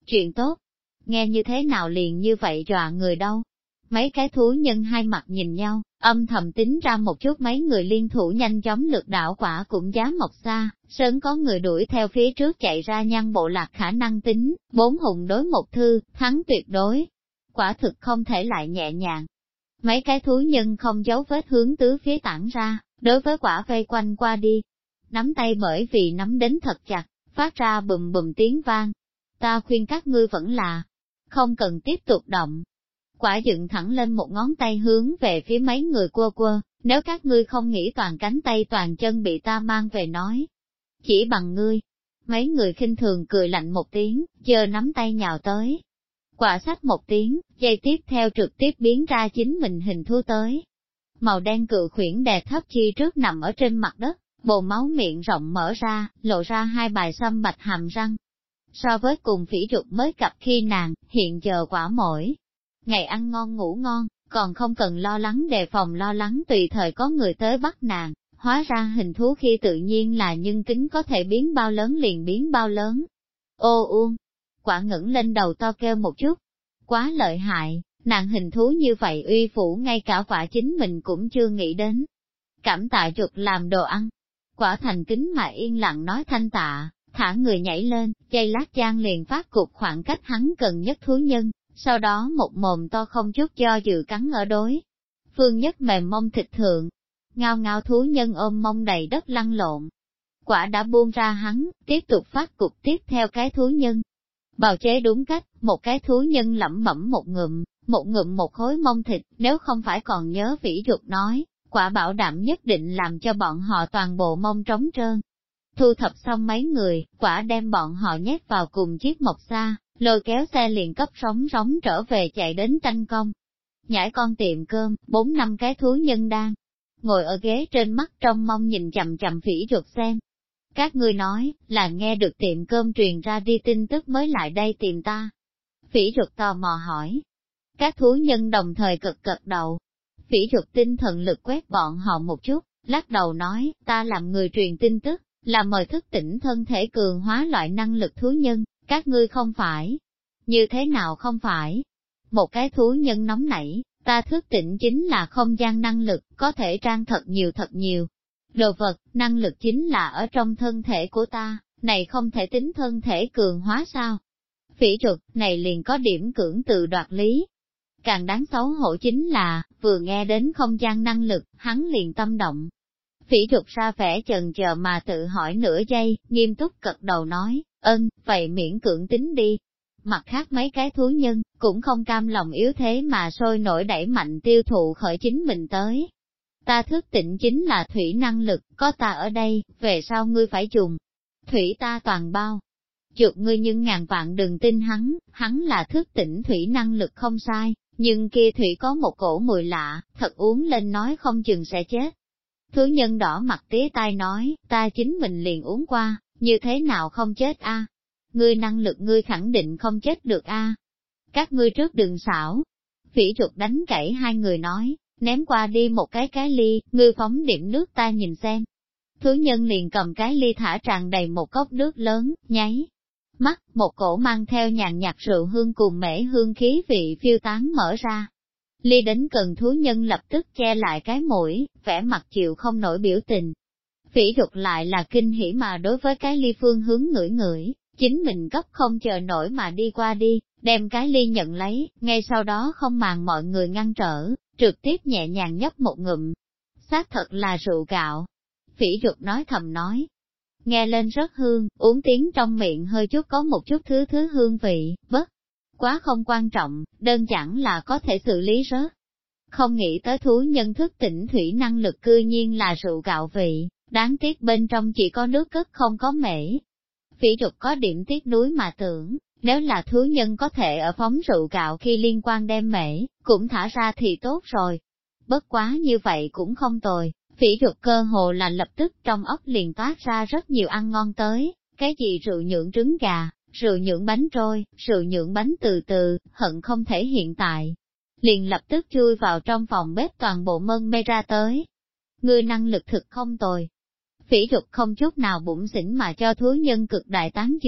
chuyện tốt. Nghe như thế nào liền như vậy dọa người đâu. Mấy cái thú nhân hai mặt nhìn nhau, âm thầm tính ra một chút mấy người liên thủ nhanh chóng lực đảo quả cũng dám mọc xa, sớm có người đuổi theo phía trước chạy ra Nhan bộ lạc khả năng tính, 4 hùng đối 1 thư, thắng tuyệt đối. Quả thực không thể lại nhẹ nhàng. Mấy cái thú nhân không giấu vết hướng tứ phía tản ra, đối với quả vây quanh qua đi. Nắm tay bởi vì nắm đến thật chặt, phát ra bùm bùm tiếng vang. Ta khuyên các ngươi vẫn là không cần tiếp tục động. Quả dựng thẳng lên một ngón tay hướng về phía mấy người quơ quơ, nếu các ngươi không nghĩ toàn cánh tay toàn chân bị ta mang về nói. Chỉ bằng ngươi. Mấy người khinh thường cười lạnh một tiếng, giơ nắm tay nhào tới. Quả xách một tiếng, giây tiếp theo trực tiếp biến ra chính mình hình thú tới. Màu đen cự khuyển đè thấp chi trước nằm ở trên mặt đất, bồ máu miệng rộng mở ra, lộ ra 2 bài xăm bạch hàm răng. So với cùng phỉ trục mới cặp khi nàng, hiện giờ quả mỗi ngày ăn ngon ngủ ngon, còn không cần lo lắng đề phòng lo lắng tùy thời có người tới bắt nàng, hóa ra hình thú khi tự nhiên là nhân tính có thể biến bao lớn liền biến bao lớn. Ô uông, quả ngẩng lên đầu to kêu một chút, quá lợi hại, nàng hình thú như vậy uy phủ ngay cả quả chính mình cũng chưa nghĩ đến. Cảm tạ trục làm đồ ăn, quả thành kính mà yên lặng nói thanh tạ, thả người nhảy lên, giây lát Giang liền phát cục khoảng cách hắn cần nhất thú nhân, sau đó một mồm to không chút do dự cắn ở đối. Phương nhất mềm mông thịt thượng, ngao ngao thú nhân ôm mông đầy đất lăn lộn. Quả đã buông ra hắn, tiếp tục phát cục tiếp theo cái thú nhân. Bào chế đúng cách, một cái thú nhân lẩm bẩm một ngụm một khối mông thịt, nếu không phải còn nhớ vĩ dục nói, quả bảo đảm nhất định làm cho bọn họ toàn bộ mông trống trơn. Thu thập xong mấy người, quả đem bọn họ nhét vào cùng chiếc mộc xa, lôi kéo xe liền cấp sóng rống trở về chạy đến tranh công. Nhảy con tiệm cơm, 4-5 cái thú nhân đang ngồi ở ghế trên mắt trong mong nhìn chằm chằm phỉ ruột xem. Các ngươi nói, là nghe được tiệm cơm truyền ra đi tin tức mới lại đây tìm ta. Phỉ ruột tò mò hỏi. Các thú nhân đồng thời cực đầu. Phỉ ruột tinh thần lực quét bọn họ một chút, lắc đầu nói, ta làm người truyền tin tức, là mời thức tỉnh thân thể cường hóa loại năng lực thú nhân, các ngươi không phải. Như thế nào không phải? Một cái thú nhân nóng nảy, ta thức tỉnh chính là không gian năng lực, có thể trang thật nhiều. Đồ vật, năng lực chính là ở trong thân thể của ta, này không thể tính thân thể cường hóa sao? Phỉ ruột, này liền có điểm cưỡng từ đoạt lý. Càng đáng xấu hổ chính là, vừa nghe đến không gian năng lực, hắn liền tâm động. Phỉ ruột ra vẻ chần chờ mà tự hỏi nửa giây, nghiêm túc cật đầu nói, vậy miễn cưỡng tính đi. Mặt khác mấy cái thú nhân, cũng không cam lòng yếu thế mà sôi nổi đẩy mạnh tiêu thụ khởi chính mình tới. Ta thức tỉnh chính là thủy năng lực, có ta ở đây, về sau ngươi phải dùng. Thủy ta toàn bao. Chuột ngươi nhưng ngàn vạn đừng tin hắn là thức tỉnh thủy năng lực không sai, nhưng kia thủy có một cổ mùi lạ, thật uống lên nói không chừng sẽ chết. Thú nhân đỏ mặt tía tai nói, ta chính mình liền uống qua, như thế nào không chết a? Ngươi năng lực ngươi khẳng định không chết được a. Các ngươi trước đừng xảo. Phỉ ruột đánh cãi hai người nói, ném qua đi một cái ly, ngươi phóng điểm nước ta nhìn xem. Thú nhân liền cầm cái ly thả tràn đầy một cốc nước lớn, nháy mắt, một cổ mang theo nhàn nhạt rượu hương cùng mễ hương khí vị phiêu tán mở ra. Ly đến gần thú nhân lập tức che lại cái mũi, vẻ mặt chịu không nổi biểu tình. Phỉ ruột lại là kinh hỉ mà đối với cái ly phương hướng ngửi, chính mình gấp không chờ nổi mà đi qua đi, đem cái ly nhận lấy, ngay sau đó không màng mọi người ngăn trở, trực tiếp nhẹ nhàng nhấp một ngụm. Xác thật là rượu gạo. Phỉ ruột nói thầm nói. Nghe lên rất hương, uống tiếng trong miệng hơi chút có một chút thứ hương vị, bất quá không quan trọng, đơn giản là có thể xử lý rớt. Không nghĩ tới thú nhân thức tỉnh thủy năng lực cư nhiên là rượu gạo vị, đáng tiếc bên trong chỉ có nước cất không có mễ. Phỉ ruột có điểm tiếc nuối mà tưởng, nếu là thú nhân có thể ở phóng rượu gạo khi liên quan đem mễ, cũng thả ra thì tốt rồi. Bất quá như vậy cũng không tồi, phỉ ruột cơ hồ là lập tức trong óc liền toát ra rất nhiều ăn ngon tới, cái gì rượu nhượng trứng gà, rượu nhượng bánh trôi, rượu nhượng bánh từ từ, hận không thể hiện tại. Liền lập tức chui vào trong phòng bếp toàn bộ mân mê ra tới. Ngươi năng lực thực không tồi. Phỉ ruột không chút nào bụng xỉn mà cho thú nhân cực đại tán dương,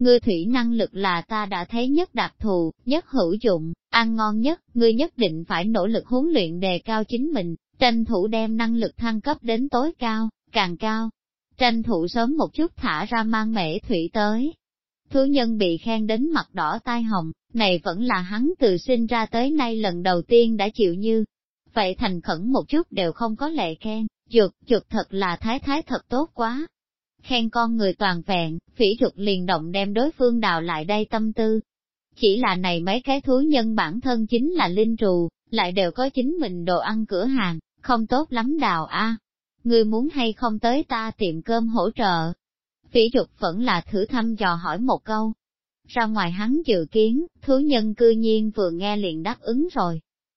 ngươi thủy năng lực là ta đã thấy nhất đặc thù, nhất hữu dụng, ăn ngon nhất, ngươi nhất định phải nỗ lực huấn luyện đề cao chính mình, tranh thủ đem năng lực thăng cấp đến tối cao, càng cao. Tranh thủ sớm một chút thả ra mang mễ thủy tới. Thú nhân bị khen đến mặt đỏ tai hồng, này vẫn là hắn từ sinh ra tới nay lần đầu tiên đã chịu như. Vậy thành khẩn một chút đều không có lệ khen, chuột thật là thái thái thật tốt quá. Khen con người toàn vẹn, phỉ chuột liền động đem đối phương đào lại đây tâm tư. Chỉ là này mấy cái thú nhân bản thân chính là linh trù, lại đều có chính mình đồ ăn cửa hàng, không tốt lắm đào a. Ngươi muốn hay không tới ta tiệm cơm hỗ trợ? Phỉ chuột vẫn là thử thăm dò hỏi một câu. Ra ngoài hắn dự kiến, thú nhân cư nhiên vừa nghe liền đáp ứng rồi.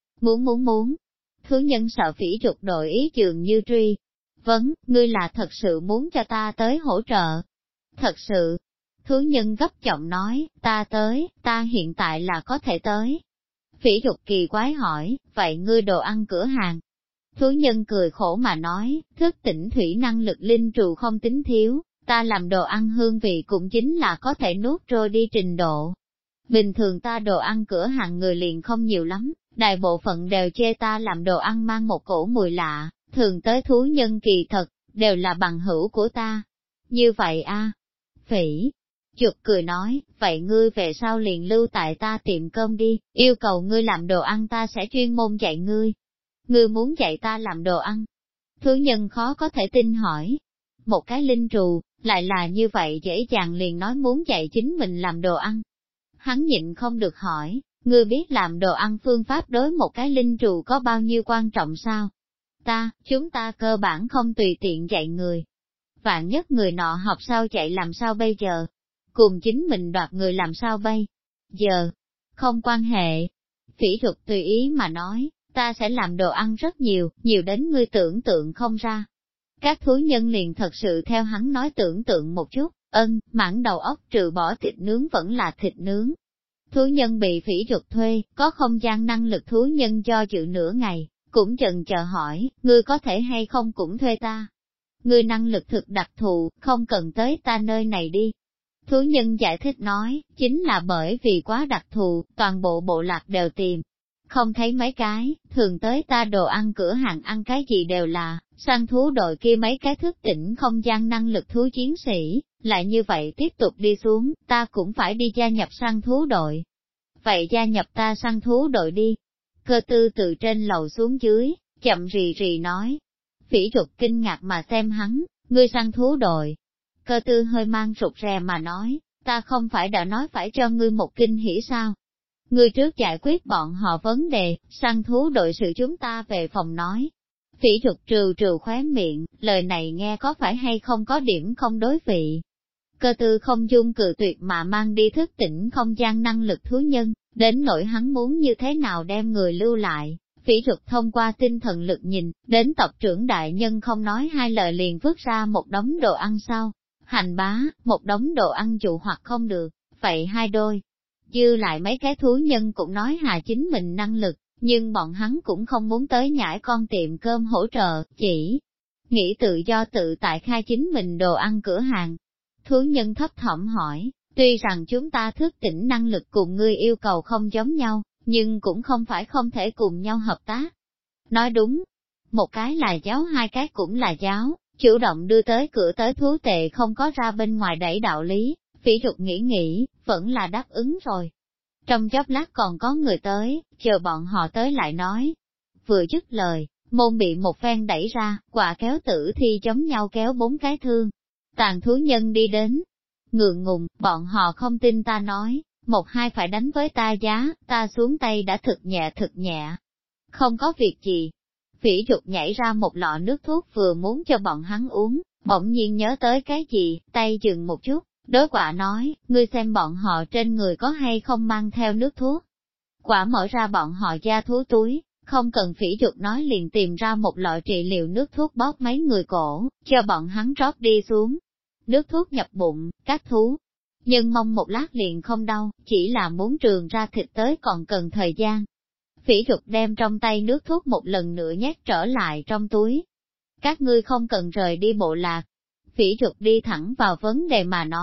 Muốn. Thú nhân sợ phỉ chuột đổi ý dường như truy. Ngươi là thật sự muốn cho ta tới hỗ trợ? Thật sự. Thú nhân gấp giọng nói, ta tới, ta hiện tại là có thể tới. Phỉ chuột kỳ quái hỏi, vậy ngươi đồ ăn cửa hàng? Thú nhân cười khổ mà nói, thức tỉnh thủy năng lực linh trù không tính thiếu, ta làm đồ ăn hương vị cũng chính là có thể nuốt trôi đi trình độ. Bình thường ta đồ ăn cửa hàng người liền không nhiều lắm, đại bộ phận đều chê ta làm đồ ăn mang một cổ mùi lạ, thường tới thú nhân kỳ thật, đều là bằng hữu của ta. Như vậy a. Phỉ chuột cười nói, vậy ngươi về sau liền lưu tại ta tiệm cơm đi, yêu cầu ngươi làm đồ ăn ta sẽ chuyên môn dạy ngươi. Ngươi muốn dạy ta làm đồ ăn? Thú nhân khó có thể tin hỏi. Một cái linh trù, lại là như vậy dễ dàng liền nói muốn dạy chính mình làm đồ ăn. Hắn nhịn không được hỏi, ngươi biết làm đồ ăn phương pháp đối một cái linh trù có bao nhiêu quan trọng sao? Chúng ta cơ bản không tùy tiện dạy người. Vạn nhất người nọ học sao chạy làm sao bây giờ? Cùng chính mình đoạt người làm sao bây giờ? Không quan hệ. Phỉ chuột tùy ý mà nói, ta sẽ làm đồ ăn rất nhiều, nhiều đến ngươi tưởng tượng không ra. Các thú nhân liền thật sự theo hắn nói tưởng tượng một chút, mãn đầu óc trừ bỏ thịt nướng vẫn là thịt nướng. Thú nhân bị phỉ chuột thuê, có không gian năng lực thú nhân do dự nửa ngày, cũng chần chờ hỏi, ngươi có thể hay không cũng thuê ta? Ngươi năng lực thực đặc thù, không cần tới ta nơi này đi. Thú nhân giải thích nói, chính là bởi vì quá đặc thù, toàn bộ bộ lạc đều tìm. Không thấy mấy cái, thường tới ta đồ ăn cửa hàng ăn cái gì đều là, săn thú đội kia mấy cái thức tỉnh không gian năng lực thú chiến sĩ, lại như vậy tiếp tục đi xuống, ta cũng phải đi gia nhập săn thú đội. Vậy gia nhập ta săn thú đội đi. Cơ tư từ trên lầu xuống dưới, chậm rì rì nói. Phỉ chuột kinh ngạc mà xem hắn, ngươi săn thú đội. Cơ tư hơi mang rụt rè mà nói, ta không phải đã nói phải cho ngươi một kinh hỉ sao? Ngươi trước giải quyết bọn họ vấn đề, săn thú đội sự chúng ta về phòng nói. Phỉ chuột trừ khóe miệng, lời này nghe có phải hay không có điểm không đối vị. Cơ tư không dung cự tuyệt mà mang đi thức tỉnh không gian năng lực thú nhân, đến nỗi hắn muốn như thế nào đem người lưu lại. Phỉ chuột thông qua tinh thần lực nhìn, đến tộc trưởng đại nhân không nói hai lời liền vứt ra một đống đồ ăn sau. Hành bá, một đống đồ ăn dụ hoặc không được, vậy hai đôi. Dư lại mấy cái thú nhân cũng nói hà chính mình năng lực, nhưng bọn hắn cũng không muốn tới nhảy con tiệm cơm hỗ trợ, chỉ nghĩ tự do tự tại khai chính mình đồ ăn cửa hàng. Thú nhân thấp thỏm hỏi, tuy rằng chúng ta thức tỉnh năng lực cùng ngươi yêu cầu không giống nhau, nhưng cũng không phải không thể cùng nhau hợp tác. Nói đúng, một cái là giáo hai cái cũng là giáo, chủ động đưa tới cửa tới thú tệ không có ra bên ngoài đẩy đạo lý, phỉ chuột nghĩ, vẫn là đáp ứng rồi. Trong chốc lát còn có người tới, chờ bọn họ tới lại nói. Vừa dứt lời, môn bị một phen đẩy ra, quả kéo tử thi giống nhau kéo 4 cái thương. Tàn thú nhân đi đến. Ngượng ngùng, bọn họ không tin ta nói, một hai phải đánh với ta giá, ta xuống tay đã thực nhẹ. Không có việc gì. Phỉ chuột nhảy ra một lọ nước thuốc vừa muốn cho bọn hắn uống, bỗng nhiên nhớ tới cái gì, tay dừng một chút. Đối quả nói, ngươi xem bọn họ trên người có hay không mang theo nước thuốc. Quả mở ra bọn họ da thú túi, không cần phỉ chuột nói liền tìm ra một lọ trị liệu nước thuốc bóp mấy người cổ, cho bọn hắn rót đi xuống. Nước thuốc nhập bụng, các thú. Nhưng mong một lát liền không đau, chỉ là muốn trường ra thịt tới còn cần thời gian. Phỉ chuột đem trong tay nước thuốc một lần nữa nhét trở lại trong túi. Các ngươi không cần rời đi bộ lạc. Phỉ chuột đi thẳng vào vấn đề mà nói,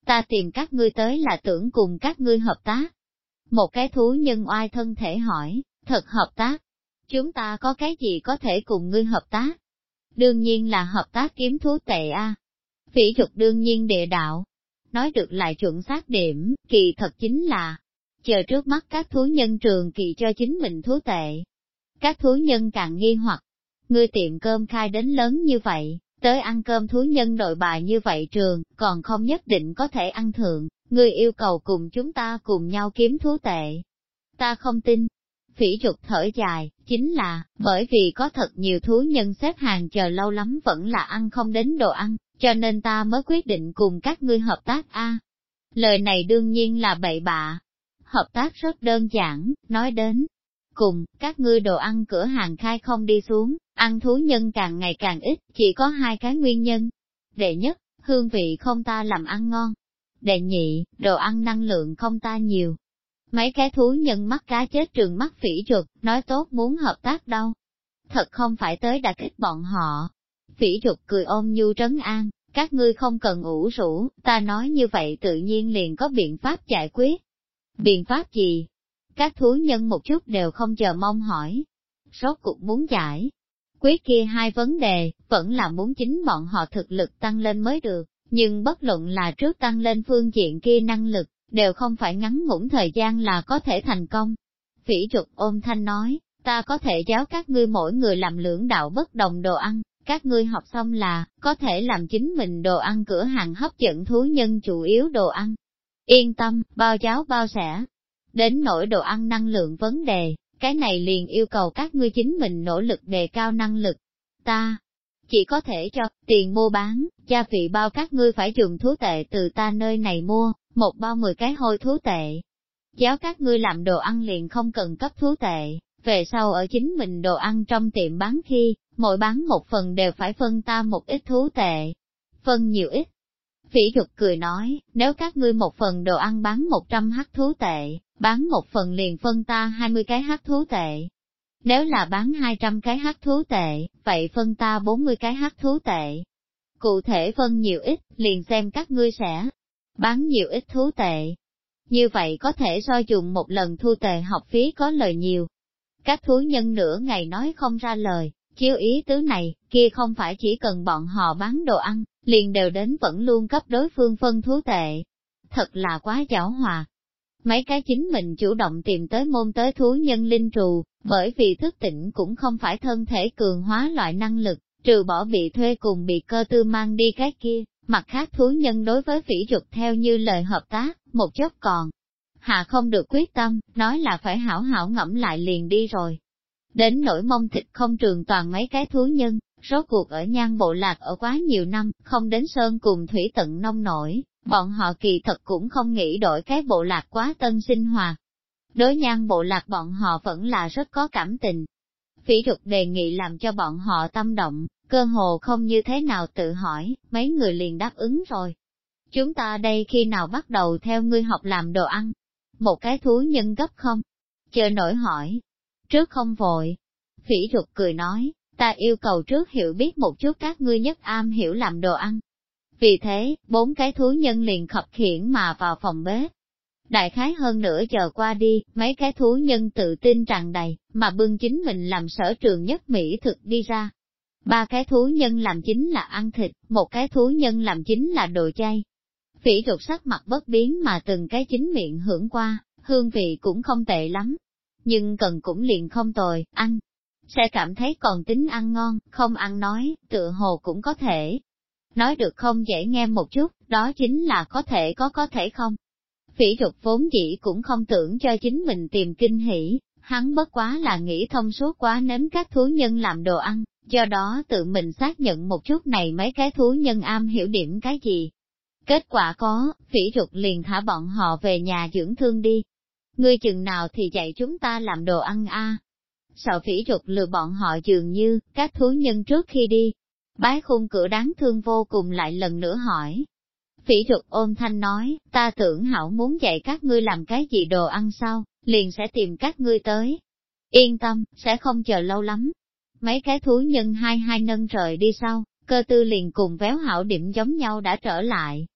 ta tìm các ngươi tới là tưởng cùng các ngươi hợp tác. Một cái thú nhân oai thân thể hỏi, thật hợp tác? Chúng ta có cái gì có thể cùng ngươi hợp tác? Đương nhiên là hợp tác kiếm thú tệ a. Phỉ Trục đương nhiên địa đạo. Nói được lại chuẩn xác điểm, kỳ thật chính là, chờ trước mắt các thú nhân trường kỳ cho chính mình thú tệ. Các thú nhân càng nghi hoặc, ngươi tiệm cơm khai đến lớn như vậy, tới ăn cơm thú nhân đội bài như vậy trường, còn không nhất định có thể ăn thượng, ngươi yêu cầu cùng chúng ta cùng nhau kiếm thú tệ. Ta không tin. Phỉ Trục thở dài, chính là, bởi vì có thật nhiều thú nhân xếp hàng chờ lâu lắm vẫn là ăn không đến đồ ăn, cho nên ta mới quyết định cùng các ngươi hợp tác a. Lời này đương nhiên là bậy bạ. Hợp tác rất đơn giản, nói đến cùng, các ngươi đồ ăn cửa hàng khai không đi xuống, ăn thú nhân càng ngày càng ít, chỉ có hai cái nguyên nhân. Đệ nhất, hương vị không ta làm ăn ngon. Đệ nhị, đồ ăn năng lượng không ta nhiều. Mấy cái thú nhân mắt cá chết trừng mắt Phỉ Trục, nói tốt muốn hợp tác đâu. Thật không phải tới đả kích bọn họ. Phỉ Trục cười ôm nhu trấn an, các ngươi không cần ủ rũ, ta nói như vậy tự nhiên liền có biện pháp giải quyết. Biện pháp gì? Các thú nhân một chút đều không chờ mong hỏi. Rốt cuộc muốn giải quyết kia hai vấn đề, vẫn là muốn chính bọn họ thực lực tăng lên mới được, nhưng bất luận là trước tăng lên phương diện kia năng lực, đều không phải ngắn ngủn thời gian là có thể thành công. Phỉ Trục ôm thanh nói, ta có thể giáo các ngươi mỗi người làm lưỡng đạo bất đồng đồ ăn, các ngươi học xong là, có thể làm chính mình đồ ăn cửa hàng hấp dẫn thú nhân chủ yếu đồ ăn. Yên tâm, bao giáo bao sẻ. Đến nỗi đồ ăn năng lượng vấn đề, cái này liền yêu cầu các ngươi chính mình nỗ lực đề cao năng lực. Ta chỉ có thể cho tiền mua bán, gia vị bao các ngươi phải dùng thú tệ từ ta nơi này mua, một bao 10 cái hôi thú tệ. Giáo các ngươi làm đồ ăn liền không cần cấp thú tệ, về sau ở chính mình đồ ăn trong tiệm bán khi, mỗi bán một phần đều phải phân ta một ít thú tệ. Phân nhiều ít. Phỉ Trục cười nói, nếu các ngươi một phần đồ ăn bán 100 hắc thú tệ, bán một phần liền phân ta 20 cái hắc thú tệ. Nếu là bán 200 cái hắc thú tệ, vậy phân ta 40 cái hắc thú tệ. Cụ thể phân nhiều ít, liền xem các ngươi sẽ bán nhiều ít thú tệ. Như vậy có thể so dùng một lần thu tệ học phí có lời nhiều. Các thú nhân nửa ngày nói không ra lời, chiếu ý tứ này, kia không phải chỉ cần bọn họ bán đồ ăn, liền đều đến vẫn luôn cấp đối phương phân thú tệ. Thật là quá giảo hòa. Mấy cái chính mình chủ động tìm tới môn tới thú nhân linh trù, bởi vì thức tỉnh cũng không phải thân thể cường hóa loại năng lực, trừ bỏ bị thuê cùng bị cơ tư mang đi cái kia, mặt khác thú nhân đối với Phỉ Trục theo như lời hợp tác, một chốc còn. Hạ không được quyết tâm, nói là phải hảo hảo ngẫm lại liền đi rồi. Đến nỗi mông thịt không trường toàn mấy cái thú nhân, rốt cuộc ở Nhan bộ lạc ở quá nhiều năm, không đến sơn cùng thủy tận nông nổi, bọn họ kỳ thật cũng không nghĩ đổi cái bộ lạc quá tân sinh hoạt. Đối Nhan bộ lạc bọn họ vẫn là rất có cảm tình. Phỉ Trục đề nghị làm cho bọn họ tâm động, cơ hồ không như thế nào tự hỏi, mấy người liền đáp ứng rồi. Chúng ta đây khi nào bắt đầu theo ngươi học làm đồ ăn? Một cái thú nhân gấp không? Chờ nổi hỏi. Trước không vội. Phỉ Trục cười nói, ta yêu cầu trước hiểu biết một chút các ngươi nhất am hiểu làm đồ ăn. Vì thế, 4 cái thú nhân liền khập khiễng mà vào phòng bếp. Đại khái hơn nửa giờ qua đi, mấy cái thú nhân tự tin tràn đầy, mà bưng chính mình làm sở trường nhất mỹ thực đi ra. 3 cái thú nhân làm chính là ăn thịt, một cái thú nhân làm chính là đồ chay. Phỉ Trục sắc mặt bất biến mà từng cái chính miệng hưởng qua, hương vị cũng không tệ lắm. Nhưng cần cũng liền không tồi, ăn. Sẽ cảm thấy còn tính ăn ngon, không ăn nói, tựa hồ cũng có thể. Nói được không dễ nghe một chút, đó chính là có thể không. Phỉ Trục vốn dĩ cũng không tưởng cho chính mình tìm kinh hỉ, hắn bất quá là nghĩ thông suốt quá nếm các thú nhân làm đồ ăn, do đó tự mình xác nhận một chút này mấy cái thú nhân am hiểu điểm cái gì. Kết quả có, Phỉ Trục liền thả bọn họ về nhà dưỡng thương đi. Ngươi chừng nào thì dạy chúng ta làm đồ ăn a? Sợ Phỉ Trục lừa bọn họ dường như, các thú nhân trước khi đi. Bái khung cửa đáng thương vô cùng lại lần nữa hỏi. Phỉ Trục ôm thanh nói, ta tưởng hảo muốn dạy các ngươi làm cái gì đồ ăn sao, liền sẽ tìm các ngươi tới. Yên tâm, sẽ không chờ lâu lắm. Mấy cái thú nhân hai nâng rời đi sau, cơ tư liền cùng véo hảo điểm giống nhau đã trở lại.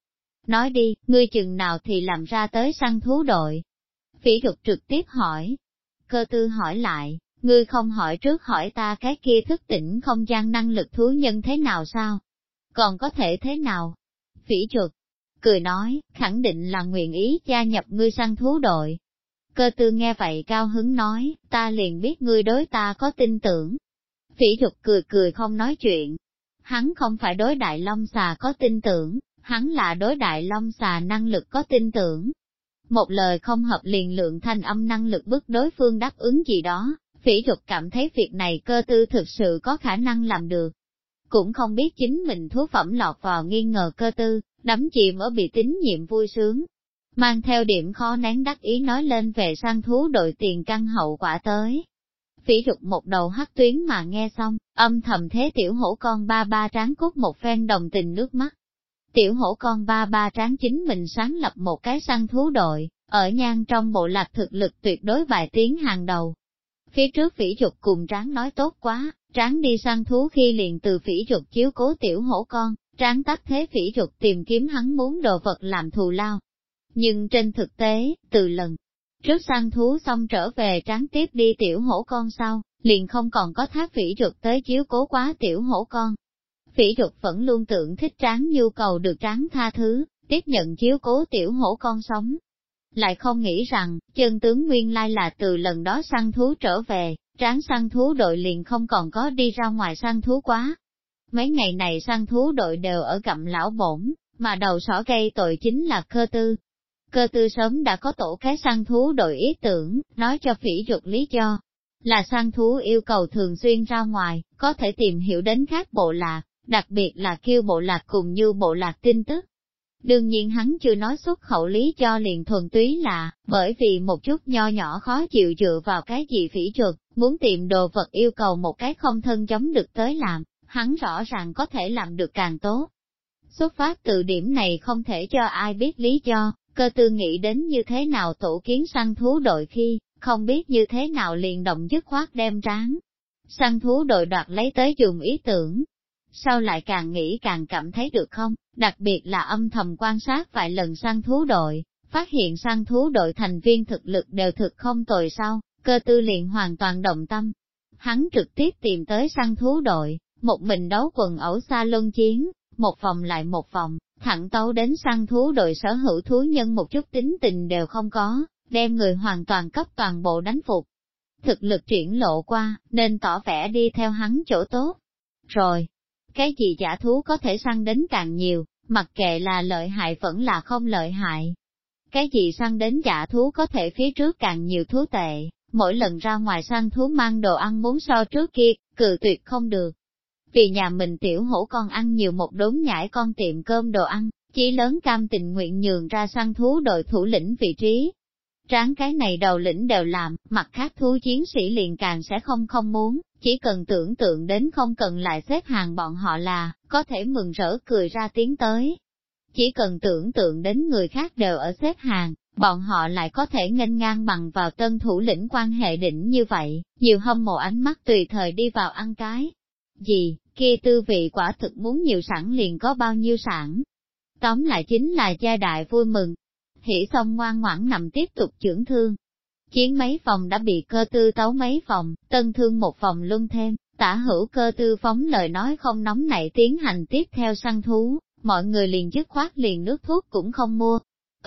Nói đi, ngươi chừng nào thì làm ra tới săn thú đội? Phỉ Dục trực tiếp hỏi. Cơ Tư hỏi lại, ngươi không hỏi trước hỏi ta cái kia thức tỉnh không gian năng lực thú nhân thế nào sao? Còn có thể thế nào? Phỉ Dục cười nói, khẳng định là nguyện ý gia nhập ngươi săn thú đội. Cơ Tư nghe vậy cao hứng nói, ta liền biết ngươi đối ta có tin tưởng. Phỉ Dục cười cười không nói chuyện. Hắn không phải đối đại long xà có tin tưởng, hắn là đối đại long xà năng lực có tin tưởng. Một lời không hợp liền lượng thanh âm năng lực bức đối phương đáp ứng gì đó, Phỉ Dục cảm thấy việc này Cơ Tư thực sự có khả năng làm được. Cũng không biết chính mình thú phẩm lọt vào nghi ngờ Cơ Tư, đắm chìm ở bị tín nhiệm vui sướng. Mang theo điểm khó nén đắc ý nói lên về săn thú đội tiền căn hậu quả tới. Phỉ Dục một đầu hắc tuyến mà nghe xong, âm thầm thế tiểu hổ con ba ba tráng cút một phen đồng tình nước mắt. Tiểu hổ con ba ba tráng chính mình sáng lập một cái săn thú đội, ở Nhan trong bộ lạc thực lực tuyệt đối bài tiến hàng đầu. Phía trước Phỉ Dục cùng Tráng nói tốt quá, Tráng đi săn thú khi liền từ Phỉ Dục chiếu cố tiểu hổ con, Tráng tắt thế Phỉ Dục tìm kiếm hắn muốn đồ vật làm thù lao. Nhưng trên thực tế, từ lần trước săn thú xong trở về Tráng tiếp đi tiểu hổ con sau, liền không còn có thác Phỉ Dục tới chiếu cố quá tiểu hổ con. Phỉ Dục vẫn luôn tưởng thích Tráng nhu cầu được Tráng tha thứ, tiếp nhận chiếu cố tiểu hổ con sống. Lại không nghĩ rằng, chân tướng nguyên lai là từ lần đó săn thú trở về, Tráng săn thú đội liền không còn có đi ra ngoài săn thú quá. Mấy ngày này săn thú đội đều ở gặm lão bổn, mà đầu sỏ gây tội chính là Cơ Tư. Cơ Tư sớm đã có tổ cái săn thú đội ý tưởng, nói cho Phỉ Dục lý do, là săn thú yêu cầu thường xuyên ra ngoài, có thể tìm hiểu đến các bộ lạc, đặc biệt là Kiêu bộ lạc cùng Như bộ lạc tin tức. Đương nhiên hắn chưa nói xuất khẩu lý do liền thuần túy là, bởi vì một chút nho nhỏ khó chịu dựa vào cái gì Phỉ Dục, muốn tìm đồ vật yêu cầu một cái không thân chống được tới làm, hắn rõ ràng có thể làm được càng tốt. Xuất phát từ điểm này không thể cho ai biết lý do, Cơ Tư nghĩ đến như thế nào tổ kiến săn thú đội khi, không biết như thế nào liền động dứt khoát đem Tráng săn thú đội đoạt lấy tới dùng ý tưởng. Sau lại càng nghĩ càng cảm thấy được không, đặc biệt là âm thầm quan sát vài lần săn thú đội, phát hiện săn thú đội thành viên thực lực đều thực không tồi sau, Cơ Tư liền hoàn toàn động tâm. Hắn trực tiếp tìm tới săn thú đội, một mình đấu quần ẩu xa luân chiến, một vòng lại một vòng, thẳng tấu đến săn thú đội sở hữu thú nhân một chút tính tình đều không có, đem người hoàn toàn cấp toàn bộ đánh phục. Thực lực triển lộ qua, nên tỏ vẻ đi theo hắn chỗ tốt. Rồi, cái gì giả thú có thể săn đến càng nhiều, mặc kệ là lợi hại vẫn là không lợi hại. Cái gì săn đến giả thú có thể phía trước càng nhiều thú tệ, mỗi lần ra ngoài săn thú mang đồ ăn muốn so trước kia, cự tuyệt không được. Vì nhà mình tiểu hổ con ăn nhiều một đốn nhãi con tiệm cơm đồ ăn, chí lớn cam tình nguyện nhường ra săn thú đội thủ lĩnh vị trí. Tráng cái này đầu lĩnh đều làm, mặt khác thú chiến sĩ liền càng sẽ không muốn, chỉ cần tưởng tượng đến không cần lại xếp hàng bọn họ là, có thể mừng rỡ cười ra tiếng tới. Chỉ cần tưởng tượng đến người khác đều ở xếp hàng, bọn họ lại có thể nghênh ngang bằng vào tân thủ lĩnh quan hệ đỉnh như vậy, nhiều hâm mộ ánh mắt tùy thời đi vào ăn cái. Gì, kia tư vị quả thực muốn nhiều sẵn liền có bao nhiêu sẵn. Tóm lại chính là gia đại vui mừng. Hỉ xong ngoan ngoãn nằm tiếp tục chưởng thương. Chiến mấy phòng đã bị Cơ Tư tấu mấy phòng, tân thương một phòng luân thêm, tả hữu Cơ Tư phóng lời nói không nóng nảy tiến hành tiếp theo săn thú, mọi người liền dứt khoát liền nước thuốc cũng không mua.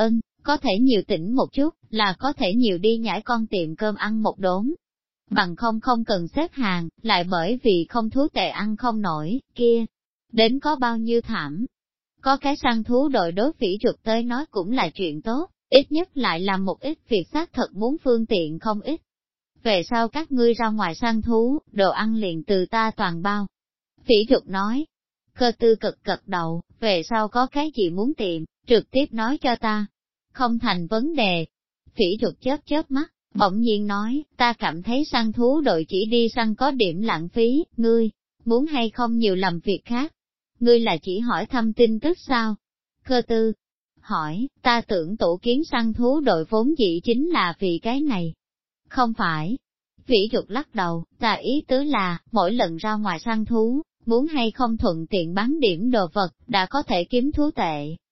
Có thể nhiều tỉnh một chút, là có thể nhiều đi nhảy con tiệm cơm ăn một đốn. Bằng không cần xếp hàng, lại bởi vì không thú tệ ăn không nổi, kia, đến có bao nhiêu thảm. Có cái săn thú đội đối Phỉ Dục tới nói cũng là chuyện tốt, ít nhất lại làm một ít việc xác thật muốn phương tiện không ít. Về sau các ngươi ra ngoài săn thú, đồ ăn liền từ ta toàn bao. Phỉ Dục nói, Cơ Tư cực đầu, về sau có cái gì muốn tìm, trực tiếp nói cho ta. Không thành vấn đề. Phỉ Dục chớp mắt, bỗng nhiên nói, ta cảm thấy săn thú đội chỉ đi săn có điểm lãng phí, ngươi, muốn hay không nhiều làm việc khác. Ngươi là chỉ hỏi thăm tin tức sao? Cơ Tư hỏi, ta tưởng tổ kiến săn thú đội vốn dĩ chính là vì cái này. Không phải. Phỉ Dục lắc đầu, ta ý tứ là, mỗi lần ra ngoài săn thú, muốn hay không thuận tiện bán điểm đồ vật, đã có thể kiếm thú tệ,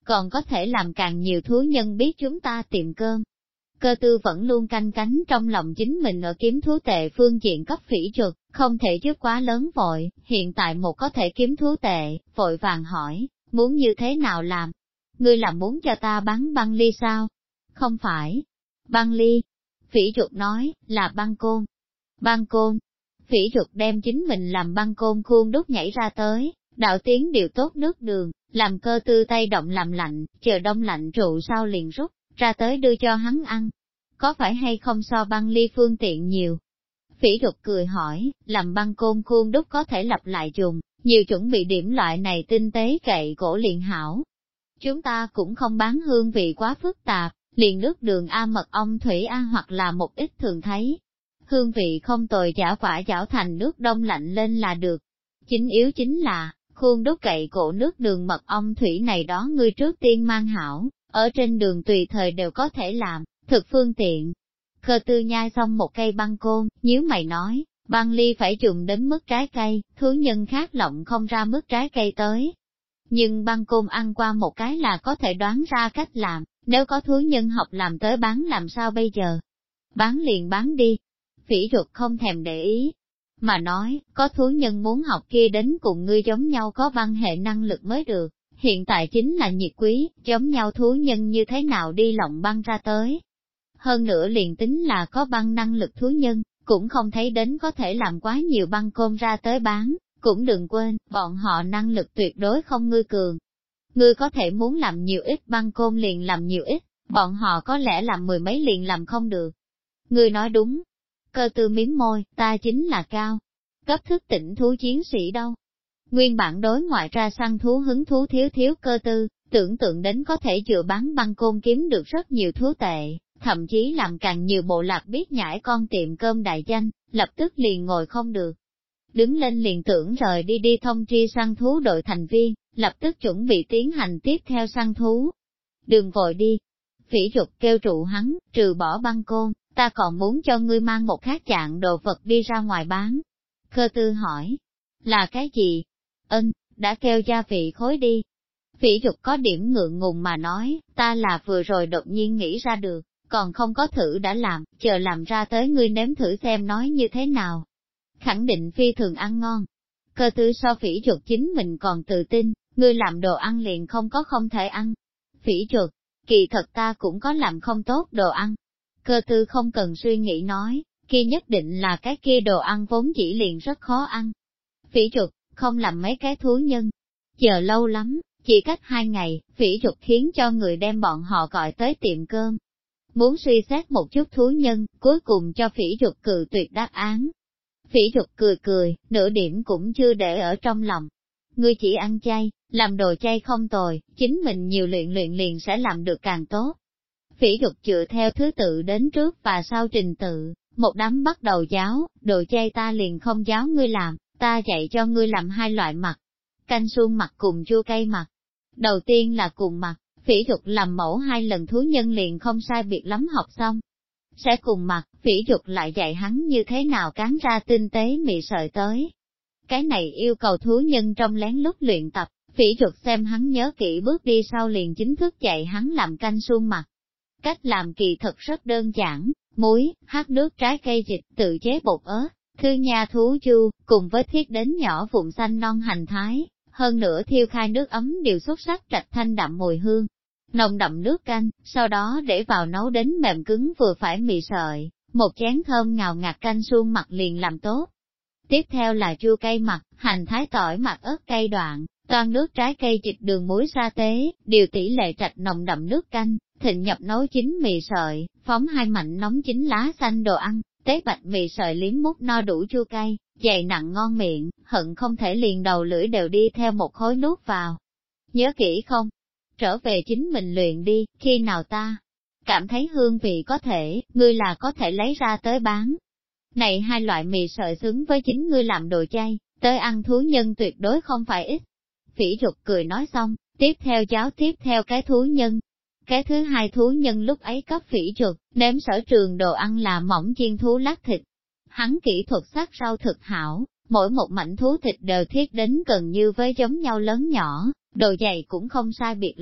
còn có thể làm càng nhiều thú nhân biết chúng ta tiệm cơm. Cơ tư vẫn luôn canh cánh trong lòng chính mình ở kiếm thú tệ phương diện cấp phỉ chuột, không thể trước quá lớn vội, hiện tại một có thể kiếm thú tệ, vội vàng hỏi, muốn như thế nào làm? Ngươi là muốn cho ta bán băng ly sao? Không phải. Băng ly. Phỉ chuột nói, là băng côn. Băng côn. Phỉ chuột đem chính mình làm băng côn khuôn đúc nhảy ra tới, đạo tiếng điều tốt nước đường, làm cơ tư tay động làm lạnh, chờ đông lạnh rượu sau liền rút ra tới đưa cho hắn ăn. Có phải hay không so băng ly phương tiện nhiều? Phỉ Dục cười hỏi, làm băng côn khuôn đúc có thể lặp lại dùng, nhiều chuẩn bị điểm loại này tinh tế cậy gỗ liền hảo. Chúng ta cũng không bán hương vị quá phức tạp, liền nước đường A mật ong thủy A hoặc là một ít thường thấy. Hương vị không tồi chảo quả chảo thành nước đông lạnh lên là được. Chính yếu chính là, khuôn đúc cậy gỗ nước đường mật ong thủy này đó ngươi trước tiên mang hảo, ở trên đường tùy thời đều có thể làm, thực phương tiện. Cơ tư nhai xong một cây băng côn, nhíu mày nói, băng ly phải dùng đến mức trái cây, thú nhân khác lộng không ra mức trái cây tới. Nhưng băng côn ăn qua một cái là có thể đoán ra cách làm, nếu có thú nhân học làm tới bán làm sao bây giờ? Bán liền bán đi. Phỉ Dục không thèm để ý, mà nói, có thú nhân muốn học kia đến cùng ngươi giống nhau có văn hệ năng lực mới được, hiện tại chính là nhiệt quý, giống nhau thú nhân như thế nào đi lộng băng ra tới. Hơn nữa liền tính là có băng năng lực thú nhân, cũng không thấy đến có thể làm quá nhiều băng côn ra tới bán, cũng đừng quên, bọn họ năng lực tuyệt đối không ngươi cường. Ngươi có thể muốn làm nhiều ít băng côn liền làm nhiều ít, bọn họ có lẽ làm mười mấy liền làm không được. Ngươi nói đúng. Cơ tư miếm môi, ta chính là cao. Cấp thức tỉnh thú chiến sĩ đâu. Nguyên bản đối ngoại ra săn thú hứng thú thiếu cơ tư, tưởng tượng đến có thể dựa bán băng côn kiếm được rất nhiều thú tệ, thậm chí làm càng nhiều bộ lạc biết nhảy con tiệm cơm đại danh, lập tức liền ngồi không được. Đứng lên liền tưởng rời đi thông tri săn thú đội thành viên, lập tức chuẩn bị tiến hành tiếp theo săn thú. Đừng vội đi. Phỉ Dục kêu trụ hắn, trừ bỏ băng côn, ta còn muốn cho ngươi mang một khác dạng đồ vật đi ra ngoài bán. Cơ tư hỏi, là cái gì? Đã kêu gia vị khối đi. Phỉ Dục có điểm ngượng ngùng mà nói, ta là vừa rồi đột nhiên nghĩ ra được, còn không có thử đã làm, chờ làm ra tới ngươi nếm thử xem nói như thế nào. Khẳng định phi thường ăn ngon. Cơ tư so Phỉ Dục chính mình còn tự tin, ngươi làm đồ ăn liền không có không thể ăn. Phỉ Dục, kỳ thật ta cũng có làm không tốt đồ ăn. Cơ tư không cần suy nghĩ nói, kia nhất định là cái kia đồ ăn vốn chỉ liền rất khó ăn. Phỉ Dục, không làm mấy cái thú nhân. Chờ lâu lắm, chỉ cách 2 ngày, Phỉ Dục khiến cho người đem bọn họ gọi tới tiệm cơm. Muốn suy xét một chút thú nhân, cuối cùng cho Phỉ Dục cự tuyệt đáp án. Phỉ Dục cười, nửa điểm cũng chưa để ở trong lòng. Ngươi chỉ ăn chay, làm đồ chay không tồi, chính mình nhiều luyện liền sẽ làm được càng tốt. Phỉ Dục dựa theo thứ tự đến trước và sau trình tự, một đám bắt đầu giáo, đồ chay ta liền không giáo ngươi làm, ta dạy cho ngươi làm 2 loại mặt. Canh suông mặt cùng chua cay mặt. Đầu tiên là cùng mặt, Phỉ Dục làm mẫu 2 lần thú nhân liền không sai biệt lắm học xong. Sẽ cùng mặt, Phỉ Dục lại dạy hắn như thế nào cán ra tinh tế mị sợi tới. Cái này yêu cầu thú nhân trong lén lút luyện tập, Phỉ Dục xem hắn nhớ kỹ bước đi sau liền chính thức dạy hắn làm canh suông mặt. Cách làm kỳ thật rất đơn giản, muối, hắc nước trái cây dịch tự chế bột ớt, thư nha thú chu, cùng với thiết đến nhỏ vụn xanh non hành thái, hơn nữa thiêu khai nước ấm đều xuất sắc trạch thanh đậm mùi hương. Nồng đậm nước canh, sau đó để vào nấu đến mềm cứng vừa phải mì sợi, một chén thơm ngào ngạt canh suông mặt liền làm tốt. Tiếp theo là chua cay mặt, hành thái tỏi mặt ớt cay đoạn, toan nước trái cây dịch đường muối sa tế, điều tỷ lệ trạch nồng đậm nước canh, thịnh nhập nấu chín mì sợi, phóng 2 mảnh nóng chín lá xanh đồ ăn, tế bạch mì sợi liếm mút no đủ chua cay, dày nặng ngon miệng, hận không thể liền đầu lưỡi đều đi theo một khối nuốt vào. Nhớ kỹ không? Trở về chính mình luyện đi, khi nào ta cảm thấy hương vị có thể, ngươi là có thể lấy ra tới bán. Này 2 loại mì sợi xứng với chính ngươi làm đồ chay, tới ăn thú nhân tuyệt đối không phải ít. Phỉ Dục cười nói xong, tiếp theo cái thú nhân. Cái thứ 2 thú nhân lúc ấy cấp Phỉ Dục, nếm sở trường đồ ăn là mỏng chiên thú lát thịt. Hắn kỹ thuật sát rau thực hảo, mỗi một mảnh thú thịt đều thiết đến gần như với giống nhau lớn nhỏ, độ dày cũng không sai biệt lắm,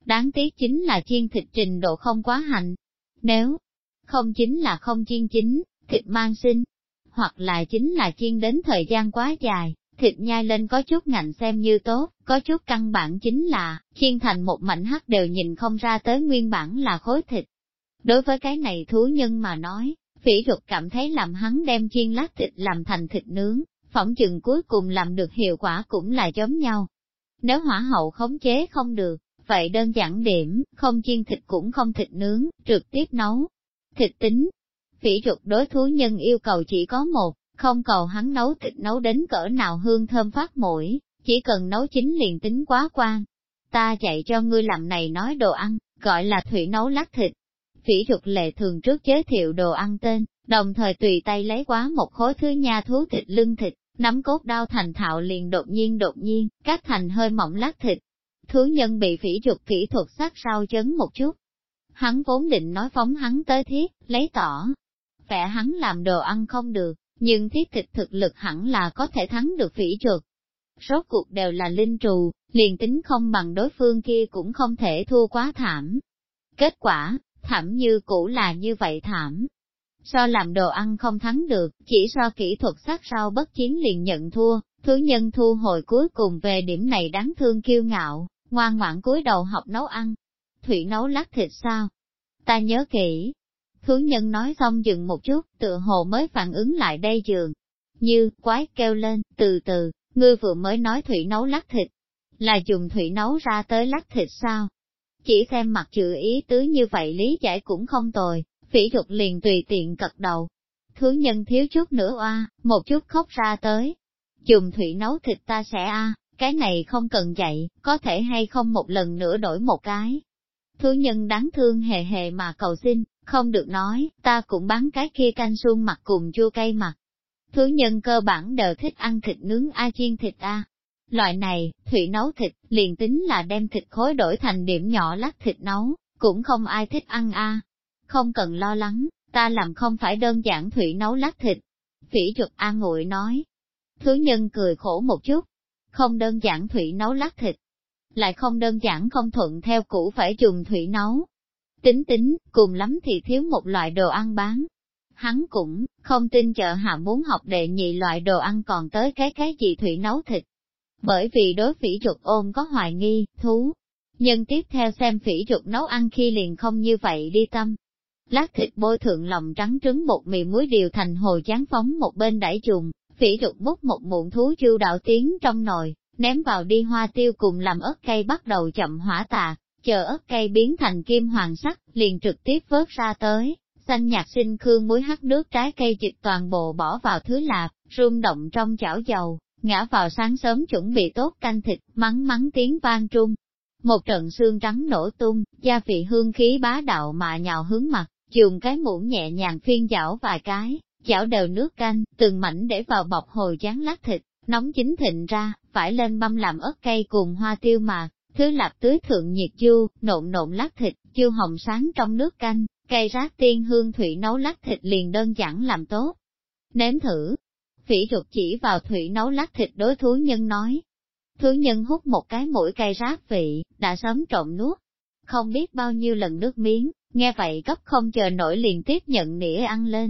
Đáng tiếc chính là chiên thịt trình độ không quá hành. Nếu không chính là không chiên chín, thịt mang sinh, hoặc là chính là chiên đến thời gian quá dài, thịt nhai lên có chút ngạnh xem như tốt, có chút căn bản chính là, chiên thành một mảnh hắc đều nhìn không ra tới nguyên bản là khối thịt. Đối với cái này thú nhân mà nói, Phỉ Dục cảm thấy làm hắn đem chiên lát thịt làm thành thịt nướng, phỏng chừng cuối cùng làm được hiệu quả cũng là giống nhau. Nếu hỏa hậu khống chế không được, vậy đơn giản điểm, không chiên thịt cũng không thịt nướng, trực tiếp nấu thịt tính. Phỉ Dục đối thú nhân yêu cầu chỉ có một, không cầu hắn nấu thịt nấu đến cỡ nào hương thơm phát mũi, chỉ cần nấu chín liền tính quá quan. Ta dạy cho ngươi làm này nói đồ ăn, gọi là thủy nấu lát thịt. Phỉ Dục lệ thường trước giới thiệu đồ ăn tên, đồng thời tùy tay lấy quá một khối thứ nha thú thịt lưng thịt, nắm cốt đao thành thạo liền đột nhiên, cắt thành hơi mỏng lát thịt. Thú nhân bị Phỉ Dục kỹ thuật sát sao chấn một chút. Hắn vốn định nói phóng hắn tới thiết, lấy tỏ. Vẻ hắn làm đồ ăn không được, nhưng thiết thịt thực lực hẳn là có thể thắng được Phỉ Dục. Rốt cuộc đều là linh trù, liền tính không bằng đối phương kia cũng không thể thua quá thảm. Kết quả, thảm như cũ là như vậy thảm. So làm đồ ăn không thắng được, chỉ so kỹ thuật sát sao bất chiến liền nhận thua, thú nhân thu hồi cuối cùng về điểm này đáng thương kiêu ngạo, ngoan ngoãn cúi đầu học nấu ăn. Thủy nấu lát thịt sao? Ta nhớ kỹ. Thú nhân nói xong dừng một chút, tựa hồ mới phản ứng lại đây dường. Như, quái kêu lên, từ từ, ngươi vừa mới nói thủy nấu lát thịt. Là dùng thủy nấu ra tới lát thịt sao? Chỉ xem mặt chữ ý tứ như vậy lý giải cũng không tồi, Phỉ Dục liền tùy tiện cật đầu. Thú nhân thiếu chút nữa oa, một chút khóc ra tới. Dùng thủy nấu thịt ta sẽ cái này không cần dạy, có thể hay không một lần nữa đổi một cái. Thú nhân đáng thương hề hề mà cầu xin, không được nói, ta cũng bán cái kia canh suông mặt cùng chua cay mặt. Thú nhân cơ bản đều thích ăn thịt nướng chiên thịt Loại này, thủy nấu thịt, liền tính là đem thịt khối đổi thành điểm nhỏ lát thịt nấu, cũng không ai thích ăn Không cần lo lắng, ta làm không phải đơn giản thủy nấu lát thịt. Phỉ Dục an ủi nói. Thú nhân cười khổ một chút. Không đơn giản thủy nấu lát thịt. Lại không đơn giản không thuận theo cũ phải dùng thủy nấu. Tính, cùng lắm thì thiếu một loại đồ ăn bán. Hắn cũng không tin chợ hạ muốn học đệ nhị loại đồ ăn còn tới cái gì thủy nấu thịt. Bởi vì đối Phỉ Dục ôm có hoài nghi, thú. Nhưng tiếp theo xem Phỉ Dục nấu ăn khi liền không như vậy đi tâm. Lát thịt bôi thượng lòng trắng trứng bột mì muối điều thành hồ chán phóng một bên đãi trùng, Phỉ Dục múc một muỗng thú chu đạo tiến trong nồi, ném vào đi hoa tiêu cùng làm ớt cây bắt đầu chậm hỏa tạc, chờ ớt cây biến thành kim hoàng sắc, liền trực tiếp vớt ra tới, xanh nhạt sinh khương muối hắc nước trái cây dịch toàn bộ bỏ vào thứ lạp, rung động trong chảo dầu, ngã vào sáng sớm chuẩn bị tốt canh thịt, mắng tiếng vang trung. Một trận xương trắng nổ tung, gia vị hương khí bá đạo mà nhào hướng mặt, dùng cái muỗng nhẹ nhàng phiên chảo vài cái, chảo đều nước canh, từng mảnh để vào bọc hồi chán lát thịt, nóng chín thịnh ra, phải lên băm làm ớt cây cùng hoa tiêu mạc, thứ lạp tưới thượng nhiệt chu, nộn lát thịt, chu hồng sáng trong nước canh, cây rác tiên hương thủy nấu lát thịt liền đơn giản làm tốt. Nếm thử. Phỉ Dục chỉ vào thủy nấu lát thịt đối thú nhân nói. Thú nhân hút một cái mũi cây rác vị, đã sớm trộn nuốt. Không biết bao nhiêu lần nước miếng, nghe vậy cấp không chờ nổi liền tiếp nhận nĩa ăn lên.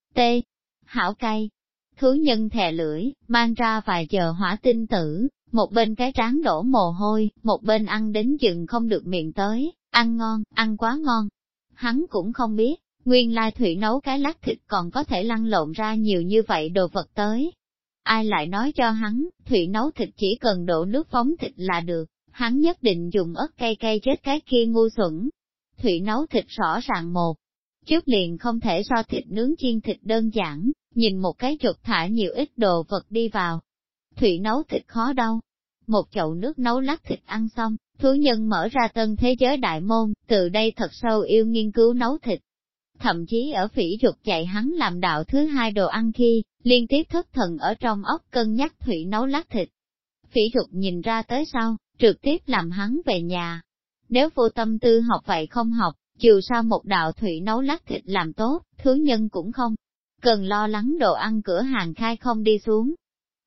Hảo cay. Thú nhân thè lưỡi, mang ra vài giờ hỏa tinh tử, một bên cái trán đổ mồ hôi, một bên ăn đến chừng không được miệng tới, ăn ngon, ăn quá ngon. Hắn cũng không biết, nguyên lai thủy nấu cái lát thịt còn có thể lăn lộn ra nhiều như vậy đồ vật tới. Ai lại nói cho hắn, thủy nấu thịt chỉ cần đổ nước phóng thịt là được, hắn nhất định dùng ớt cay chết cái kia ngu xuẩn. Thủy nấu thịt rõ ràng một chút liền không thể so thịt nướng chiên thịt đơn giản, nhìn một cái chuột thả nhiều ít đồ vật đi vào. Thủy nấu thịt khó đâu. Một chậu nước nấu lát thịt ăn xong, thú nhân mở ra tân thế giới đại môn, từ đây thật sâu yêu nghiên cứu nấu thịt. Thậm chí ở Phỉ Dục dạy hắn làm đạo thứ hai đồ ăn khi, liên tiếp thất thần ở trong óc cân nhắc thủy nấu lát thịt. Phỉ Dục nhìn ra tới sau, trực tiếp làm hắn về nhà. Nếu vô tâm tư học vậy không học, dù sao một đạo thủy nấu lát thịt làm tốt, thứ nhân cũng không cần lo lắng đồ ăn cửa hàng khai không đi xuống.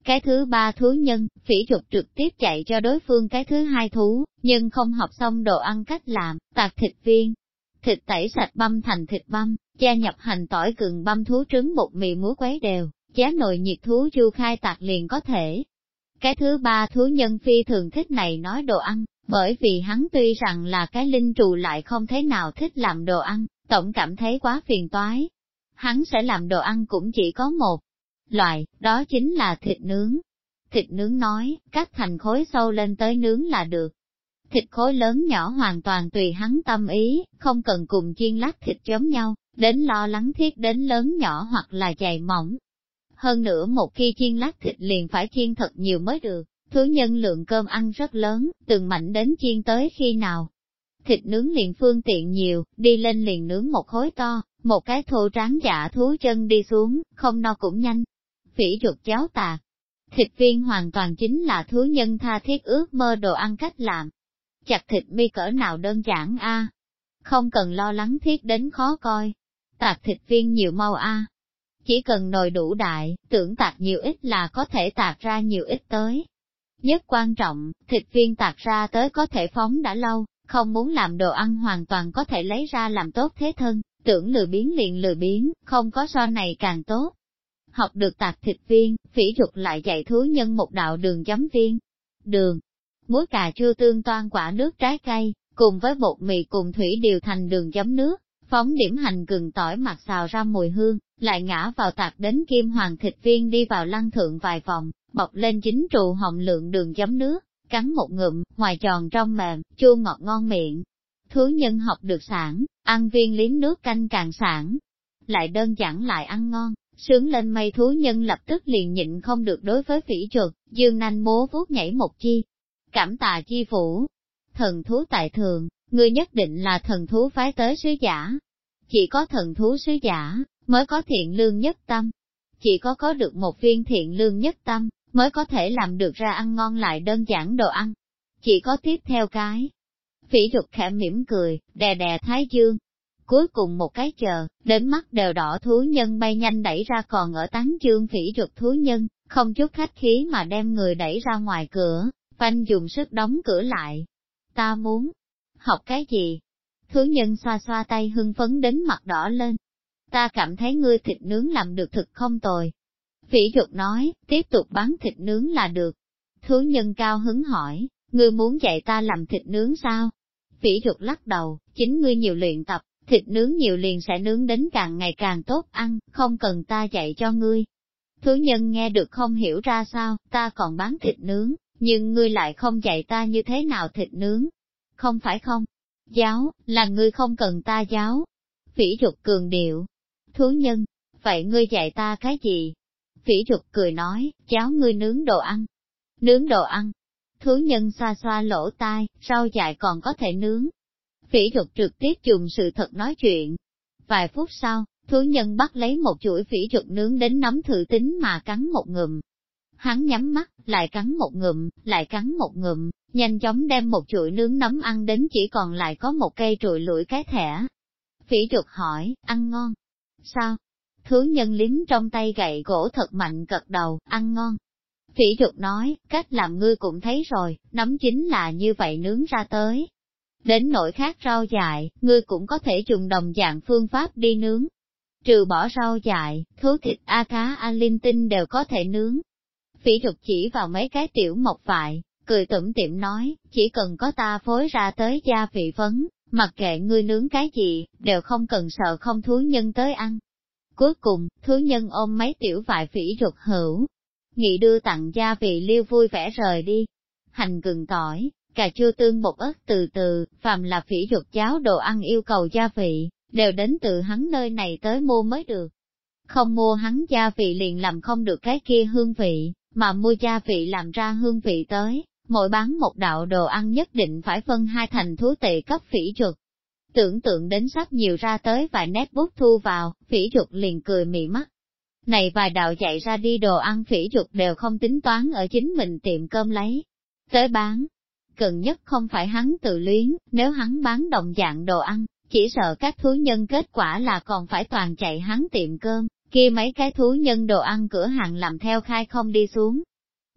Cái thứ ba thú nhân, Phỉ Dục trực tiếp chạy cho đối phương cái thứ hai thú, nhưng không học xong đồ ăn cách làm, tạc thịt viên. Thịt tẩy sạch băm thành thịt băm, gia nhập hành tỏi gừng băm thú trứng bột mì muối quấy đều, giá nồi nhiệt thú chu khai tạc liền có thể. Cái thứ ba thú nhân phi thường thích này nói đồ ăn, bởi vì hắn tuy rằng là cái linh trù lại không thế nào thích làm đồ ăn, tổng cảm thấy quá phiền toái. Hắn sẽ làm đồ ăn cũng chỉ có một loại, đó chính là thịt nướng. Thịt nướng nói, cắt thành khối sâu lên tới nướng là được. Thịt khối lớn nhỏ hoàn toàn tùy hắn tâm ý, không cần cùng chiên lát thịt giống nhau, đến lo lắng thiết đến lớn nhỏ hoặc là dày mỏng. Hơn nữa một khi chiên lát thịt liền phải chiên thật nhiều mới được, thú nhân lượng cơm ăn rất lớn, từng mảnh đến chiên tới khi nào. Thịt nướng liền phương tiện nhiều, đi lên liền nướng một khối to, một cái thô tráng dạ thú chân đi xuống, không no cũng nhanh. Phỉ Dục cháo tạc. Thịt viên hoàn toàn chính là thú nhân tha thiết ước mơ đồ ăn cách làm. Chặt thịt mi cỡ nào đơn giản a, không cần lo lắng thiết đến khó coi. Tạc thịt viên nhiều mau a, chỉ cần nồi đủ đại, tưởng tạc nhiều ít là có thể tạc ra nhiều ít tới. Nhất quan trọng, thịt viên tạc ra tới có thể phóng đã lâu, không muốn làm đồ ăn hoàn toàn có thể lấy ra làm tốt thế thân, tưởng lười biếng liền lười biếng, không có so này càng tốt. Học được tạc thịt viên, Phỉ Dục lại dạy thú nhân một đạo đường chấm viên. Đường, muối cà chua tương toan quả nước trái cây, cùng với bột mì cùng thủy điều thành đường chấm nước, phóng điểm hành gừng tỏi mặc xào ra mùi hương, lại ngã vào tạc đến kim hoàng thịt viên đi vào lăn thượng vài vòng, bọc lên chính trụ hồng lượng đường chấm nước, cắn một ngụm, ngoài tròn trong mềm, chua ngọt ngon miệng. Thú nhân học được sản, ăn viên liếm nước canh càng sản, lại đơn giản lại ăn ngon. Sướng lên mây thú nhân lập tức liền nhịn không được đối với Phỉ Dục, dương nanh múa vuốt nhảy một chi. Cảm tạ chi phủ, thần thú tại thường, ngươi nhất định là thần thú phái tới sứ giả. Chỉ có thần thú sứ giả, mới có thiện lương nhất tâm. Chỉ có được một viên thiện lương nhất tâm, mới có thể làm được ra ăn ngon lại đơn giản đồ ăn. Chỉ có tiếp theo cái. Phỉ Dục khẽ mỉm cười, đè đè thái dương. Cuối cùng một cái chờ, đến mắt đều đỏ thú nhân bay nhanh đẩy ra còn ở tán chương Phỉ Dục thú nhân, không chút khách khí mà đem người đẩy ra ngoài cửa, phanh dùng sức đóng cửa lại. Ta muốn học cái gì? Thú nhân xoa xoa tay hưng phấn đến mặt đỏ lên. Ta cảm thấy ngươi thịt nướng làm được thực không tồi. Phỉ Dục nói, tiếp tục bán thịt nướng là được. Thú nhân cao hứng hỏi, ngươi muốn dạy ta làm thịt nướng sao? Phỉ Dục lắc đầu, chính ngươi nhiều luyện tập. Thịt nướng nhiều liền sẽ nướng đến càng ngày càng tốt ăn, không cần ta dạy cho ngươi. Thú nhân nghe được không hiểu ra sao, ta còn bán thịt nướng, nhưng ngươi lại không dạy ta như thế nào thịt nướng. Không phải không? Giáo, là ngươi không cần ta giáo. Phỉ Dục cường điệu. Thú nhân, vậy ngươi dạy ta cái gì? Phỉ Dục cười nói, giáo ngươi nướng đồ ăn. Nướng đồ ăn. Thú nhân xoa xoa lỗ tai, rau dại còn có thể nướng. Phỉ Dục trực tiếp dùng sự thật nói chuyện. Vài phút sau, thú nhân bắt lấy một chuỗi Phỉ Dục nướng đến nấm thử tính mà cắn một ngụm. Hắn nhắm mắt, lại cắn một ngụm, lại cắn một ngụm, nhanh chóng đem một chuỗi nướng nấm ăn đến chỉ còn lại có một cây trụi lủi cái thẻ. Phỉ Dục hỏi, ăn ngon? Sao? Thú nhân liếm trong tay gậy gỗ thật mạnh cật đầu, ăn ngon. Phỉ Dục nói, cách làm ngươi cũng thấy rồi, nấm chính là như vậy nướng ra tới. Đến nỗi khác rau dại, ngươi cũng có thể dùng đồng dạng phương pháp đi nướng. Trừ bỏ rau dại, thú thịt a cá a linh tinh đều có thể nướng. Phỉ Dục chỉ vào mấy cái tiểu mộc vại, cười tủm tỉm nói, chỉ cần có ta phối ra tới gia vị phấn, mặc kệ ngươi nướng cái gì, đều không cần sợ không thú nhân tới ăn. Cuối cùng, thú nhân ôm mấy tiểu vại Phỉ Dục hữu, nghị đưa tặng gia vị liêu vui vẻ rời đi. Hành gừng tỏi, cà chua tương bột ớt từ từ, phàm là Phỉ Dục cháo đồ ăn yêu cầu gia vị, đều đến từ hắn nơi này tới mua mới được. Không mua hắn gia vị liền làm không được cái kia hương vị, mà mua gia vị làm ra hương vị tới, mỗi bán một đạo đồ ăn nhất định phải phân hai thành thú tệ cấp Phỉ Dục. Tưởng tượng đến sắp nhiều ra tới vài nét bút thu vào, Phỉ Dục liền cười mị mắt. Này vài đạo chạy ra đi đồ ăn Phỉ Dục đều không tính toán ở chính mình tiệm cơm lấy tới bán. Cần nhất không phải hắn tự luyến, nếu hắn bán đồng dạng đồ ăn, chỉ sợ các thú nhân kết quả là còn phải toàn chạy hắn tiệm cơm, kia mấy cái thú nhân đồ ăn cửa hàng làm theo khai không đi xuống,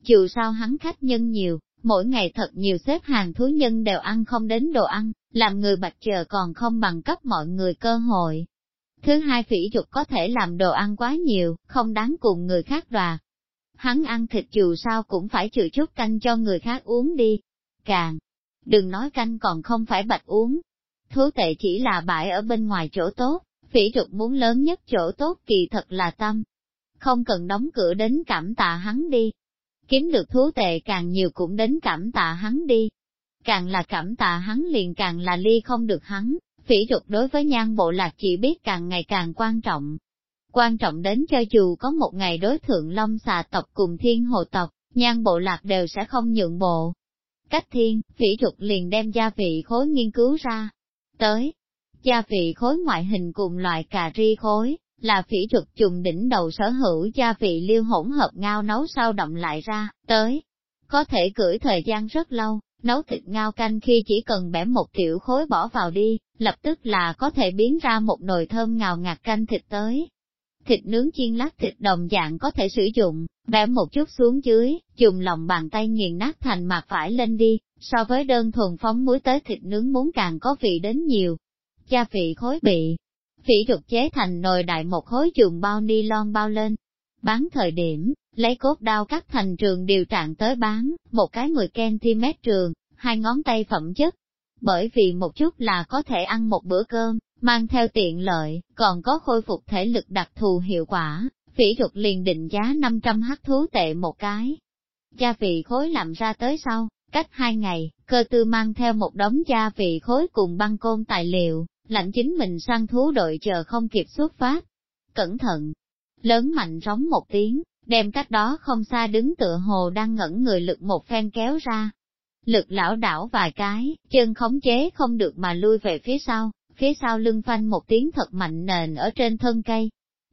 Dù sao hắn khách nhân nhiều, mỗi ngày thật nhiều xếp hàng thú nhân đều ăn không đến đồ ăn, làm người bạch chờ còn không bằng cấp mọi người cơ hội. Thứ hai, phỉ dục có thể làm đồ ăn quá nhiều, không đáng cùng người khác đoạt. Hắn ăn thịt dù sao cũng phải chừa chút canh cho người khác uống đi. Càng đừng nói canh còn không phải bạch uống. Thú tệ chỉ là bãi ở bên ngoài chỗ tốt, phỉ dục muốn lớn nhất chỗ tốt kỳ thật là tâm. Không cần đóng cửa đến cảm tạ hắn đi. Kiếm được thú tệ càng nhiều cũng đến cảm tạ hắn đi. Càng là cảm tạ hắn liền càng là ly không được hắn, phỉ dục đối với Nhan Bộ Lạc chỉ biết càng ngày càng quan trọng. Quan trọng đến cho dù có một ngày đối thượng Long Xà tộc cùng Thiên Hồ tộc, Nhan Bộ Lạc đều sẽ không nhượng bộ. Cách thiên, phỉ dục liền đem gia vị khối nghiên cứu ra. Tới, gia vị khối ngoại hình cùng loại cà ri khối, là phỉ dục trùng đỉnh đầu sở hữu gia vị liêu hỗn hợp ngao nấu sau động lại ra, tới. Có thể cưỡi thời gian rất lâu, nấu thịt ngao canh khi chỉ cần bẻ một tiểu khối bỏ vào đi, lập tức là có thể biến ra một nồi thơm ngào ngạt canh thịt tới. Thịt nướng chiên lát thịt đồng dạng có thể sử dụng, bẻ một chút xuống dưới, dùng lòng bàn tay nghiền nát thành mặt phải lên đi, so với đơn thuần phóng muối tới thịt nướng muốn càng có vị đến nhiều. Gia vị khối bị phỉ dục chế thành nồi đại một khối dùng bao ni lon bao lên. Bán thời điểm, lấy cốt đao cắt thành trường điều trạng tới bán, một cái 10cm trường, 2 ngón tay phẩm chất. Bởi vì một chút là có thể ăn một bữa cơm, mang theo tiện lợi, còn có khôi phục thể lực đặc thù hiệu quả, phỉ dục liền định giá 500 hắc thú tệ một cái. Gia vị khối làm ra tới sau, cách 2 ngày, Cơ Tư mang theo một đống gia vị khối cùng băng côn tài liệu, lạnh chính mình săn thú đội chờ không kịp xuất phát. Cẩn thận, lớn mạnh rống một tiếng, đem cách đó không xa đứng tựa hồ đang ngẩn người lực một phen kéo ra. Lực lão đảo vài cái, chân khống chế không được mà lui về phía sau lưng phanh một tiếng thật mạnh nền ở trên thân cây.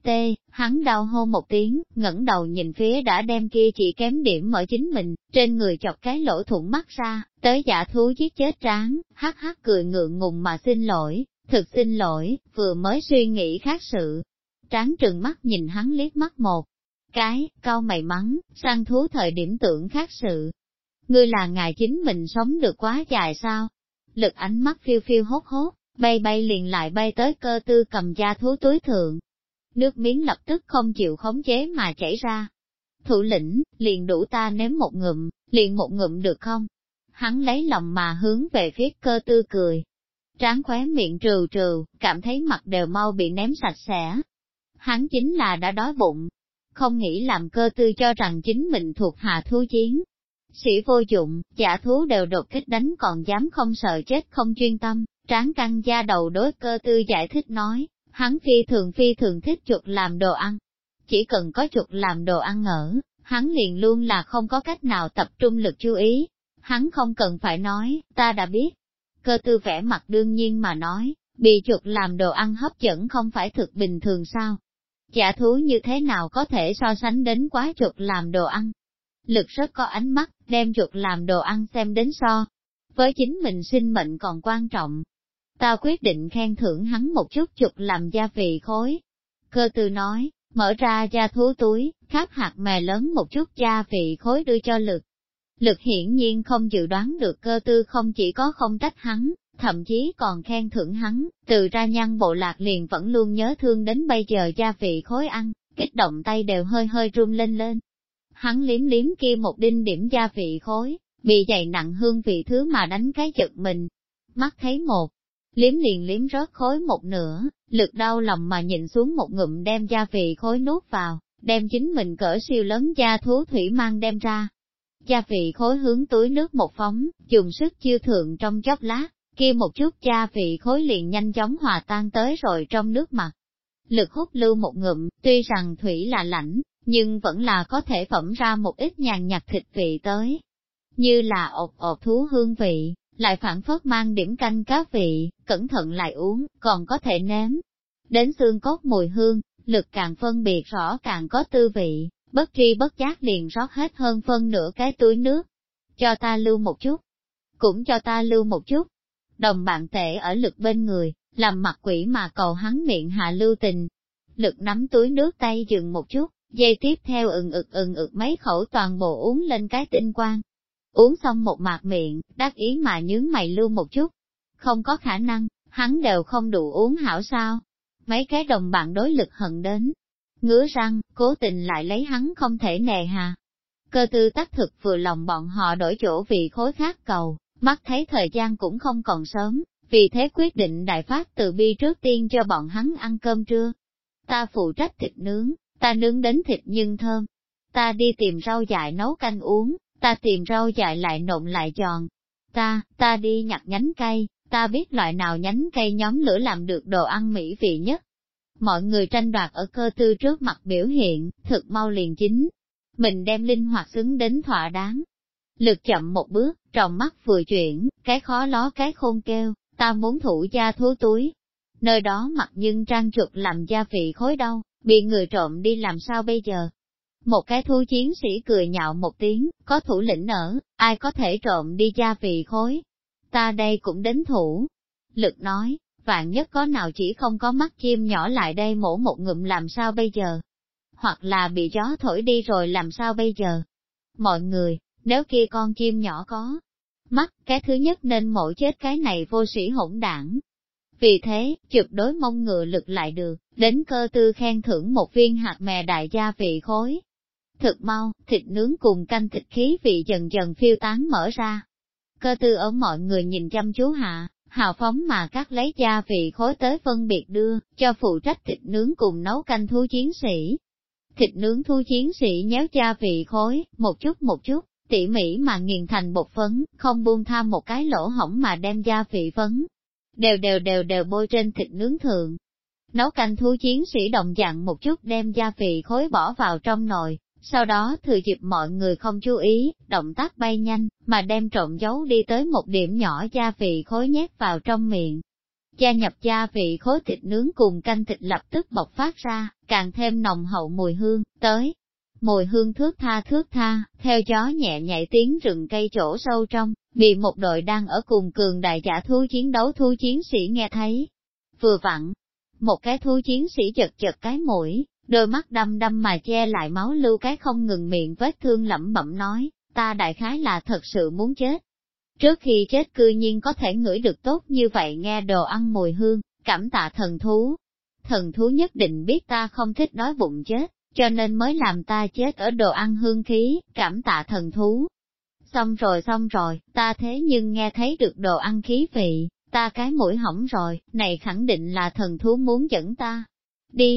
Hắn đau hô một tiếng, ngẩng đầu nhìn phía đã đem kia chỉ kém điểm ở chính mình, trên người chọc cái lỗ thủng mắt ra, tới giả thú giết chết tráng, hắc hắc cười ngượng ngùng mà xin lỗi, thực xin lỗi, vừa mới suy nghĩ khác sự. Tráng trừng mắt nhìn hắn liếc mắt một cái, cau mày mắng, săn thú thời điểm tưởng khác sự. Ngươi là ngài chính mình sống được quá dài sao? Lực ánh mắt phiêu phiêu hốt hốt, bay bay liền lại bay tới Cơ Tư cầm gia thú túi thượng. Nước miếng lập tức không chịu khống chế mà chảy ra. Thủ lĩnh, liền đủ ta nếm một ngụm, liền một ngụm được không? Hắn lấy lòng mà hướng về phía Cơ Tư cười. Tráng khóe miệng trừ trừ, cảm thấy mặt đều mau bị ném sạch sẽ. Hắn chính là đã đói bụng, không nghĩ làm Cơ Tư cho rằng chính mình thuộc hạ thú chiến. Sĩ vô dụng, giả thú đều đột kích đánh còn dám không sợ chết không chuyên tâm, Tráng căng da đầu đối Cơ Tư giải thích nói, hắn phi thường thích chuột làm đồ ăn. Chỉ cần có chuột làm đồ ăn ở, hắn liền luôn là không có cách nào tập trung lực chú ý. Hắn không cần phải nói, ta đã biết. Cơ Tư vẻ mặt đương nhiên mà nói, bị chuột làm đồ ăn hấp dẫn không phải thực bình thường sao? Giả thú như thế nào có thể so sánh đến quá chuột làm đồ ăn? Lực rất có ánh mắt, đem chuột làm đồ ăn xem đến so. Với chính mình sinh mệnh còn quan trọng. Ta quyết định khen thưởng hắn một chút chuột làm gia vị khối. Cơ Tư nói, mở ra gia thú túi, khắp hạt mè lớn một chút gia vị khối đưa cho Lực. Lực hiển nhiên không dự đoán được Cơ Tư không chỉ có không trách hắn, thậm chí còn khen thưởng hắn, từ ra Nhan Bộ Lạc liền vẫn luôn nhớ thương đến bây giờ gia vị khối ăn, kích động tay đều hơi hơi run lên lên. Hắn liếm liếm kia một đinh điểm gia vị khối, bị dày nặng hương vị thứ mà đánh cái giật mình. Mắt thấy một, liếm liền liếm rớt khối một nửa, Lực đau lòng mà nhìn xuống một ngụm đem gia vị khối nuốt vào, đem chính mình cỡ siêu lớn gia thú thủy mang đem ra. Gia vị khối hướng túi nước một phóng, dùng sức chiêu thượng trong chốc lát, kia một chút gia vị khối liền nhanh chóng hòa tan tới rồi trong nước mặt. Lực hút lưu một ngụm, tuy rằng thủy là lạnh, nhưng vẫn là có thể phẩm ra một ít nhàn nhạt thịt vị tới. Như là ột thú hương vị, lại phản phất mang điểm canh cá vị, cẩn thận lại uống, còn có thể nếm. Đến xương cốt mùi hương, Lực càng phân biệt rõ càng có tư vị, bất tri bất giác liền rót hết hơn phân nửa cái túi nước. Cho ta lưu một chút, cũng cho ta lưu một chút. Đồng bạn tệ ở Lực bên người, làm mặt quỷ mà cầu hắn miệng hạ lưu tình. Lực nắm túi nước tay dừng một chút, Giây tiếp theo ừng ực mấy khẩu toàn bộ uống lên cái tinh quang. Uống xong một mạt miệng, đắc ý mà nhướng mày lưu một chút. Không có khả năng, hắn đều không đủ uống hảo sao. Mấy cái đồng bạn đối lực hận đến. Ngứa răng, cố tình lại lấy hắn không thể nề hà. Cơ tư tác thực vừa lòng bọn họ đổi chỗ vì khối khác cầu, mắt thấy thời gian cũng không còn sớm, vì thế quyết định đại phát từ bi trước tiên cho bọn hắn ăn cơm trưa. Ta phụ trách thịt nướng, ta nướng đến thịt nhưng thơm. Ta đi tìm rau dại nấu canh uống, ta tìm rau dại lại nộn lại giòn. Ta đi nhặt nhánh cây, ta biết loại nào nhánh cây nhóm lửa làm được đồ ăn mỹ vị nhất. Mọi người tranh đoạt ở cơ tư trước mặt biểu hiện, thực mau liền chính. Mình đem linh hoạt xứng đến thỏa đáng. Lực chậm một bước, trong mắt vừa chuyển, cái khó ló cái khôn kêu, ta muốn thủ gia thú túi. Nơi đó mặc nhưng trang chuột làm gia vị khối đâu, bị người trộm đi làm sao bây giờ? Một cái thú chiến sĩ cười nhạo một tiếng, có thủ lĩnh ở, ai có thể trộm đi gia vị khối? Ta đây cũng đến thủ. Lực nói, vạn nhất có nào chỉ không có mắt chim nhỏ lại đây mổ một ngụm làm sao bây giờ? Hoặc là bị gió thổi đi rồi làm sao bây giờ? Mọi người, nếu kia con chim nhỏ có mắt, cái thứ nhất nên mổ chết cái này vô sĩ hỗn đảng. Vì thế, chụp đối mông ngựa lực lại được, đến cơ tư khen thưởng một viên hạt mè đại gia vị khối. Thực mau, thịt nướng cùng canh thịt khí vị dần dần phiêu tán mở ra. Cơ tư ở mọi người nhìn chăm chú hạ, hào phóng mà cắt lấy gia vị khối tới phân biệt đưa, cho phụ trách thịt nướng cùng nấu canh thú chiến sĩ. Thịt nướng thú chiến sĩ nhéo gia vị khối, một chút, tỉ mỉ mà nghiền thành bột phấn, không buông tha một cái lỗ hổng mà đem gia vị phấn. Đều bôi trên thịt nướng thượng. Nấu canh thú chiến sĩ đồng dạng một chút đem gia vị khối bỏ vào trong nồi, sau đó thừa dịp mọi người không chú ý, động tác bay nhanh, mà đem trộn giấu đi tới một điểm nhỏ gia vị khối nhét vào trong miệng. Gia nhập gia vị khối thịt nướng cùng canh thịt lập tức bộc phát ra, càng thêm nồng hậu mùi hương, tới. Mùi hương thước tha, theo gió nhẹ nhảy tiếng rừng cây chỗ sâu trong, bị một đội đang ở cùng cường đại giả thú chiến đấu thú chiến sĩ nghe thấy. Vừa vặn, một cái thú chiến sĩ chật cái mũi, đôi mắt đăm mà che lại máu lưu cái không ngừng miệng vết thương lẩm bẩm nói, ta đại khái là thật sự muốn chết. Trước khi chết cư nhiên có thể ngửi được tốt như vậy nghe đồ ăn mùi hương, cảm tạ thần thú. Thần thú nhất định biết ta không thích đói bụng chết, cho nên mới làm ta chết ở đồ ăn hương khí, cảm tạ thần thú. Xong rồi, ta thế nhưng nghe thấy được đồ ăn khí vị, ta cái mũi hỏng rồi, này khẳng định là thần thú muốn dẫn ta. Đi,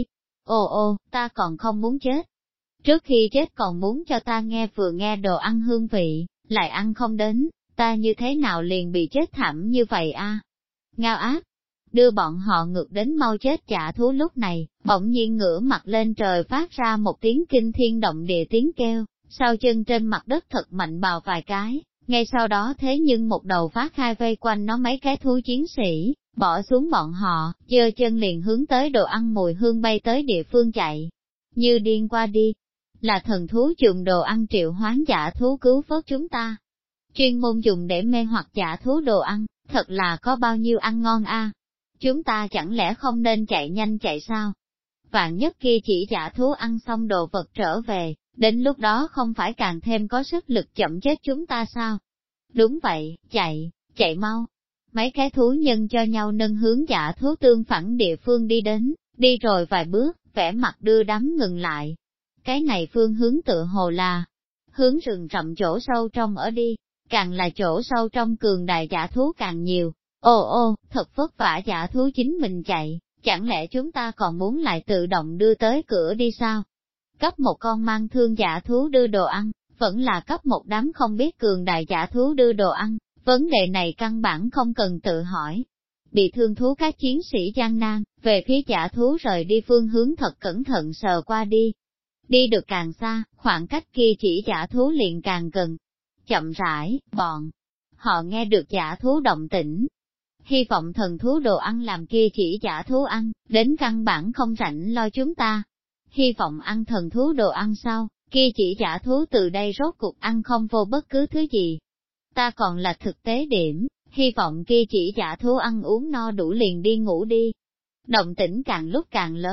ta còn không muốn chết. Trước khi chết còn muốn cho ta vừa nghe đồ ăn hương vị, lại ăn không đến, ta như thế nào liền bị chết thảm như vậy a? Ngao ác, đưa bọn họ ngược đến mau chết chả thú lúc này, bỗng nhiên ngửa mặt lên trời phát ra một tiếng kinh thiên động địa tiếng kêu, sau chân trên mặt đất thật mạnh bào vài cái, ngay sau đó thế nhưng một đầu phát khai vây quanh nó mấy cái thú chiến sĩ, bỏ xuống bọn họ, giơ chân liền hướng tới đồ ăn mùi hương bay tới địa phương chạy, như điên qua đi. Là thần thú dùng đồ ăn triệu hoán giả thú cứu vớt chúng ta. Chuyên môn dùng để mê hoặc giả thú đồ ăn, thật là có bao nhiêu ăn ngon a. Chúng ta chẳng lẽ không nên chạy nhanh chạy sao? Vạn nhất kia chỉ giả thú ăn xong đồ vật trở về, đến lúc đó không phải càng thêm có sức lực chậm chết chúng ta sao? Đúng vậy, chạy mau. Mấy cái thú nhân cho nhau nâng hướng giả thú tương phản địa phương đi đến, đi rồi vài bước, vẻ mặt đưa đám ngừng lại. Cái này phương hướng tựa hồ là hướng rừng rậm chỗ sâu trong ở đi, càng là chỗ sâu trong cường đại giả thú càng nhiều. Thật vất vả giả thú chính mình chạy, chẳng lẽ chúng ta còn muốn lại tự động đưa tới cửa đi sao? Cấp một con mang thương giả thú đưa đồ ăn, vẫn là cấp một đám không biết cường đại giả thú đưa đồ ăn, vấn đề này căn bản không cần tự hỏi. Bị thương thú các chiến sĩ gian nan, về phía giả thú rời đi phương hướng thật cẩn thận sờ qua đi. Đi được càng xa, khoảng cách kia chỉ giả thú liền càng gần. Chậm rãi, bọn họ nghe được giả thú động tĩnh. Hy vọng thần thú đồ ăn làm kia chỉ giả thú ăn, đến căn bản không rảnh lo chúng ta. Hy vọng ăn thần thú đồ ăn sau, kia chỉ giả thú từ đây rốt cuộc ăn không vô bất cứ thứ gì. Ta còn là thực tế điểm, hy vọng kia chỉ giả thú ăn uống no đủ liền đi ngủ đi. Động tĩnh càng lúc càng lớn,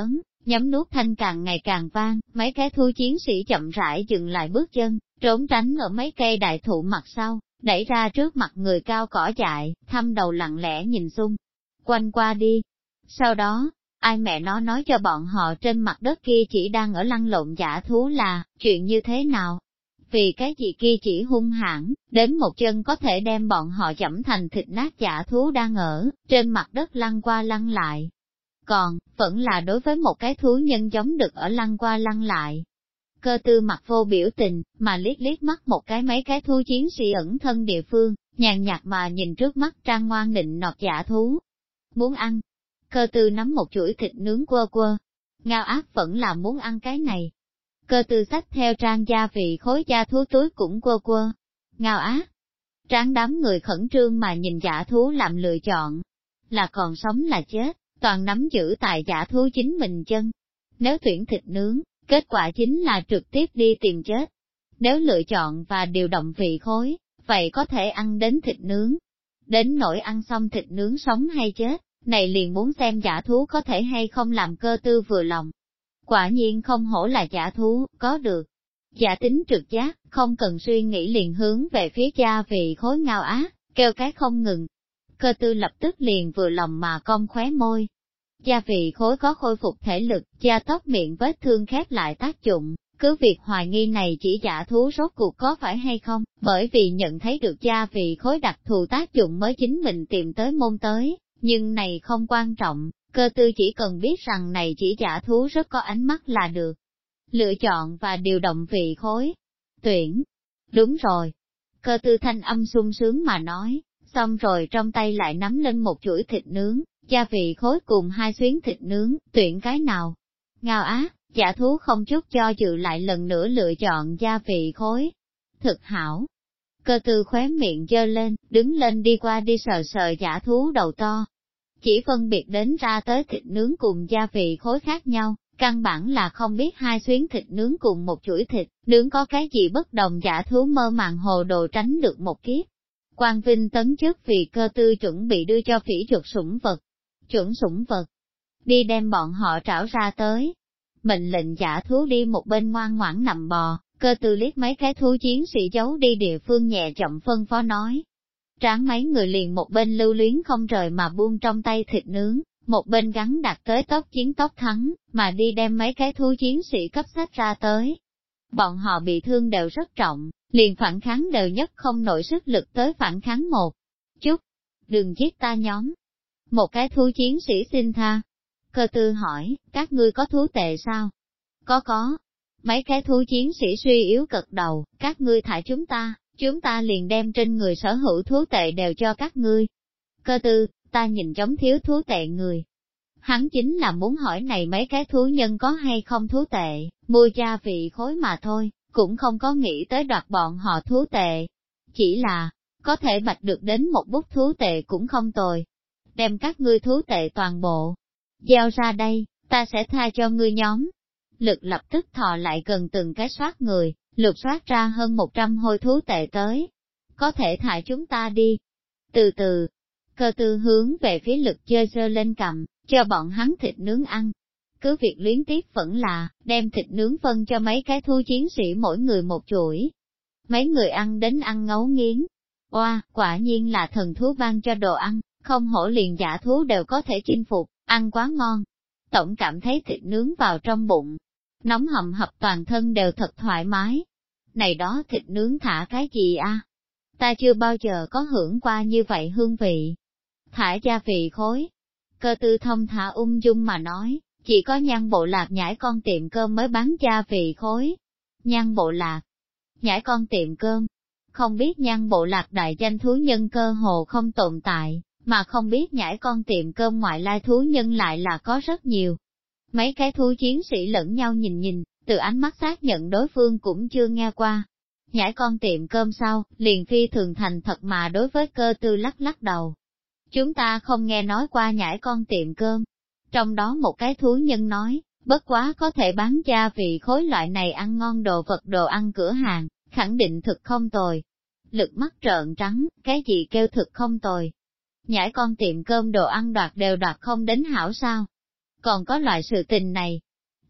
nhấm nuốt thanh càng ngày càng vang, mấy cái thú chiến sĩ chậm rãi dừng lại bước chân, trốn tránh ở mấy cây đại thụ mặt sau, đẩy ra trước mặt người cao cỏ dại, thăm đầu lặng lẽ nhìn xung quanh qua đi. Sau đó, ai mẹ nó nói cho bọn họ trên mặt đất kia chỉ đang ở lăn lộn dã thú là, chuyện như thế nào? Vì cái gì kia chỉ hung hãn, đến một chân có thể đem bọn họ chẩm thành thịt nát dã thú đang ở, trên mặt đất lăn qua lăn lại. Còn, vẫn là đối với một cái thú nhân giống được ở lăn qua lăn lại. Cơ tư mặt vô biểu tình, mà liếc liếc mắt một cái mấy cái thú chiến sĩ ẩn thân địa phương, nhàn nhạt mà nhìn trước mắt trang ngoan định nọt dã thú. Muốn ăn. Cơ tư nắm một chuỗi thịt nướng quơ quơ. Ngao ác vẫn là muốn ăn cái này. Cơ tư xách theo trang gia vị khối da thú túi cũng quơ quơ. Ngao ác. Tráng đám người khẩn trương mà nhìn dã thú làm lựa chọn. Là còn sống là chết, toàn nắm giữ tại dã thú chính mình chân. Nếu tuyển thịt nướng, kết quả chính là trực tiếp đi tìm chết. Nếu lựa chọn và điều động vị khối, vậy có thể ăn đến thịt nướng. Đến nỗi ăn xong thịt nướng sống hay chết, này liền muốn xem dã thú có thể hay không làm cơ tư vừa lòng. Quả nhiên không hổ là dã thú, có được. Giả tính trực giác, không cần suy nghĩ liền hướng về phía gia vị khối ngao ác, kêu cái không ngừng. Cơ tư lập tức liền vừa lòng mà cong khóe môi. Gia vị khối có khôi phục thể lực, gia tốc miệng vết thương khép lại tác dụng, cứ việc hoài nghi này chỉ dã thú rốt cuộc có phải hay không, bởi vì nhận thấy được gia vị khối đặc thù tác dụng mới chính mình tìm tới môn tới, nhưng này không quan trọng, cơ tư chỉ cần biết rằng này chỉ dã thú rất có ánh mắt là được. Lựa chọn và điều động vị khối. Tuyển. Đúng rồi. Cơ tư thanh âm sung sướng mà nói, xong rồi trong tay lại nắm lên một chuỗi thịt nướng, gia vị khối cùng 2 xuyến thịt nướng, tuyển cái nào? Ngao ác, dã thú không chút cho dự lại lần nữa lựa chọn gia vị khối. Thực hảo. Cơ tư khóe miệng giơ lên, đứng lên đi qua đi sờ sờ dã thú đầu to. Chỉ phân biệt đến ra tới thịt nướng cùng gia vị khối khác nhau, căn bản là không biết 2 xuyến thịt nướng cùng một chuỗi thịt nướng có cái gì bất đồng. Dã thú mơ màng hồ đồ tránh được một kiếp. Quang vinh tấn chức vì cơ tư chuẩn bị đưa cho phỉ chuột sủng vật. Chuẩn sủng vật. Đi đem bọn họ trảo ra tới. Mệnh lệnh dã thú đi một bên ngoan ngoãn nằm bò, cơ tư liếc mấy cái thú chiến sĩ giấu đi địa phương nhẹ chậm phân phó nói. Tráng mấy người liền một bên lưu luyến không rời mà buông trong tay thịt nướng, một bên gắn đặt tới tốc chiến tốc thắng, mà đi đem mấy cái thú chiến sĩ cấp sách ra tới. Bọn họ bị thương đều rất trọng, liền phản kháng đều nhất không nổi sức lực tới phản kháng một chút. Đừng giết ta nhóm. Một cái thú chiến sĩ xin tha. Cơ tư hỏi, các ngươi có thú tệ sao? Có. Mấy cái thú chiến sĩ suy yếu cật đầu, các ngươi thả chúng ta liền đem trên người sở hữu thú tệ đều cho các ngươi. Cơ tư, ta nhìn giống thiếu thú tệ người. Hắn chính là muốn hỏi này mấy cái thú nhân có hay không thú tệ, mua gia vị khối mà thôi, cũng không có nghĩ tới đoạt bọn họ thú tệ. Chỉ là, có thể bạch được đến một bút thú tệ cũng không tồi. Đem các ngươi thú tệ toàn bộ, giao ra đây, ta sẽ tha cho ngươi nhóm. Lực lập tức thò lại gần từng cái soát người, lục soát ra hơn 100 hôi thú tệ tới. Có thể thả chúng ta đi. Từ từ, cơ tư hướng về phía lực chơi giơ lên cầm, cho bọn hắn thịt nướng ăn. Cứ việc luyến tiếp vẫn là, đem thịt nướng phân cho mấy cái thú chiến sĩ mỗi người một chuỗi. Mấy người ăn đến ăn ngấu nghiến. Oa, quả nhiên là thần thú ban cho đồ ăn, không hổ liền dã thú đều có thể chinh phục, ăn quá ngon. Tổng cảm thấy thịt nướng vào trong bụng, nóng hầm hập toàn thân đều thật thoải mái. Này đó thịt nướng thả cái gì a? Ta chưa bao giờ có hưởng qua như vậy hương vị. Thả gia vị khối. Cơ tư thông thả ung dung mà nói, chỉ có Nhan Bộ Lạc nhảy con tiệm cơm mới bán gia vị khối. Nhan Bộ Lạc, nhảy con tiệm cơm. Không biết Nhan Bộ Lạc đại danh thú nhân cơ hồ không tồn tại, mà không biết nhảy con tiệm cơm ngoại lai thú nhân lại là có rất nhiều. Mấy cái thú chiến sĩ lẫn nhau nhìn, từ ánh mắt xác nhận đối phương cũng chưa nghe qua. Nhảy con tiệm cơm sau, liền phi thường thành thật mà đối với cơ tư lắc lắc đầu. Chúng ta không nghe nói qua nhảy con tiệm cơm. Trong đó một cái thú nhân nói, bất quá có thể bán gia vị khối loại này ăn ngon đồ vật đồ ăn cửa hàng, khẳng định thực không tồi. Lực mắt trợn trắng, cái gì kêu thực không tồi. Nhảy con tiệm cơm đồ ăn đoạt đều đoạt không đến hảo sao. Còn có loại sự tình này,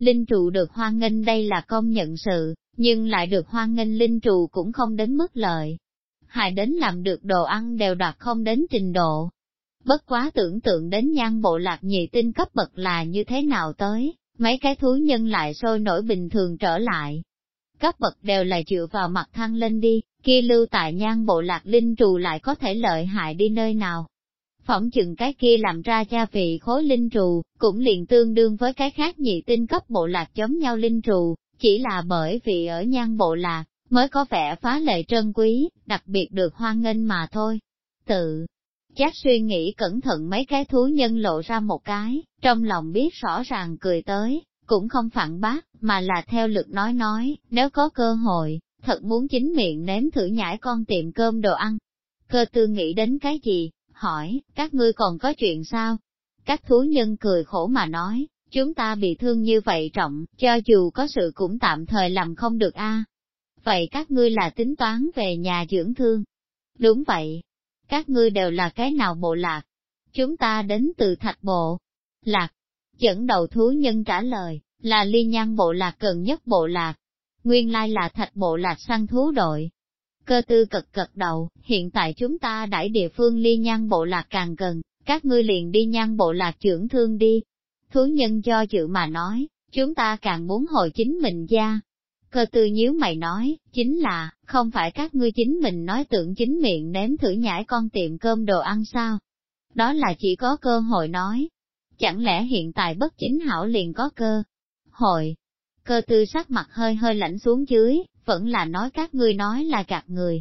linh trụ được hoan nghênh đây là công nhận sự, nhưng lại được hoan nghênh linh trụ cũng không đến mức lợi. Hại đến làm được đồ ăn đều đạt không đến trình độ. Bất quá tưởng tượng đến Nhan bộ lạc nhị tinh cấp bậc là như thế nào tới, mấy cái thú nhân lại sôi nổi bình thường trở lại. Cấp bậc đều là dựa vào mặt thăng lên đi, kia lưu tại Nhan bộ lạc linh trù lại có thể lợi hại đi nơi nào. Phỏng chừng cái kia làm ra gia vị khối linh trù, cũng liền tương đương với cái khác nhị tinh cấp bộ lạc giống nhau linh trù, chỉ là bởi vì ở Nhan bộ lạc, mới có vẻ phá lệ trân quý, đặc biệt được hoan nghênh mà thôi. Tự chắc suy nghĩ cẩn thận mấy cái thú nhân lộ ra một cái, trong lòng biết rõ ràng cười tới, cũng không phản bác, mà là theo lực nói, nếu có cơ hội, thật muốn chính miệng nếm thử nhảy con tiệm cơm đồ ăn. Cơ tư nghĩ đến cái gì, hỏi, các ngươi còn có chuyện sao? Các thú nhân cười khổ mà nói, chúng ta bị thương như vậy trọng, cho dù có sự cũng tạm thời làm không được a. Vậy các ngươi là tính toán về nhà dưỡng thương? Đúng vậy. Các ngươi đều là cái nào bộ lạc? Chúng ta đến từ Thạch bộ lạc. Dẫn đầu thú nhân trả lời, là Ly Nhan bộ lạc gần nhất bộ lạc. Nguyên lai là Thạch bộ lạc săn thú đội. Cơ tư cật đầu, hiện tại chúng ta đãi địa phương Ly Nhan bộ lạc càng gần, các ngươi liền đi Nhan bộ lạc dưỡng thương đi. Thú nhân do dự mà nói, chúng ta càng muốn hồi chính mình gia. Cơ tư nhíu mày nói, chính là, không phải các ngươi chính mình nói tưởng chính miệng nếm thử nhảy con tiệm cơm đồ ăn sao? Đó là chỉ có cơ hội nói. Chẳng lẽ hiện tại bất chính hảo liền có cơ hội? Cơ tư sắc mặt hơi hơi lạnh xuống dưới, vẫn là nói các ngươi nói là gạt người.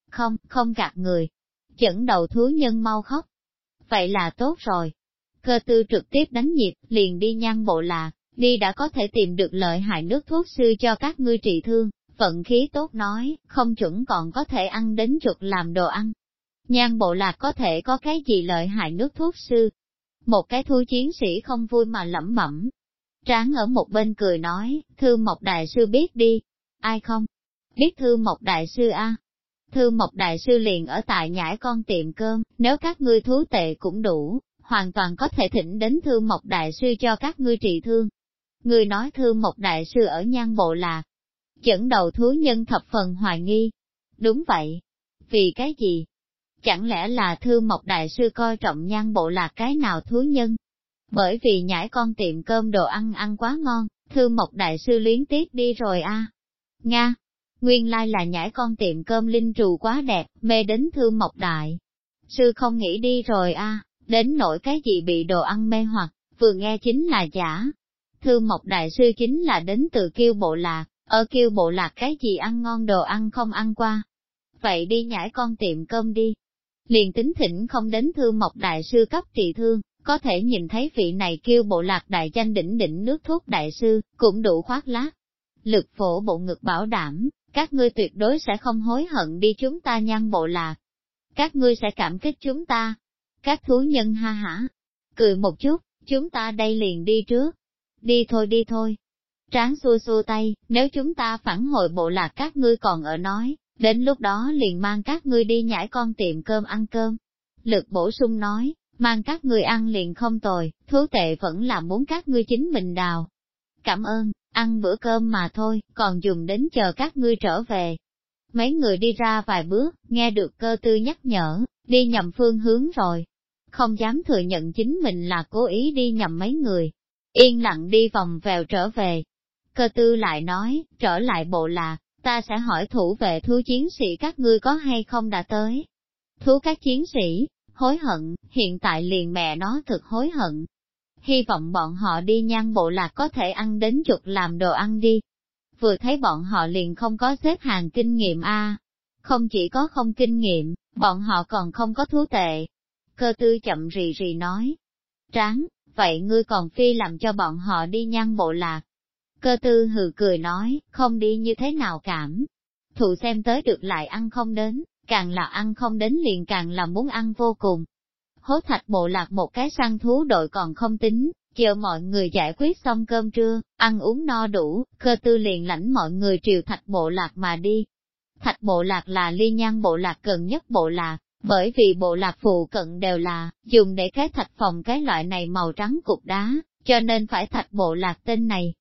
Không gạt người. Dẫn đầu thú nhân mau khóc. Vậy là tốt rồi. Cơ tư trực tiếp đánh nhịp, liền đi Nhan bộ lạc. Đi đã có thể tìm được lợi hại nước thuốc sư cho các ngươi trị thương, vận khí tốt nói, không chuẩn còn có thể ăn đến chuột làm đồ ăn. Nhan bộ lạc có thể có cái gì lợi hại nước thuốc sư? Một cái thú chiến sĩ không vui mà lẩm bẩm. Tráng ở một bên cười nói, Thư Mộc đại sư biết đi. Ai không? Biết Thư Mộc đại sư a? Thư Mộc đại sư liền ở tại nhãi con tiệm cơm, nếu các ngươi thú tệ cũng đủ, hoàn toàn có thể thỉnh đến Thư Mộc đại sư cho các ngươi trị thương. Người nói Thư Mộc đại sư ở Nhan bộ lạc. Dẫn đầu thú nhân thập phần hoài nghi. Đúng vậy. Vì cái gì? Chẳng lẽ là Thư Mộc đại sư coi trọng Nhan bộ lạc cái nào thú nhân? Bởi vì nhãi con tiệm cơm đồ ăn ăn quá ngon, Thư Mộc đại sư luyến tiếc đi rồi a. Nga. Nguyên lai là nhãi con tiệm cơm linh trù quá đẹp, mê đến Thư Mộc đại sư không nghĩ đi rồi a. Đến nỗi cái gì bị đồ ăn mê hoặc, vừa nghe chính là giả. Thư Mộc đại sư chính là đến từ Kiêu bộ lạc, ở Kiêu bộ lạc cái gì ăn ngon đồ ăn không ăn qua. Vậy đi nhảy con tiệm cơm đi. Liền tính thỉnh không đến Thư Mộc đại sư cấp trị thương, có thể nhìn thấy vị này Kiêu bộ lạc đại danh đỉnh đỉnh nước thuốc đại sư, cũng đủ khoác lác. Lực phổ bộ ngực bảo đảm, các ngươi tuyệt đối sẽ không hối hận đi chúng ta Nhan bộ lạc. Các ngươi sẽ cảm kích chúng ta. Các thú nhân ha hả, cười một chút, chúng ta đây liền đi trước. Đi thôi. Tráng xua xua tay, nếu chúng ta phản hồi bộ lạc các ngươi còn ở nói, đến lúc đó liền mang các ngươi đi nhảy con tiệm cơm ăn cơm. Lực bổ sung nói, mang các ngươi ăn liền không tồi, thú tệ vẫn là muốn các ngươi chính mình đào. Cảm ơn, ăn bữa cơm mà thôi, còn dùng đến chờ các ngươi trở về. Mấy người đi ra vài bước, nghe được cơ tư nhắc nhở, đi nhầm phương hướng rồi. Không dám thừa nhận chính mình là cố ý đi nhầm mấy người. Yên lặng đi vòng vèo trở về. Cơ tư lại nói, trở lại bộ lạc, ta sẽ hỏi thủ vệ thú chiến sĩ các ngươi có hay không đã tới. Thú các chiến sĩ, hối hận, hiện tại liền mẹ nó thực hối hận. Hy vọng bọn họ đi Nhan bộ lạc có thể ăn đến chuột làm đồ ăn đi. Vừa thấy bọn họ liền không có xếp hàng kinh nghiệm a. Không chỉ có không kinh nghiệm, bọn họ còn không có thú tệ. Cơ tư chậm rì rì nói. Tráng, vậy ngươi còn phi làm cho bọn họ đi Nhan bộ lạc. Cơ tư hừ cười nói, không đi như thế nào cảm. Thụ xem tới được lại ăn không đến, càng là ăn không đến liền càng là muốn ăn vô cùng. Hố Thạch bộ lạc một cái săn thú đội còn không tính, chờ mọi người giải quyết xong cơm trưa, ăn uống no đủ, cơ tư liền lãnh mọi người triều Thạch bộ lạc mà đi. Thạch bộ lạc là Ly Nhan bộ lạc gần nhất bộ lạc, bởi vì bộ lạc phụ cận đều là dùng để cái thạch phòng cái loại này màu trắng cục đá, cho nên phải Thạch bộ lạc tên này.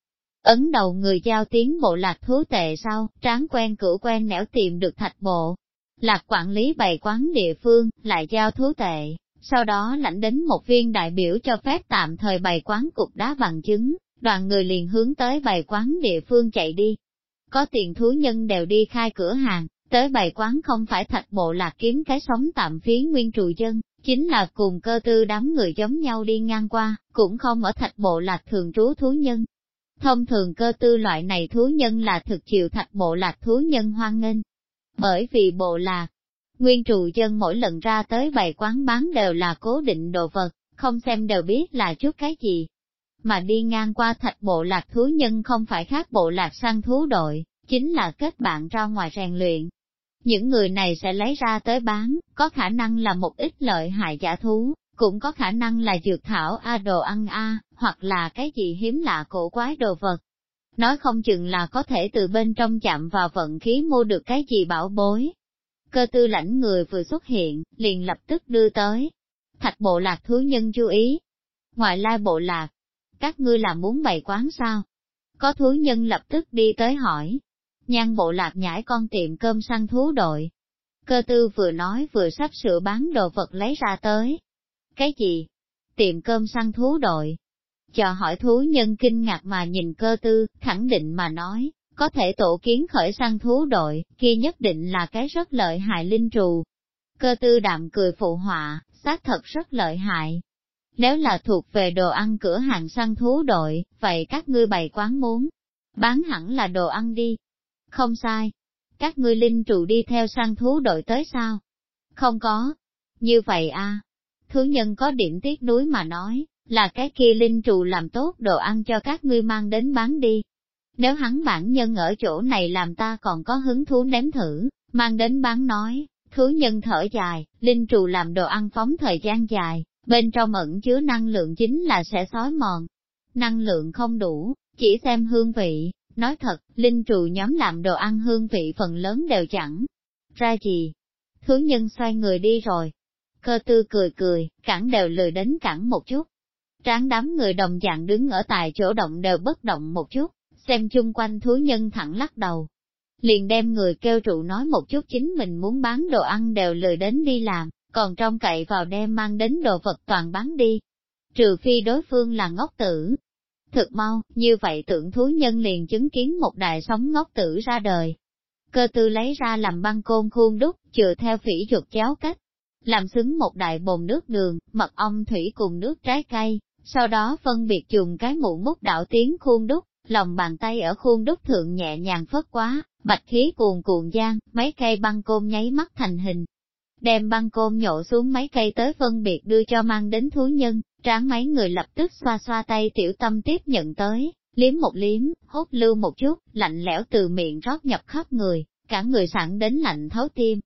Ấn đầu người giao tiến bộ lạc thú tệ sau, tráng quen cửu quen nẻo tìm được thạch bộ. Lạc quản lý bày quán địa phương, lại giao thú tệ, sau đó lãnh đến một viên đại biểu cho phép tạm thời bày quán cục đá bằng chứng, đoàn người liền hướng tới bày quán địa phương chạy đi. Có tiền thú nhân đều đi khai cửa hàng, tới bày quán không phải thạch bộ lạc kiếm cái sống tạm phí nguyên trụ dân, chính là cùng Cơ Tư đám người giống nhau đi ngang qua, cũng không ở thạch bộ lạc thường trú thú nhân. Thông thường Cơ Tư loại này thú nhân là thực chịu thạch bộ lạc thú nhân hoan nghênh. Bởi vì bộ lạc, nguyên trụ dân mỗi lần ra tới bày quán bán đều là cố định đồ vật, không xem đều biết là chút cái gì. Mà đi ngang qua thạch bộ lạc thú nhân không phải khác bộ lạc săn thú đội, chính là kết bạn ra ngoài rèn luyện. Những người này sẽ lấy ra tới bán, có khả năng là một ít lợi hại giả thú, cũng có khả năng là dược thảo đồ ăn hoặc là cái gì hiếm lạ cổ quái đồ vật. Nói không chừng là có thể từ bên trong chạm vào vận khí mua được cái gì bảo bối. Cơ Tư lãnh người vừa xuất hiện, liền lập tức đưa tới. Thạch bộ lạc thú nhân chú ý. Ngoại lai bộ lạc, các ngươi là muốn bày quán sao? Có thú nhân lập tức đi tới hỏi. Nhan bộ lạc nhảy con tiệm cơm săn thú đội. Cơ Tư vừa nói vừa sắp sửa bán đồ vật lấy ra tới. Cái gì? Tiệm cơm săn thú đội. Chờ hỏi thú nhân kinh ngạc mà nhìn Cơ Tư, khẳng định mà nói, có thể tổ kiến khởi săn thú đội, kia nhất định là cái rất lợi hại linh trù. Cơ Tư đạm cười phụ họa, xác thật rất lợi hại. Nếu là thuộc về đồ ăn cửa hàng săn thú đội, vậy các ngươi bày quán muốn bán hẳn là đồ ăn đi. Không sai. Các ngươi linh trù đi theo săn thú đội tới sao? Không có. Như vậy Thú nhân có điểm tiếc nuối mà nói, là cái kia linh trù làm tốt đồ ăn cho các ngươi mang đến bán đi. Nếu hắn bản nhân ở chỗ này làm ta còn có hứng thú nếm thử, mang đến bán nói, thú nhân thở dài, linh trù làm đồ ăn phóng thời gian dài, bên trong ẩn chứa năng lượng chính là sẽ xói mòn. Năng lượng không đủ, chỉ xem hương vị, nói thật, linh trù nhóm làm đồ ăn hương vị phần lớn đều chẳng ra gì. Thú nhân xoay người đi rồi. Cơ Tư cười cười, cản đều lười đến cản một chút. Tráng đám người đồng dạng đứng ở tại chỗ động đều bất động một chút, xem chung quanh thú nhân thẳng lắc đầu. Liền đem người kêu trụ nói một chút chính mình muốn bán đồ ăn đều lười đến đi làm, còn trông cậy vào đem mang đến đồ vật toàn bán đi. Trừ phi đối phương là ngốc tử. Thực mau, như vậy tưởng thú nhân liền chứng kiến một đại sống ngốc tử ra đời. Cơ Tư lấy ra làm băng côn khuôn đúc, chừa theo phỉ chuột cháo cách. Làm xứng một đại bồn nước đường, mật ong thủy cùng nước trái cây, sau đó phân biệt dùng cái mũ mút đảo tiến khuôn đúc, lòng bàn tay ở khuôn đúc thượng nhẹ nhàng phất quá, bạch khí cuồn cuộn giang, mấy cây băng côn nháy mắt thành hình. Đem băng côn nhổ xuống mấy cây tới phân biệt đưa cho mang đến thú nhân, tráng mấy người lập tức xoa xoa tay tiểu tâm tiếp nhận tới, liếm một liếm, hốt lưu một chút, lạnh lẽo từ miệng rót nhập khắp người, cả người sẵn đến lạnh thấu tim.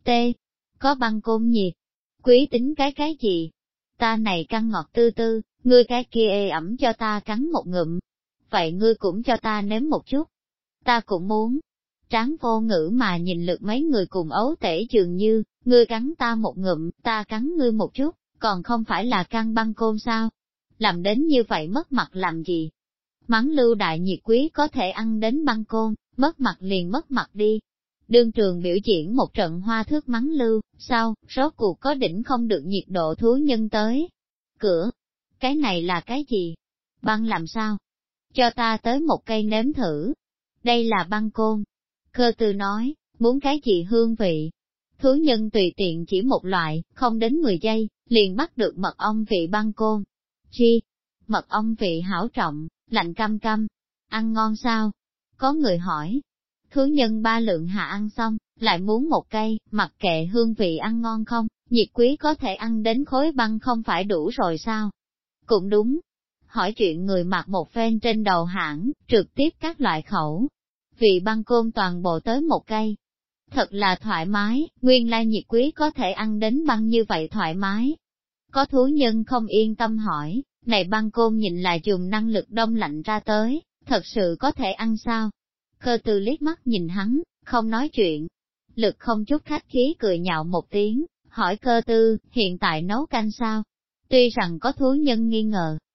Có băng côn nhiệt, quý tính cái gì? Ta này căng ngọt tư tư, ngươi cái kia ê ẩm cho ta cắn một ngụm. Vậy ngươi cũng cho ta nếm một chút. Ta cũng muốn. Tráng vô ngữ mà nhìn lượt mấy người cùng ấu tể dường như, ngươi cắn ta một ngụm, ta cắn ngươi một chút, còn không phải là căng băng côn sao? Làm đến như vậy mất mặt làm gì? Mắng Lưu đại nhiệt quý có thể ăn đến băng côn, mất mặt liền mất mặt đi. Đương trường biểu diễn một trận hoa thước mắng Lưu, sau, rốt cuộc có đỉnh không được nhiệt độ thú nhân tới. Cửa, cái này là cái gì? Băng làm sao? Cho ta tới một cây nếm thử. Đây là băng côn. Cơ Tư nói, muốn cái gì hương vị? Thú nhân tùy tiện chỉ một loại, không đến 10 giây, liền bắt được mật ong vị băng côn. Chi? Mật ong vị hảo trọng, lạnh căm căm. Ăn ngon sao? Có người hỏi. Thú nhân 3 lượng hạ ăn xong, lại muốn một cây, mặc kệ hương vị ăn ngon không, nhiệt quý có thể ăn đến khối băng không phải đủ rồi sao? Cũng đúng. Hỏi chuyện người mặc một phen trên đầu hãng, trực tiếp các loại khẩu. Vị băng côn toàn bộ tới một cây. Thật là thoải mái, nguyên lai nhiệt quý có thể ăn đến băng như vậy thoải mái. Có thú nhân không yên tâm hỏi, này băng côn nhìn là dùng năng lực đông lạnh ra tới, thật sự có thể ăn sao? Cơ Tư liếc mắt nhìn hắn, không nói chuyện. Lực không chút khách khí cười nhạo một tiếng, hỏi Cơ Tư, hiện tại nấu canh sao? Tuy rằng có thú nhân nghi ngờ,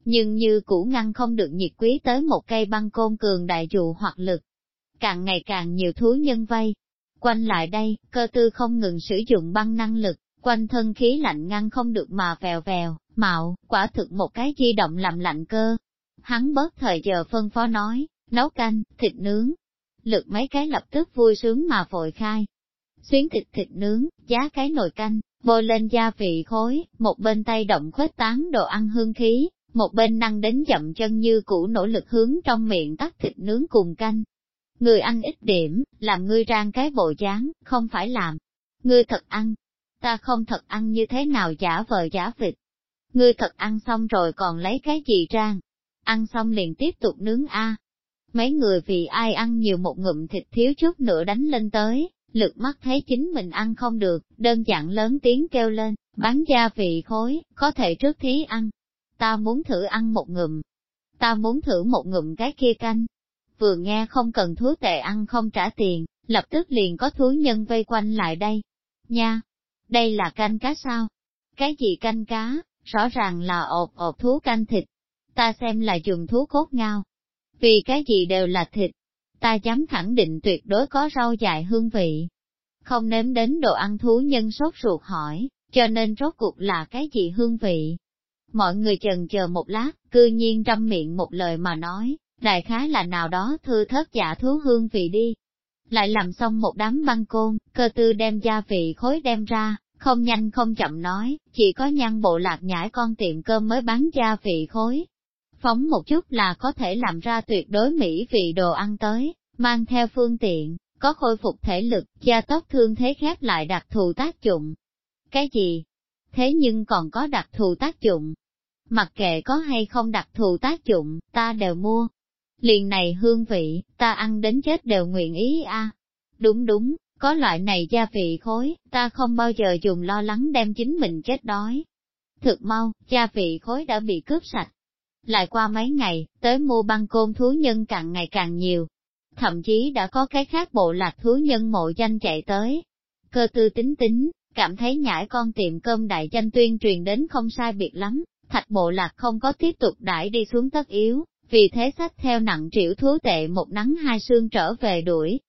nhưng như cũ ngăn không được nhiệt quý tới một cây băng côn cường đại trụ hoặc lực. Càng ngày càng nhiều thú nhân vây quanh lại đây, cơ tư không ngừng sử dụng băng năng lực, quanh thân khí lạnh ngăn không được mà vèo vèo, mạo, quả thực một cái di động làm lạnh cơ. Hắn bớt thời giờ phân phó nói, nấu canh, thịt nướng. Lực mấy cái lập tức vui sướng mà vội khai. Xuyến thịt nướng, giá cái nồi canh, bôi lên gia vị khối, một bên tay động khuếch tán đồ ăn hương khí, một bên năng đến dậm chân như cũ nỗ lực hướng trong miệng tắt thịt nướng cùng canh. Người ăn ít điểm, làm ngươi rang cái bộ dáng, không phải làm. Ngươi thật ăn. Ta không thật ăn như thế nào giả vờ giả vịt. Ngươi thật ăn xong rồi còn lấy cái gì rang. Ăn xong liền tiếp tục nướng a. Mấy người vì ai ăn nhiều một ngụm thịt thiếu chút nữa đánh lên tới, lực mắt thấy chính mình ăn không được, đơn giản lớn tiếng kêu lên, bán gia vị khối, có thể trước thí ăn. Ta muốn thử ăn một ngụm. Ta muốn thử một ngụm cái kia canh. Vừa nghe không cần thú tệ ăn không trả tiền, lập tức liền có thú nhân vây quanh lại đây. Nha! Đây là canh cá sao? Cái gì canh cá? Rõ ràng là ộp thú canh thịt. Ta xem là dùng thú cốt ngao. Vì cái gì đều là thịt. Ta dám khẳng định tuyệt đối có rau dại hương vị. Không nếm đến đồ ăn thú nhân sốt ruột hỏi, cho nên rốt cuộc là cái gì hương vị? Mọi người chần chờ một lát, cư nhiên trăm miệng một lời mà nói, đại khái là nào đó thư thớt giả thú hương vị đi. Lại làm xong một đám băng côn, cơ tư đem gia vị khối đem ra, không nhanh không chậm nói, chỉ có Nhan bộ lạc nhãi con tiệm cơm mới bán gia vị khối. Phóng một chút là có thể làm ra tuyệt đối mỹ vị đồ ăn tới, mang theo phương tiện, có khôi phục thể lực, gia tốc thương thế khác lại đặc thù tác dụng. Cái gì? Thế nhưng còn có đặc thù tác dụng. Mặc kệ có hay không đặc thù tác dụng, ta đều mua. Liền này hương vị, ta ăn đến chết đều nguyện ý a. Đúng, có loại này gia vị khối, ta không bao giờ dùng lo lắng đem chính mình chết đói. Thực mau, gia vị khối đã bị cướp sạch. Lại qua mấy ngày, tới mua băng côn thú nhân càng ngày càng nhiều. Thậm chí đã có cái khác bộ lạc thú nhân mộ danh chạy tới. Cơ tư tính, cảm thấy nhãi con tiệm cơm đại danh tuyên truyền đến không sai biệt lắm, Thạch bộ lạc không có tiếp tục đãi đi xuống tất yếu, vì thế xách theo nặng trĩu thú tệ một nắng hai sương trở về đuổi.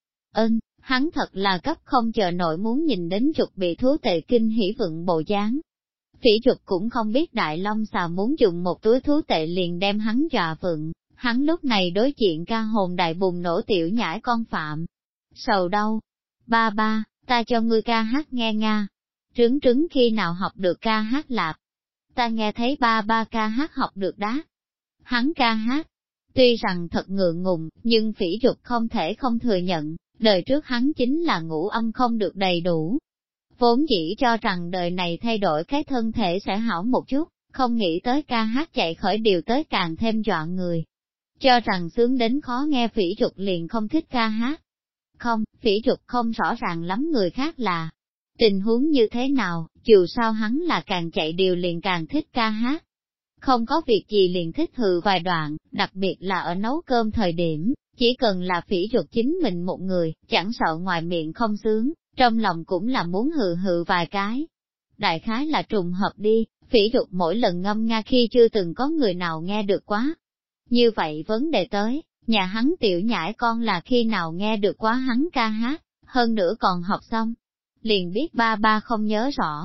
Hắn thật là cấp không chờ nổi muốn nhìn đến chuột bị thú tệ kinh hỉ vựng bộ dáng. Phỉ chuột cũng không biết Đại Long xà muốn dùng một túi thú tệ liền đem hắn dọa vựng, hắn lúc này đối diện ca hồn đại bùng nổ tiểu nhãi con Phạm. Sầu đâu? Ba, ta cho ngươi ca hát nghe nga. Trứng khi nào học được ca hát lạp? Ta nghe thấy ba ca hát học được đá. Hắn ca hát. Tuy rằng thật ngượng ngùng, nhưng phỉ chuột không thể không thừa nhận, đời trước hắn chính là ngũ âm không được đầy đủ. Vốn dĩ cho rằng đời này thay đổi cái thân thể sẽ hảo một chút, không nghĩ tới ca hát chạy khởi điều tới càng thêm dọa người. Cho rằng sướng đến khó nghe phỉ chuột liền không thích ca hát. Không, phỉ chuột không rõ ràng lắm người khác là tình huống như thế nào, dù sao hắn là càng chạy điều liền càng thích ca hát. Không có việc gì liền thích hừ vài đoạn, đặc biệt là ở nấu cơm thời điểm, chỉ cần là phỉ chuột chính mình một người, chẳng sợ ngoài miệng không sướng, trong lòng cũng là muốn hừ vài cái. Đại khái là trùng hợp đi, phỉ chuột mỗi lần ngâm nga khi chưa từng có người nào nghe được quá. Như vậy vấn đề tới, nhà hắn tiểu nhãi con là khi nào nghe được quá hắn ca hát, hơn nữa còn học xong. Liền biết ba không nhớ rõ.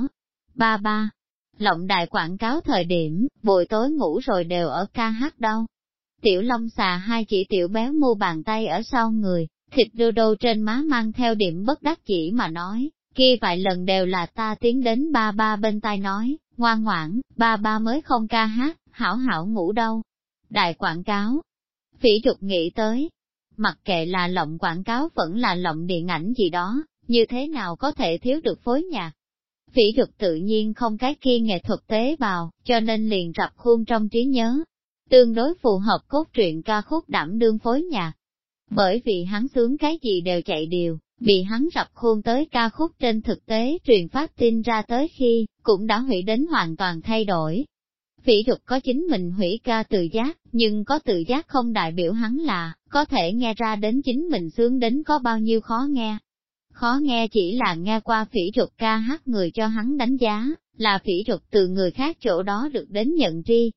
Ba, lộng đài quảng cáo thời điểm, buổi tối ngủ rồi đều ở ca hát đâu. Tiểu Long xà hai chỉ tiểu béo mu bàn tay ở sau người, thịt đô đô trên má mang theo điểm bất đắc chỉ mà nói, kia vài lần đều là ta tiến đến ba bên tai nói, ngoan ngoãn, ba mới không ca hát, hảo hảo ngủ đâu. Đại quảng cáo. Phỉ chuột nghĩ tới, mặc kệ là lộng quảng cáo vẫn là lộng điện ảnh gì đó, như thế nào có thể thiếu được phối nhạc. Phỉ chuột tự nhiên không cái kia nghệ thuật tế bào, cho nên liền rập khuôn trong trí nhớ. Tương đối phù hợp cốt truyện ca khúc đảm đương phối nhạc. Bởi vì hắn sướng cái gì đều chạy điều, bị hắn rập khuôn tới ca khúc trên thực tế truyền phát tin ra tới khi, cũng đã hủy đến hoàn toàn thay đổi. Phỉ chuột có chính mình hủy ca tự giác, nhưng có tự giác không đại biểu hắn là, có thể nghe ra đến chính mình sướng đến có bao nhiêu khó nghe. Khó nghe chỉ là nghe qua phỉ chuột ca hát người cho hắn đánh giá, là phỉ chuột từ người khác chỗ đó được đến nhận tri.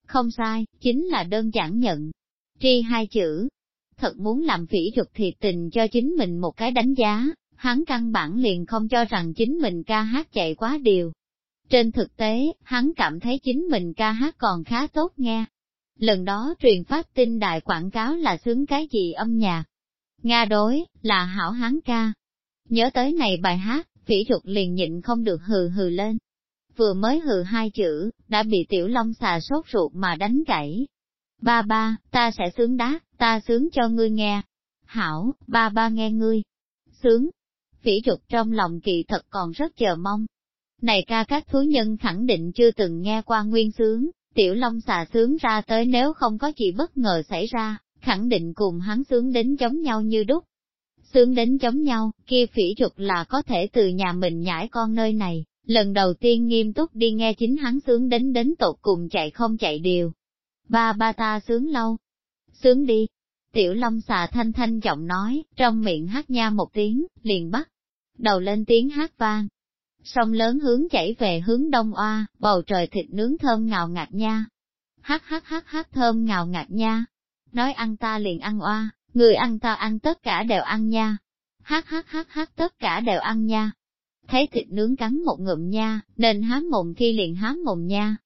Không sai, chính là đơn giản nhận. Tri hai chữ. Thật muốn làm Phỉ Duật thiệt tình cho chính mình một cái đánh giá, hắn căn bản liền không cho rằng chính mình ca hát chạy quá điều. Trên thực tế, hắn cảm thấy chính mình ca hát còn khá tốt nghe. Lần đó truyền phát tin đại quảng cáo là sướng cái gì âm nhạc. Nga đối, là hảo hán ca. Nhớ tới này bài hát, Phỉ Duật liền nhịn không được hừ hừ lên. Vừa mới hừ hai chữ, đã bị Tiểu Long xà sốt ruột mà đánh gãy. Ba ba, ta sẽ sướng đát, ta sướng cho ngươi nghe. Hảo, ba ba nghe ngươi. Sướng. Phỉ Duật trong lòng kỳ thật còn rất chờ mong. Này ca các thú nhân khẳng định chưa từng nghe qua nguyên sướng, Tiểu Long xà sướng ra tới nếu không có gì bất ngờ xảy ra, khẳng định cùng hắn sướng đến giống nhau như đúc. Sướng đến giống nhau, kia Phỉ Duật là có thể từ nhà mình nhảy con nơi này, lần đầu tiên nghiêm túc đi nghe chính hắn sướng đến tột cùng chạy không chạy điều. Ba ba ta sướng lâu. Sướng đi. Tiểu Long xà thanh thanh giọng nói, trong miệng hát nha một tiếng, liền bắt đầu lên tiếng hát vang. Sông lớn hướng chảy về hướng đông oa, bầu trời thịt nướng thơm ngào ngạt nha. Hát thơm ngào ngạt nha. Nói ăn ta liền ăn oa, người ăn ta ăn tất cả đều ăn nha. Hát tất cả đều ăn nha. Thấy thịt nướng cắn một ngụm nha, nên há mồm khi liền há mồm nha.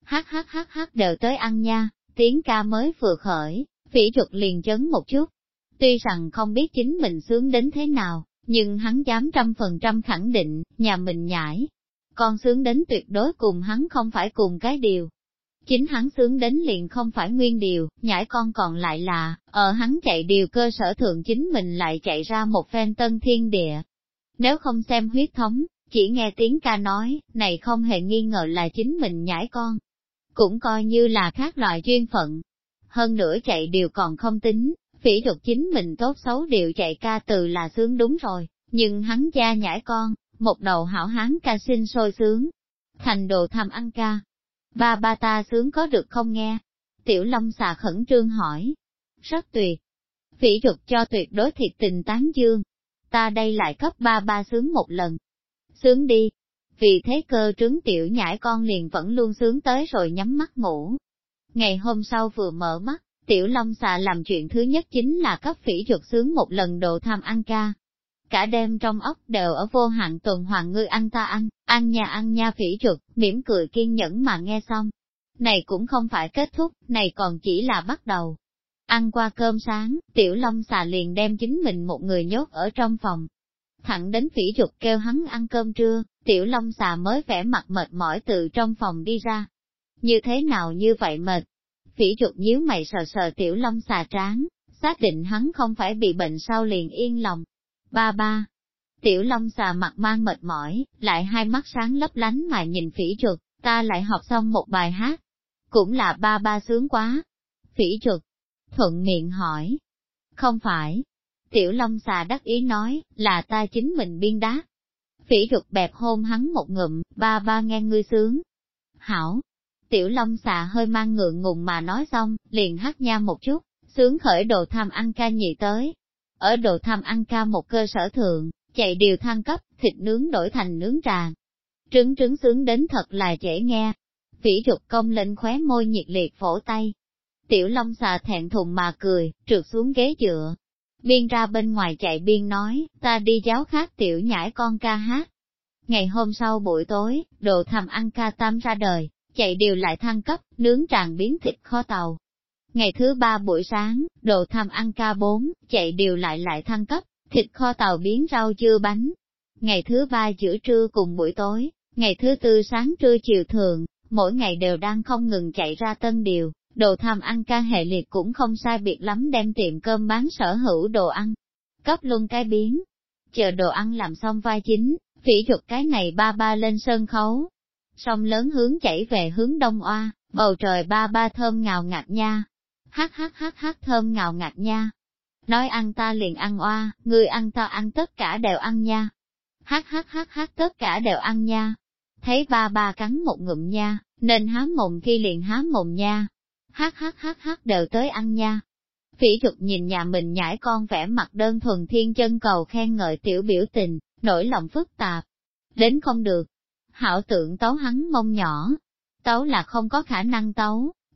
Hát đều tới ăn nha, tiếng ca mới vừa khởi, Phỉ Duật liền chấn một chút. Tuy rằng không biết chính mình sướng đến thế nào, nhưng hắn dám 100% khẳng định, nhà mình nhảy. Con sướng đến tuyệt đối cùng hắn không phải cùng cái điều. Chính hắn sướng đến liền không phải nguyên điều, nhảy con còn lại là, ở hắn chạy điều cơ sở thượng chính mình lại chạy ra một phen tân thiên địa. Nếu không xem huyết thống, chỉ nghe tiếng ca nói, này không hề nghi ngờ là chính mình nhảy con. Cũng coi như là khác loại duyên phận. Hơn nữa chạy điều còn không tính, Phỉ Duật chính mình tốt xấu điều chạy ca từ là sướng đúng rồi, nhưng hắn cha nhảy con, một đầu hảo hán ca sinh sôi sướng. Thành đồ tham ăn ca. Ba ba ta sướng có được không nghe? Tiểu Long xà khẩn trương hỏi. Rất tuyệt. Phỉ Duật cho tuyệt đối thiệt tình tán dương. Ta đây lại cấp ba ba sướng một lần. Sướng đi. Vì thế cơ trứng tiểu nhãi con liền vẫn luôn sướng tới rồi nhắm mắt ngủ. Ngày hôm sau vừa mở mắt, Tiểu Long xà làm chuyện thứ nhất chính là cấp Phỉ Duật sướng một lần đồ tham ăn ca. Cả đêm trong óc đều ở vô hạn tuần hoàn ngươi ăn ta ăn nha Phỉ Duật, mỉm cười kiên nhẫn mà nghe xong. Này cũng không phải kết thúc, này còn chỉ là bắt đầu. Ăn qua cơm sáng, Tiểu Long xà liền đem chính mình một người nhốt ở trong phòng. Thẳng đến Phỉ Duật kêu hắn ăn cơm trưa, Tiểu Long xà mới vẻ mặt mệt mỏi từ trong phòng đi ra. Như thế nào như vậy mệt? Phỉ Duật nhíu mày sờ sờ Tiểu Long xà trán, xác định hắn không phải bị bệnh sau liền yên lòng. Ba ba. Tiểu Long xà mặt mang mệt mỏi, lại hai mắt sáng lấp lánh mà nhìn Phỉ Duật, ta lại học xong một bài hát. Cũng là ba ba sướng quá. Phỉ Duật thuận miệng hỏi. Không phải. Tiểu Long xà đắc ý nói, là ta chính mình biên đát. Phỉ Duật bẹp hôn hắn một ngụm, ba ba nghe ngươi sướng. Hảo. Tiểu Long xà hơi mang ngượng ngùng mà nói xong, liền hát nha một chút, sướng khởi đồ tham ăn ca nhị tới. Ở đồ tham ăn ca một cơ sở thượng, chạy điều thăng cấp, thịt nướng đổi thành nướng trà. Trứng sướng đến thật là dễ nghe. Phỉ Duật cong lên khóe môi nhiệt liệt vỗ tay. Tiểu Long xà thẹn thùng mà cười, trượt xuống ghế dựa. Biên ra bên ngoài chạy biên nói, ta đi giáo khác tiểu nhãi con ca hát. Ngày hôm sau buổi tối, đồ tham ăn ca tam ra đời, chạy điều lại thăng cấp, nướng tràng biến thịt kho tàu. Ngày thứ ba buổi sáng, đồ tham ăn ca 4, chạy điều lại thăng cấp, thịt kho tàu biến rau dưa bánh. Ngày thứ ba giữa trưa cùng buổi tối, ngày thứ tư sáng trưa chiều thường, mỗi ngày đều đang không ngừng chạy ra tân điều. Đồ tham ăn ca hệ liệt cũng không sai biệt lắm đem tiệm cơm bán sở hữu đồ ăn. Cấp luôn cái biến. Chờ đồ ăn làm xong vai chính, Phỉ Duật cái này ba ba lên sân khấu. Sông lớn hướng chảy về hướng đông oa, bầu trời ba ba thơm ngào ngạt nha. Hát thơm ngào ngạt nha. Nói ăn ta liền ăn oa, người ăn ta ăn tất cả đều ăn nha. Hát tất cả đều ăn nha. Thấy ba ba cắn một ngụm nha, nên há mồm khi liền há mồm nha. Hát đều tới ăn nha. Phỉ Duật nhìn nhà mình nhãi con vẻ mặt đơn thuần thiên chân cầu khen ngợi tiểu biểu tình, nỗi lòng phức tạp. Đến không được. Hảo tượng tấu hắn mông nhỏ. Tấu là không có khả năng tấu,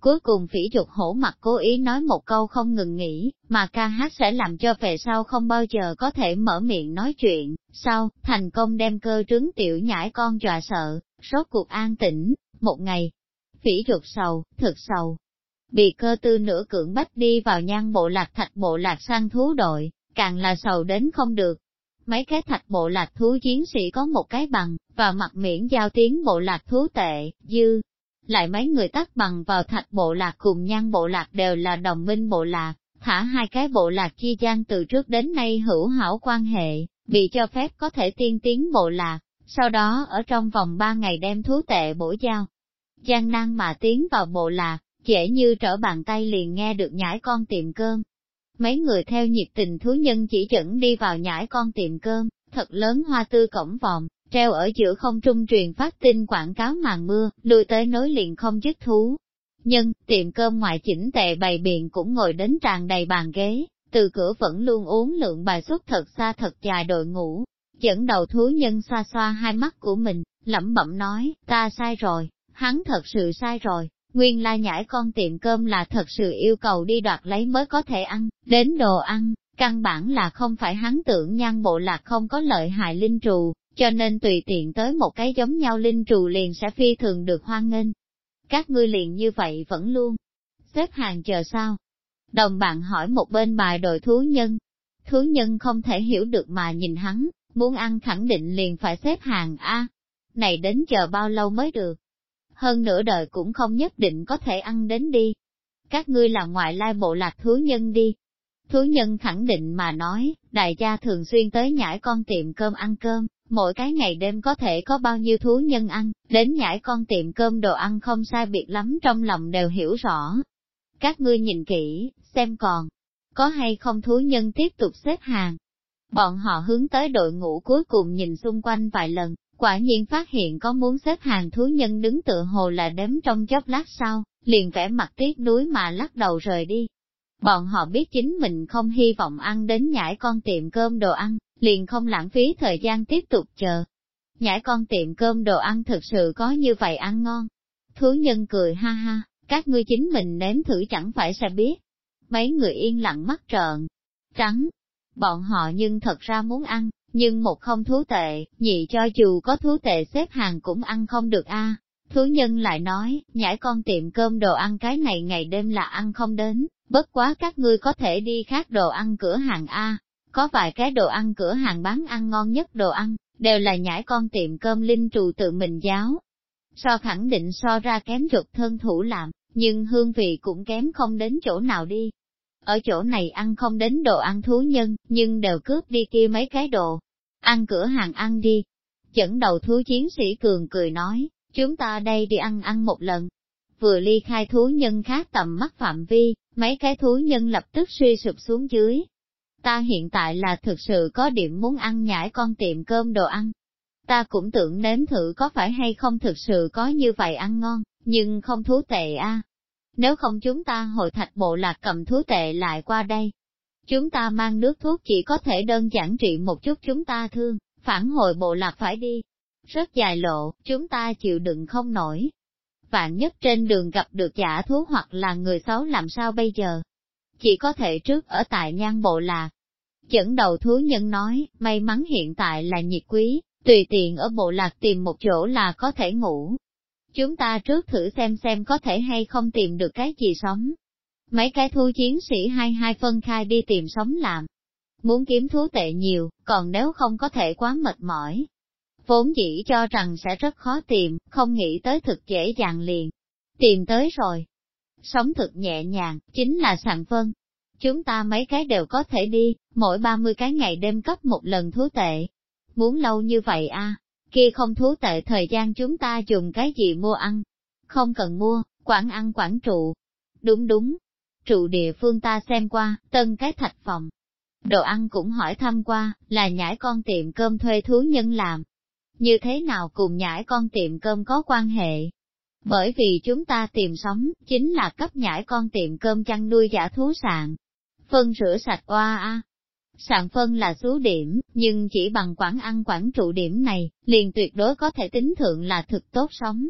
Cuối cùng Phỉ Dục hổ mặt cố ý nói một câu không ngừng nghỉ, mà ca hát sẽ làm cho về sau không bao giờ có thể mở miệng nói chuyện, sau, thành công đem cơ trứng tiểu nhãi con dọa sợ, rốt cuộc an tĩnh, một ngày. Phỉ Dục sầu, thực sầu. Bị cơ tư nửa cưỡng bách đi vào Nhan bộ lạc Thạch bộ lạc săn thú đội, càng là sầu đến không được. Mấy cái Thạch bộ lạc thú chiến sĩ có một cái bằng, và mặt miễn giao tiếng bộ lạc thú tệ, dư. Lại mấy người tắt bằng vào Thạch bộ lạc cùng Nhan bộ lạc đều là đồng minh bộ lạc, thả hai cái bộ lạc chi gian từ trước đến nay hữu hảo quan hệ, bị cho phép có thể tiên tiến bộ lạc, sau đó ở trong vòng 3 ngày đem thú tệ bổ giao. Gian nan mà tiến vào bộ lạc, dễ như trở bàn tay liền nghe được nhãi con tiệm cơm. Mấy người theo nhiệt tình thú nhân chỉ dẫn đi vào nhãi con tiệm cơm, thật lớn hoa tươi cổng vòm, treo ở giữa không trung truyền phát tin quảng cáo màn mưa, lui tới nối liền không dứt thú. Nhưng, tiệm cơm ngoài chỉnh tề bày biện cũng ngồi đến tràn đầy bàn ghế, từ cửa vẫn luôn uống lượng bài xuất thật xa thật dài đội ngũ. Dẫn đầu thú nhân xoa xoa hai mắt của mình, lẩm bẩm nói, ta sai rồi, hắn thật sự sai rồi. Nguyên lai nhãi con tiệm cơm là thật sự yêu cầu đi đoạt lấy mới có thể ăn, đến đồ ăn, căn bản là không phải hắn tưởng Nhan bộ lạc không có lợi hại linh trù, cho nên tùy tiện tới một cái giống nhau linh trù liền sẽ phi thường được hoan nghênh. Các ngươi liền như vậy vẫn luôn xếp hàng chờ sao? Đồng bạn hỏi một bên bài đội thú nhân. Thú nhân không thể hiểu được mà nhìn hắn, muốn ăn khẳng định liền phải xếp hàng a. Này đến chờ bao lâu mới được? Hơn nửa đời cũng không nhất định có thể ăn đến đi. Các ngươi là ngoại lai bộ lạc thú nhân đi. Thú nhân khẳng định mà nói, đại gia thường xuyên tới nhãi con tiệm cơm ăn cơm, mỗi cái ngày đêm có thể có bao nhiêu thú nhân ăn, đến nhãi con tiệm cơm đồ ăn không sai biệt lắm trong lòng đều hiểu rõ. Các ngươi nhìn kỹ, xem còn có hay không thú nhân tiếp tục xếp hàng. Bọn họ hướng tới đội ngũ cuối cùng nhìn xung quanh vài lần, quả nhiên phát hiện có muốn xếp hàng thú nhân đứng tựa hồ là đếm trong chốc lát sau, liền vẻ mặt tiếc nuối mà lắc đầu rời đi. Bọn họ biết chính mình không hy vọng ăn đến nhãi con tiệm cơm đồ ăn, liền không lãng phí thời gian tiếp tục chờ. Nhãi con tiệm cơm đồ ăn thực sự có như vậy ăn ngon. Thú nhân cười ha ha, các ngươi chính mình nếm thử chẳng phải sẽ biết. Mấy người yên lặng mắt trợn trắng. Bọn họ nhưng thật ra muốn ăn, nhưng một không thú tệ, nhị cho dù có thú tệ xếp hàng cũng ăn không được a. Thú nhân lại nói, nhãi con tiệm cơm đồ ăn cái này ngày đêm là ăn không đến, bất quá các ngươi có thể đi khác đồ ăn cửa hàng a. Có vài cái đồ ăn cửa hàng bán ăn ngon nhất đồ ăn, đều là nhãi con tiệm cơm linh trù tự mình giáo. So khẳng định so ra kém ruột thân thủ làm, nhưng hương vị cũng kém không đến chỗ nào đi. Ở chỗ này ăn không đến đồ ăn thú nhân, nhưng đều cướp đi kia mấy cái đồ ăn cửa hàng ăn đi. Dẫn đầu thú chiến sĩ cường cười nói, chúng ta đây đi ăn một lần. Vừa ly khai thú nhân khác tầm mắt phạm vi, mấy cái thú nhân lập tức suy sụp xuống dưới. Ta hiện tại là thực sự có điểm muốn ăn nhãi con tiệm cơm đồ ăn. Ta cũng tưởng nếm thử có phải hay không thực sự có như vậy ăn ngon, nhưng không thú tệ a. Nếu không chúng ta hội Thạch bộ lạc cầm thú tệ lại qua đây. Chúng ta mang nước thuốc chỉ có thể đơn giản trị một chút chúng ta thương, phản hồi bộ lạc phải đi. Rất dài lộ, chúng ta chịu đựng không nổi. Vạn nhất trên đường gặp được giả thú hoặc là người xấu làm sao bây giờ? Chỉ có thể trước ở tại Nhan bộ lạc. Dẫn đầu thú nhân nói, may mắn hiện tại là nhiệt quý, tùy tiện ở bộ lạc tìm một chỗ là có thể ngủ. Chúng ta trước thử xem có thể hay không tìm được cái gì sống. Mấy cái thú chiến sĩ hai phân khai đi tìm sống làm. Muốn kiếm thú tệ nhiều, còn nếu không có thể quá mệt mỏi. Vốn dĩ cho rằng sẽ rất khó tìm, không nghĩ tới thực dễ dàng liền. Tìm tới rồi. Sống thực nhẹ nhàng, chính là sàng phân. Chúng ta mấy cái đều có thể đi, mỗi 30 cái ngày đêm cấp một lần thú tệ. Muốn lâu như vậy a? Kia không thú tệ thời gian chúng ta dùng cái gì mua ăn? Không cần mua, quản ăn quản trụ. Đúng, trụ địa phương ta xem qua, tân cái thạch phòng. Đồ ăn cũng hỏi thăm qua, là nhãi con tiệm cơm thuê thú nhân làm. Như thế nào cùng nhãi con tiệm cơm có quan hệ? Bởi vì chúng ta tìm sống, chính là cấp nhãi con tiệm cơm chăn nuôi giả thú sạn. Phân rửa sạch oa a. Sạn phân là số điểm, nhưng chỉ bằng quản ăn quản trụ điểm này, liền tuyệt đối có thể tính thượng là thực tốt sống.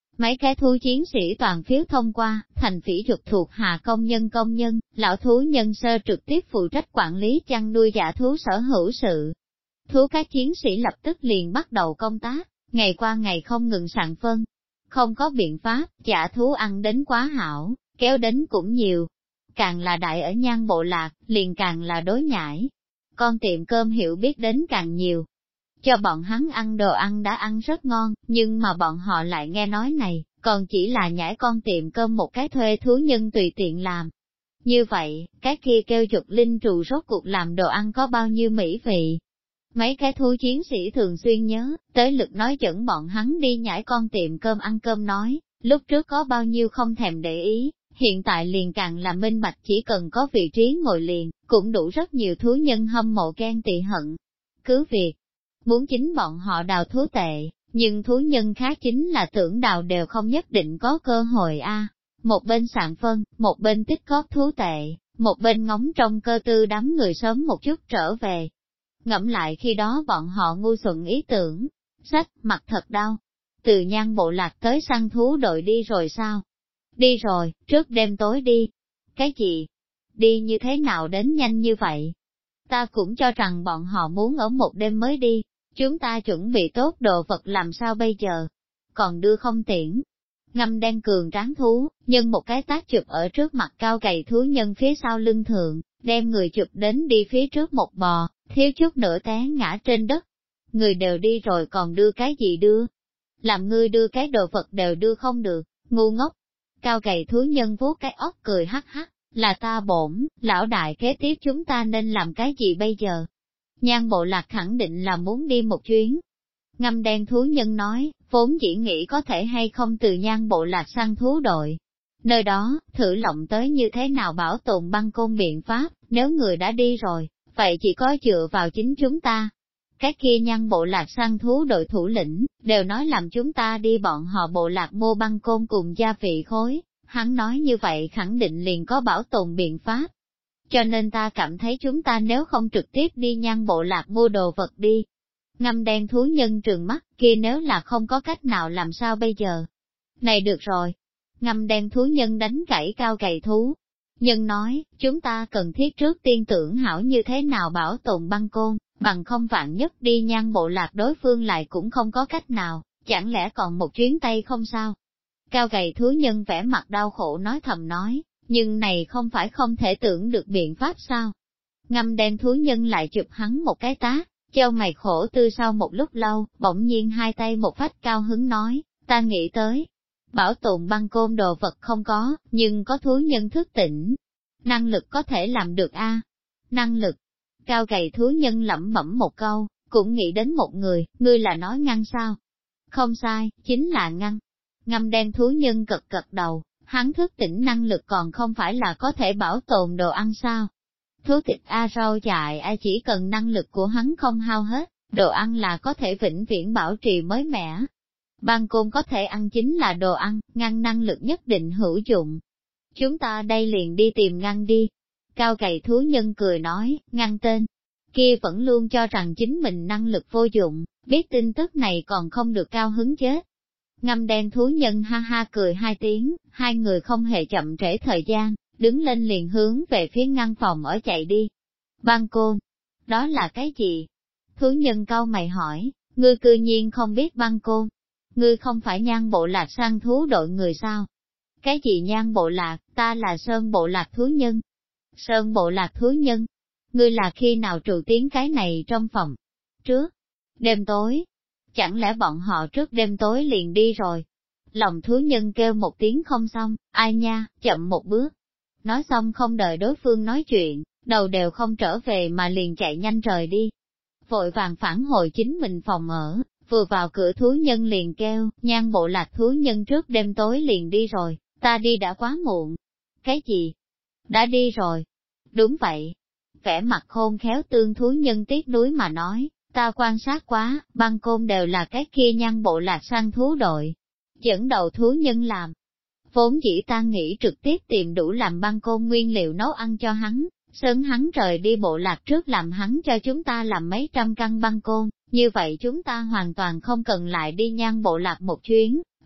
Mấy cái thú chiến sĩ toàn phiếu thông qua, thành phỉ dục thuộc hạ công nhân, lão thú nhân sơ trực tiếp phụ trách quản lý chăn nuôi giả thú sở hữu sự. Thú các chiến sĩ lập tức liền bắt đầu công tác, ngày qua ngày không ngừng sạn phân. Không có biện pháp, giả thú ăn đến quá hảo, kéo đến cũng nhiều. Càng là đại ở Nhan bộ lạc, liền càng là đối nhãi. Con tiệm cơm hiểu biết đến càng nhiều. Cho bọn hắn ăn đồ ăn đã ăn rất ngon, nhưng mà bọn họ lại nghe nói này, còn chỉ là nhảy con tiệm cơm một cái thuê thú nhân tùy tiện làm. Như vậy, cái kia kêu dục linh trù rốt cuộc làm đồ ăn có bao nhiêu mỹ vị. Mấy cái thú chiến sĩ thường xuyên nhớ, tới lực nói dẫn bọn hắn đi nhảy con tiệm cơm ăn cơm nói, lúc trước có bao nhiêu không thèm để ý, hiện tại liền càng là minh bạch chỉ cần có vị trí ngồi liền, cũng đủ rất nhiều thú nhân hâm mộ ghen tị hận. Cứ việc, muốn chính bọn họ đào thú tệ, nhưng thú nhân khác chính là tưởng đào đều không nhất định có cơ hội a. Một bên sạn phân, một bên tích góp thú tệ, một bên ngóng trong cơ tư đám người sớm một chút trở về. Ngẫm lại khi đó bọn họ ngu xuẩn ý tưởng, sách, mặt thật đau. Từ Nhan bộ lạc tới săn thú đội đi rồi sao? Đi rồi, trước đêm tối đi. Cái gì? Đi như thế nào đến nhanh như vậy? Ta cũng cho rằng bọn họ muốn ở một đêm mới đi, chúng ta chuẩn bị tốt đồ vật làm sao bây giờ? Còn đưa không tiễn. Ngâm đen cường tráng thú, nhưng một cái tác chụp ở trước mặt cao gầy thú nhân phía sau lưng thượng, đem người chụp đến đi phía trước một bò, thiếu chút nữa té ngã trên đất. Người đều đi rồi còn đưa cái gì đưa? Làm ngươi đưa cái đồ vật đều đưa không được, ngu ngốc. Cao gầy thú nhân vuốt cái óc cười hắc hắc, là ta bổn, lão đại kế tiếp chúng ta nên làm cái gì bây giờ? Nhan bộ lạc khẳng định là muốn đi một chuyến. Ngâm đen thú nhân nói, vốn chỉ nghĩ có thể hay không từ Nhan bộ lạc săn thú đội. Nơi đó, thử lộng tới như thế nào bảo tồn băng côn biện pháp, nếu người đã đi rồi, vậy chỉ có dựa vào chính chúng ta. Cái kia Nhan bộ lạc săn thú đội thủ lĩnh, đều nói làm chúng ta đi bọn họ bộ lạc mua băng côn cùng gia vị khối, hắn nói như vậy khẳng định liền có bảo tồn biện pháp. Cho nên ta cảm thấy chúng ta nếu không trực tiếp đi Nhan bộ lạc mua đồ vật đi. Ngâm đen thú nhân trừng mắt, kia nếu là không có cách nào làm sao bây giờ? Này được rồi. Ngâm đen thú nhân đánh gãy cao gầy thú. Nhân nói, chúng ta cần thiết trước tiên tưởng hảo như thế nào bảo tồn băng côn, bằng không vạn nhất đi Nhan bộ lạc đối phương lại cũng không có cách nào, chẳng lẽ còn một chuyến tay không sao? Cao gầy thú nhân vẻ mặt đau khổ nói thầm nói, nhưng này không phải không thể tưởng được biện pháp sao? Ngâm đen thú nhân lại chụp hắn một cái tá, treo mày khổ tư sau một lúc lâu, bỗng nhiên hai tay một phách cao hứng nói, ta nghĩ tới. Bảo tồn băng côn đồ vật không có, nhưng có thú nhân thức tỉnh. Năng lực có thể làm được a. Năng lực. Cao gầy thú nhân lẩm bẩm một câu, cũng nghĩ đến một người, ngươi là nói ngăn sao? Không sai, chính là ngăn. Ngâm đen thú nhân gật gật đầu, hắn thức tỉnh năng lực còn không phải là có thể bảo tồn đồ ăn sao? Thú thịt rau dại chỉ cần năng lực của hắn không hao hết, đồ ăn là có thể vĩnh viễn bảo trì mới mẻ. Băng côn có thể ăn chính là đồ ăn, ngăn năng lực nhất định hữu dụng. Chúng ta đây liền đi tìm ngăn đi. Cao gầy thú nhân cười nói, ngăn tên. Kia vẫn luôn cho rằng chính mình năng lực vô dụng, biết tin tức này còn không được cao hứng chết. Ngâm đen thú nhân ha ha cười hai tiếng, hai người không hề chậm trễ thời gian, đứng lên liền hướng về phía ngăn phòng ở chạy đi. Băng côn, đó là cái gì? Thú nhân cau mày hỏi, ngươi cư nhiên không biết băng côn. Ngươi không phải Nhan bộ lạc săn thú đội người sao? Cái gì Nhan bộ lạc, ta là Sơn bộ lạc thú nhân. Sơn bộ lạc thú nhân, ngươi là khi nào trụ tiếng cái này trong phòng? Trước, đêm tối, chẳng lẽ bọn họ trước đêm tối liền đi rồi? Lòng thú nhân kêu một tiếng không xong, ai nha, chậm một bước. Nói xong không đợi đối phương nói chuyện, đầu đều không trở về mà liền chạy nhanh rời đi. Vội vàng phản hồi chính mình phòng ở, vừa vào cửa thú nhân liền kêu, Nhan bộ lạc thú nhân trước đêm tối liền đi rồi, ta đi đã quá muộn. Cái gì? Đã đi rồi? Đúng vậy. Vẻ mặt khôn khéo tương thú nhân tiếc nuối mà nói, ta quan sát quá, băng côn đều là cái kia Nhan bộ lạc săn thú đội. Dẫn đầu thú nhân làm. Vốn dĩ ta nghĩ trực tiếp tìm đủ làm băng côn nguyên liệu nấu ăn cho hắn, sớm hắn rời đi bộ lạc trước làm hắn cho chúng ta làm mấy trăm căn băng côn, như vậy chúng ta hoàn toàn không cần lại đi Nhan bộ lạc một chuyến,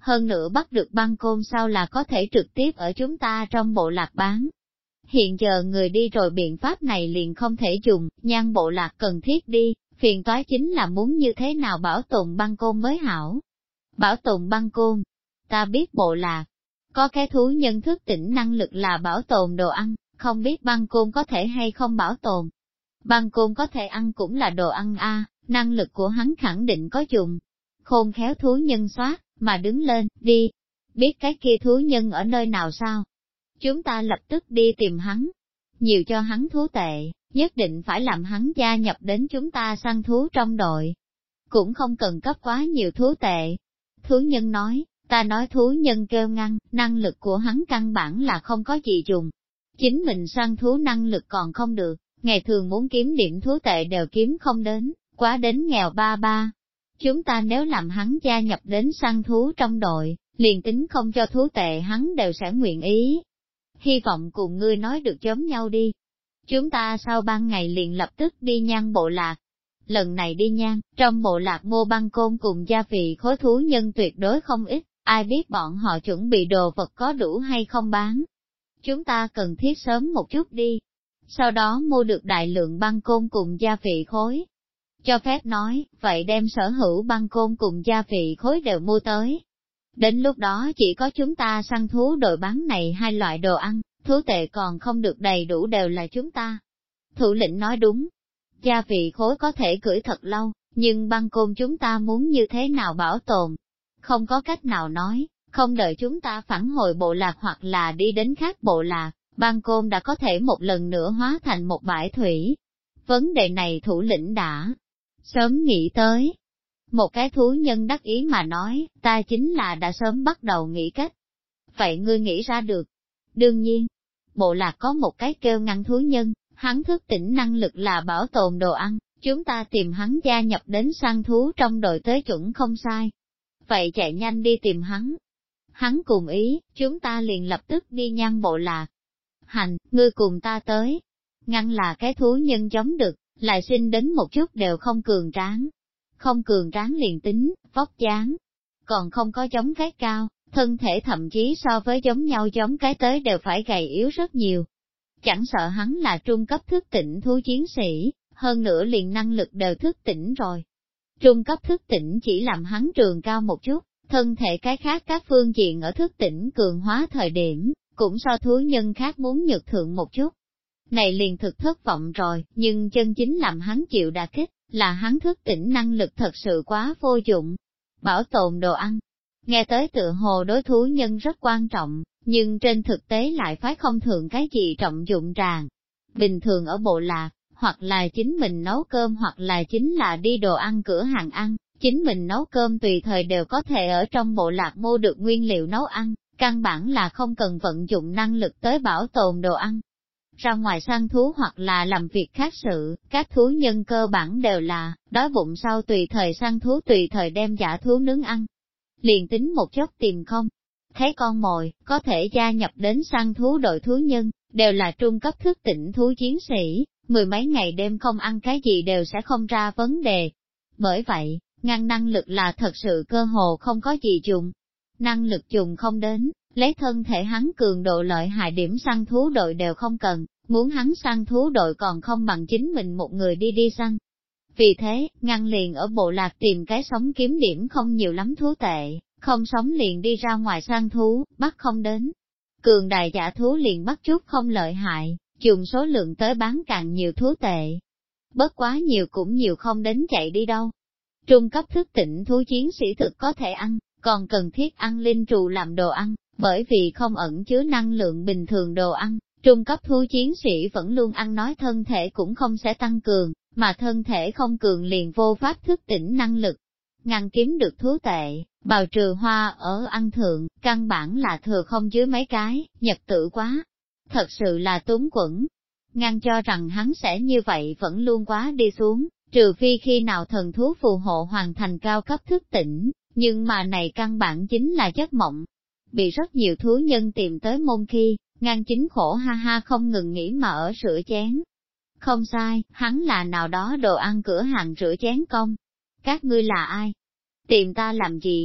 hơn nữa bắt được băng côn sau là có thể trực tiếp ở chúng ta trong bộ lạc bán. Hiện giờ người đi rồi biện pháp này liền không thể dùng, Nhan bộ lạc cần thiết đi, phiền toái chính là muốn như thế nào bảo tồn băng côn mới hảo. Bảo tồn băng côn, ta biết bộ lạc, có cái thú nhân thức tỉnh năng lực là bảo tồn đồ ăn, không biết băng côn có thể hay không bảo tồn. Băng côn có thể ăn cũng là đồ ăn a, năng lực của hắn khẳng định có dùng. Khôn khéo thú nhân xoát, mà đứng lên, đi. Biết cái kia thú nhân ở nơi nào sao? Chúng ta lập tức đi tìm hắn. Nhiều cho hắn thú tệ, nhất định phải làm hắn gia nhập đến chúng ta săn thú trong đội. Cũng không cần cấp quá nhiều thú tệ. Thú nhân nói, ta nói thú nhân kêu ngăn, năng lực của hắn căn bản là không có gì dùng. Chính mình săn thú năng lực còn không được, ngày thường muốn kiếm điểm thú tệ đều kiếm không đến, quá đến nghèo ba ba. Chúng ta nếu làm hắn gia nhập đến săn thú trong đội, liền tính không cho thú tệ hắn đều sẽ nguyện ý. Hy vọng cùng ngươi nói được giống nhau đi. Chúng ta sau 3 ngày liền lập tức đi Nhan bộ lạc. Lần này đi Nhan, trong bộ lạc mua băng côn cùng gia vị khối thú nhân tuyệt đối không ít, ai biết bọn họ chuẩn bị đồ vật có đủ hay không bán. Chúng ta cần thiết sớm một chút đi. Sau đó mua được đại lượng băng côn cùng gia vị khối. Cho phép nói, vậy đem sở hữu băng côn cùng gia vị khối đều mua tới. Đến lúc đó chỉ có chúng ta săn thú đội bán này 2 loại đồ ăn, thú tệ còn không được đầy đủ đều là chúng ta. Thủ lĩnh nói đúng. Gia vị khối có thể gửi thật lâu, nhưng băng côn chúng ta muốn như thế nào bảo tồn? Không có cách nào nói, không đợi chúng ta phản hồi bộ lạc hoặc là đi đến khác bộ lạc, băng côn đã có thể một lần nữa hóa thành một bãi thủy. Vấn đề này thủ lĩnh đã sớm nghĩ tới. Một cái thú nhân đắc ý mà nói, ta chính là đã sớm bắt đầu nghĩ cách. Vậy ngươi nghĩ ra được? Đương nhiên, bộ lạc có một cái kêu ngăn thú nhân, hắn thức tỉnh năng lực là bảo tồn đồ ăn, chúng ta tìm hắn gia nhập đến săn thú trong đội tới chuẩn không sai. Vậy chạy nhanh đi tìm hắn. Hắn cùng ý, chúng ta liền lập tức đi Nhan bộ lạc. Hành, ngươi cùng ta tới. Ngăn là cái thú nhân giống được, lại sinh đến một chút đều không cường tráng. Không cường tráng liền tính, vóc dáng, còn không có giống cái cao, thân thể thậm chí so với giống nhau giống cái tới đều phải gầy yếu rất nhiều. Chẳng sợ hắn là trung cấp thức tỉnh thú chiến sĩ, hơn nữa liền năng lực đều thức tỉnh rồi. Trung cấp thức tỉnh chỉ làm hắn trường cao một chút, thân thể cái khác các phương diện ở thức tỉnh cường hóa thời điểm, cũng so thú nhân khác muốn nhược thượng một chút. Này liền thực thất vọng rồi, nhưng chân chính làm hắn chịu đả kích, là hắn thức tỉnh năng lực thật sự quá vô dụng. Bảo tồn đồ ăn, nghe tới tựa hồ đối thú nhân rất quan trọng, nhưng trên thực tế lại phái không thường cái gì trọng dụng tràng. Bình thường ở bộ lạc, hoặc là chính mình nấu cơm hoặc là chính là đi đồ ăn cửa hàng ăn, chính mình nấu cơm tùy thời đều có thể ở trong bộ lạc mua được nguyên liệu nấu ăn, căn bản là không cần vận dụng năng lực tới bảo tồn đồ ăn. Ra ngoài săn thú hoặc là làm việc khác sự, các thú nhân cơ bản đều là, đói bụng sau tùy thời săn thú tùy thời đem dã thú nướng ăn. Liền tính một chốc tìm không, thấy con mồi, có thể gia nhập đến săn thú đội thú nhân, đều là trung cấp thức tỉnh thú chiến sĩ, 10 mấy ngày đêm không ăn cái gì đều sẽ không ra vấn đề. Bởi vậy, ngăn năng lực là thật sự cơ hồ không có gì dùng. Năng lực dùng không đến, lấy thân thể hắn cường độ lợi hại điểm săn thú đội đều không cần, muốn hắn săn thú đội còn không bằng chính mình một người đi săn. Vì thế, ngăn liền ở bộ lạc tìm cái sống kiếm điểm không nhiều lắm thú tệ, không sống liền đi ra ngoài săn thú, bắt không đến. Cường đại giả thú liền bắt chút không lợi hại, dùng số lượng tới bán càng nhiều thú tệ. Bất quá nhiều cũng nhiều không đến chạy đi đâu. Trung cấp thức tỉnh thú chiến sĩ thực có thể ăn, còn cần thiết ăn linh trù làm đồ ăn, bởi vì không ẩn chứa năng lượng bình thường đồ ăn, trung cấp thú chiến sĩ vẫn luôn ăn nói thân thể cũng không sẽ tăng cường, mà thân thể không cường liền vô pháp thức tỉnh năng lực. Ngăn kiếm được thú tệ, bào trừ hoa ở ăn thượng, căn bản là thừa không dưới mấy cái, nhật tử quá. Thật sự là túng quẫn. Ngăn cho rằng hắn sẽ như vậy vẫn luôn quá đi xuống, trừ phi khi nào thần thú phù hộ hoàn thành cao cấp thức tỉnh, nhưng mà này căn bản chính là giấc mộng. Bị rất nhiều thú nhân tìm tới môn khi, Ngăn chính khổ ha ha không ngừng nghĩ mà ở rửa chén. Không sai, hắn là nào đó đồ ăn cửa hàng rửa chén công. Các ngươi là ai? Tìm ta làm gì?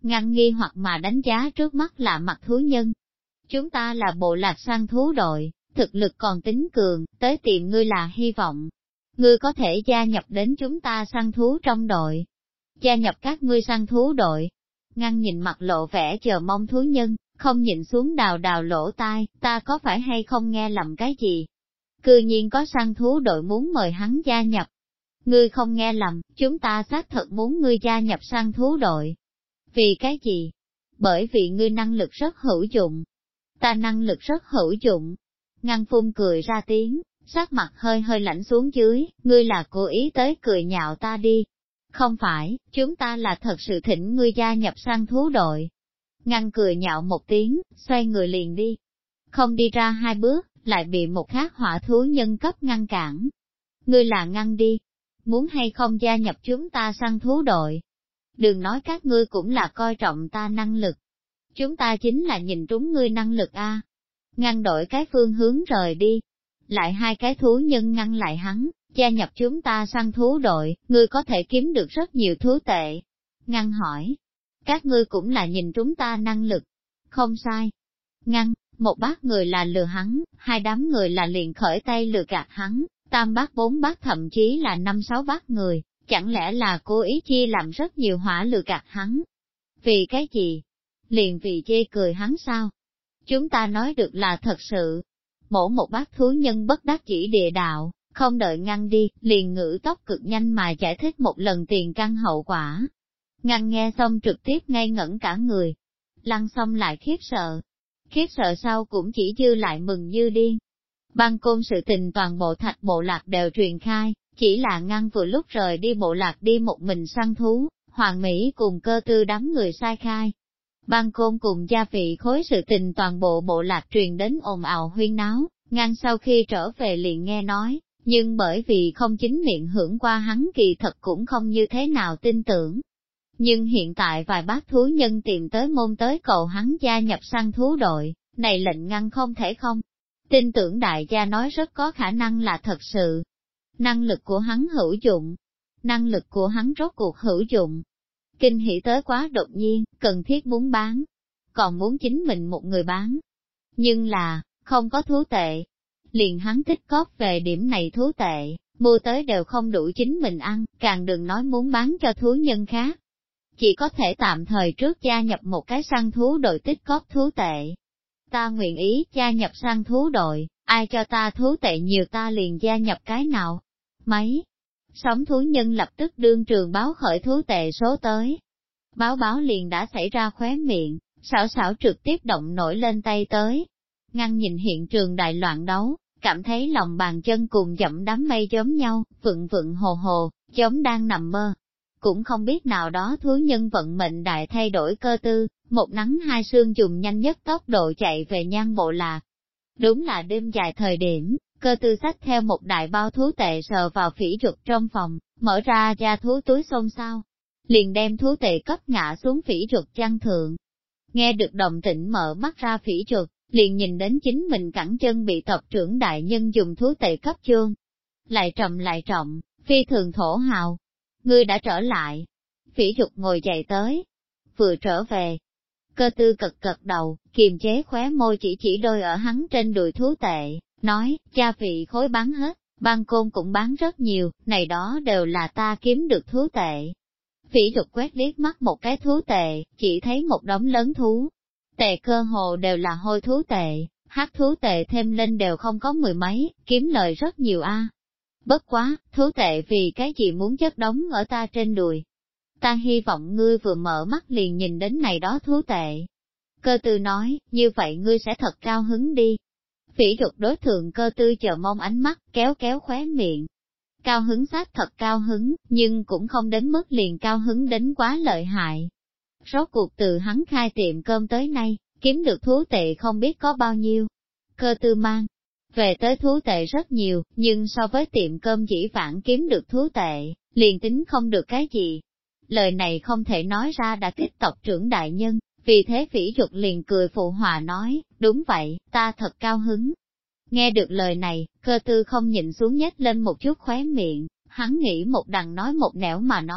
Ngăn nghi hoặc mà đánh giá trước mắt lạ mặt thú nhân. Chúng ta là bộ lạc săn thú đội, thực lực còn tính cường, tới tìm ngươi là hy vọng. Ngươi có thể gia nhập đến chúng ta săn thú trong đội. Gia nhập các ngươi săn thú đội. Ngăn nhìn mặt lộ vẻ chờ mong thú nhân, không nhìn xuống đào đào lỗ tai, ta có phải hay không nghe lầm cái gì? Cư nhiên có săn thú đội muốn mời hắn gia nhập. Ngươi không nghe lầm, chúng ta xác thật muốn ngươi gia nhập săn thú đội. Vì cái gì? Bởi vì ngươi năng lực rất hữu dụng. Ta năng lực rất hữu dụng. Ngăn phun cười ra tiếng, sắc mặt hơi hơi lạnh xuống dưới, ngươi là cố ý tới cười nhạo ta đi. Không phải, chúng ta là thật sự thỉnh ngươi gia nhập săn thú đội. Ngăn cười nhạo một tiếng, xoay người liền đi. Không đi ra 2 bước, lại bị một khác hỏa thú nhân cấp ngăn cản. Ngươi là Ngăn đi. Muốn hay không gia nhập chúng ta săn thú đội? Đừng nói các ngươi cũng là coi trọng ta năng lực. Chúng ta chính là nhìn trúng ngươi năng lực a. Ngăn đổi cái phương hướng rời đi. Lại 2 cái thú nhân ngăn lại hắn, gia nhập chúng ta săn thú đội, ngươi có thể kiếm được rất nhiều thú tệ. Ngăn hỏi, các ngươi cũng là nhìn chúng ta năng lực. Không sai. Ngăn, một bát người là lừa hắn, 2 đám người là liền khởi tay lừa gạt hắn, 3 bát 4 bát thậm chí là 5-6 bát người, chẳng lẽ là cố ý chia làm rất nhiều hỏa lừa gạt hắn? Vì cái gì? Liền vì chê cười hắn sao? Chúng ta nói được là thật sự. Mỗi một bát thú nhân bất đắc chỉ địa đạo, không đợi Ngăn đi, liền ngữ tốc cực nhanh mà giải thích một lần tiền căn hậu quả. Ngăn nghe xong trực tiếp ngây ngẩn cả người. Lăng xong lại khiếp sợ. Khiếp sợ sau cũng chỉ dư lại mừng như điên. Ban côn sự tình toàn bộ Thạch bộ lạc đều truyền khai, chỉ là Ngăn vừa lúc rời đi bộ lạc đi một mình săn thú, Hoàng Mỹ cùng Cơ Tư đám người sai khai. Ban côn cùng gia vị khối sự tình toàn bộ bộ lạc truyền đến ồn ào huyên náo, Ngăn sau khi trở về liền nghe nói, nhưng bởi vì không chính miệng hưởng qua hắn kỳ thật cũng không như thế nào tin tưởng. Nhưng hiện tại vài bác thú nhân tìm tới môn tới cầu hắn gia nhập săn thú đội, này lệnh Ngăn không thể không. Tin tưởng đại gia nói rất có khả năng là thật sự. Năng lực của hắn hữu dụng. Năng lực của hắn rốt cuộc hữu dụng. Kinh hỉ tới quá đột nhiên, cần thiết muốn bán. Còn muốn chính mình một người bán. Nhưng là, không có thú tệ. Liền hắn tích cóp về điểm này thú tệ, mua tới đều không đủ chính mình ăn, càng đừng nói muốn bán cho thú nhân khác. Chỉ có thể tạm thời trước gia nhập một cái săn thú đội tích cóp thú tệ. Ta nguyện ý gia nhập săn thú đội, ai cho ta thú tệ nhiều ta liền gia nhập cái nào. Mấy sống thú nhân lập tức đương trường báo khởi thú tệ số tới. Báo liền đã xảy ra khóe miệng, xảo xảo trực tiếp động nổi lên tay tới. Ngăn nhìn hiện trường đại loạn đấu, cảm thấy lòng bàn chân cùng dẫm đám mây giống nhau, vựng vựng hồ hồ, giống đang nằm mơ. Cũng không biết nào đó thú nhân vận mệnh đại thay đổi Cơ Tư, một nắng hai sương dùng nhanh nhất tốc độ chạy về Nhan bộ lạc. Đúng là đêm dài thời điểm, Cơ Tư xách theo một đại bao thú tệ sờ vào phỉ chuột trong phòng, mở ra thú túi xôn xao, liền đem thú tệ cấp ngã xuống phỉ chuột chăn thượng. Nghe được động tĩnh mở mắt ra phỉ chuột, liền nhìn đến chính mình cẳng chân bị tộc trưởng đại nhân dùng thú tệ cấp chương. Lại trọng, phi thường thổ hào. Ngươi đã trở lại. Phỉ chuột ngồi dậy tới. Vừa trở về. Cơ Tư cật đầu, kiềm chế khóe môi chỉ đôi ở hắn trên đùi thú tệ, nói, gia vị khối bán hết, Ban côn cũng bán rất nhiều, này đó đều là ta kiếm được thú tệ. Phỉ chuột quét liếc mắt một cái thú tệ, chỉ thấy một đống lớn thú. Tệ cơ hồ đều là hôi thú tệ, hắc thú tệ thêm lên đều không có 10 mấy, kiếm lời rất nhiều a. Bất quá, thú tệ vì cái gì muốn chất đống ở ta trên đùi. Ta hy vọng ngươi vừa mở mắt liền nhìn đến này đó thú tệ. Cơ Tư nói, như vậy ngươi sẽ thật cao hứng đi. Phỉ chuột đối thượng Cơ Tư chờ mong ánh mắt, kéo khóe miệng. Cao hứng xác thật cao hứng, nhưng cũng không đến mức liền cao hứng đến quá lợi hại. Rốt cuộc từ hắn khai tiệm cơm tới nay, kiếm được thú tệ không biết có bao nhiêu. Cơ Tư mang về tới thú tệ rất nhiều, nhưng so với tiệm cơm chỉ vãn kiếm được thú tệ, liền tính không được cái gì. Lời này không thể nói ra đã kích tộc trưởng đại nhân, vì thế Phỉ chuột liền cười phụ hòa nói, đúng vậy, ta thật cao hứng. Nghe được lời này, Cơ Tư không nhịn xuống nhếch lên một chút khóe miệng, hắn nghĩ một đằng nói một nẻo mà nói,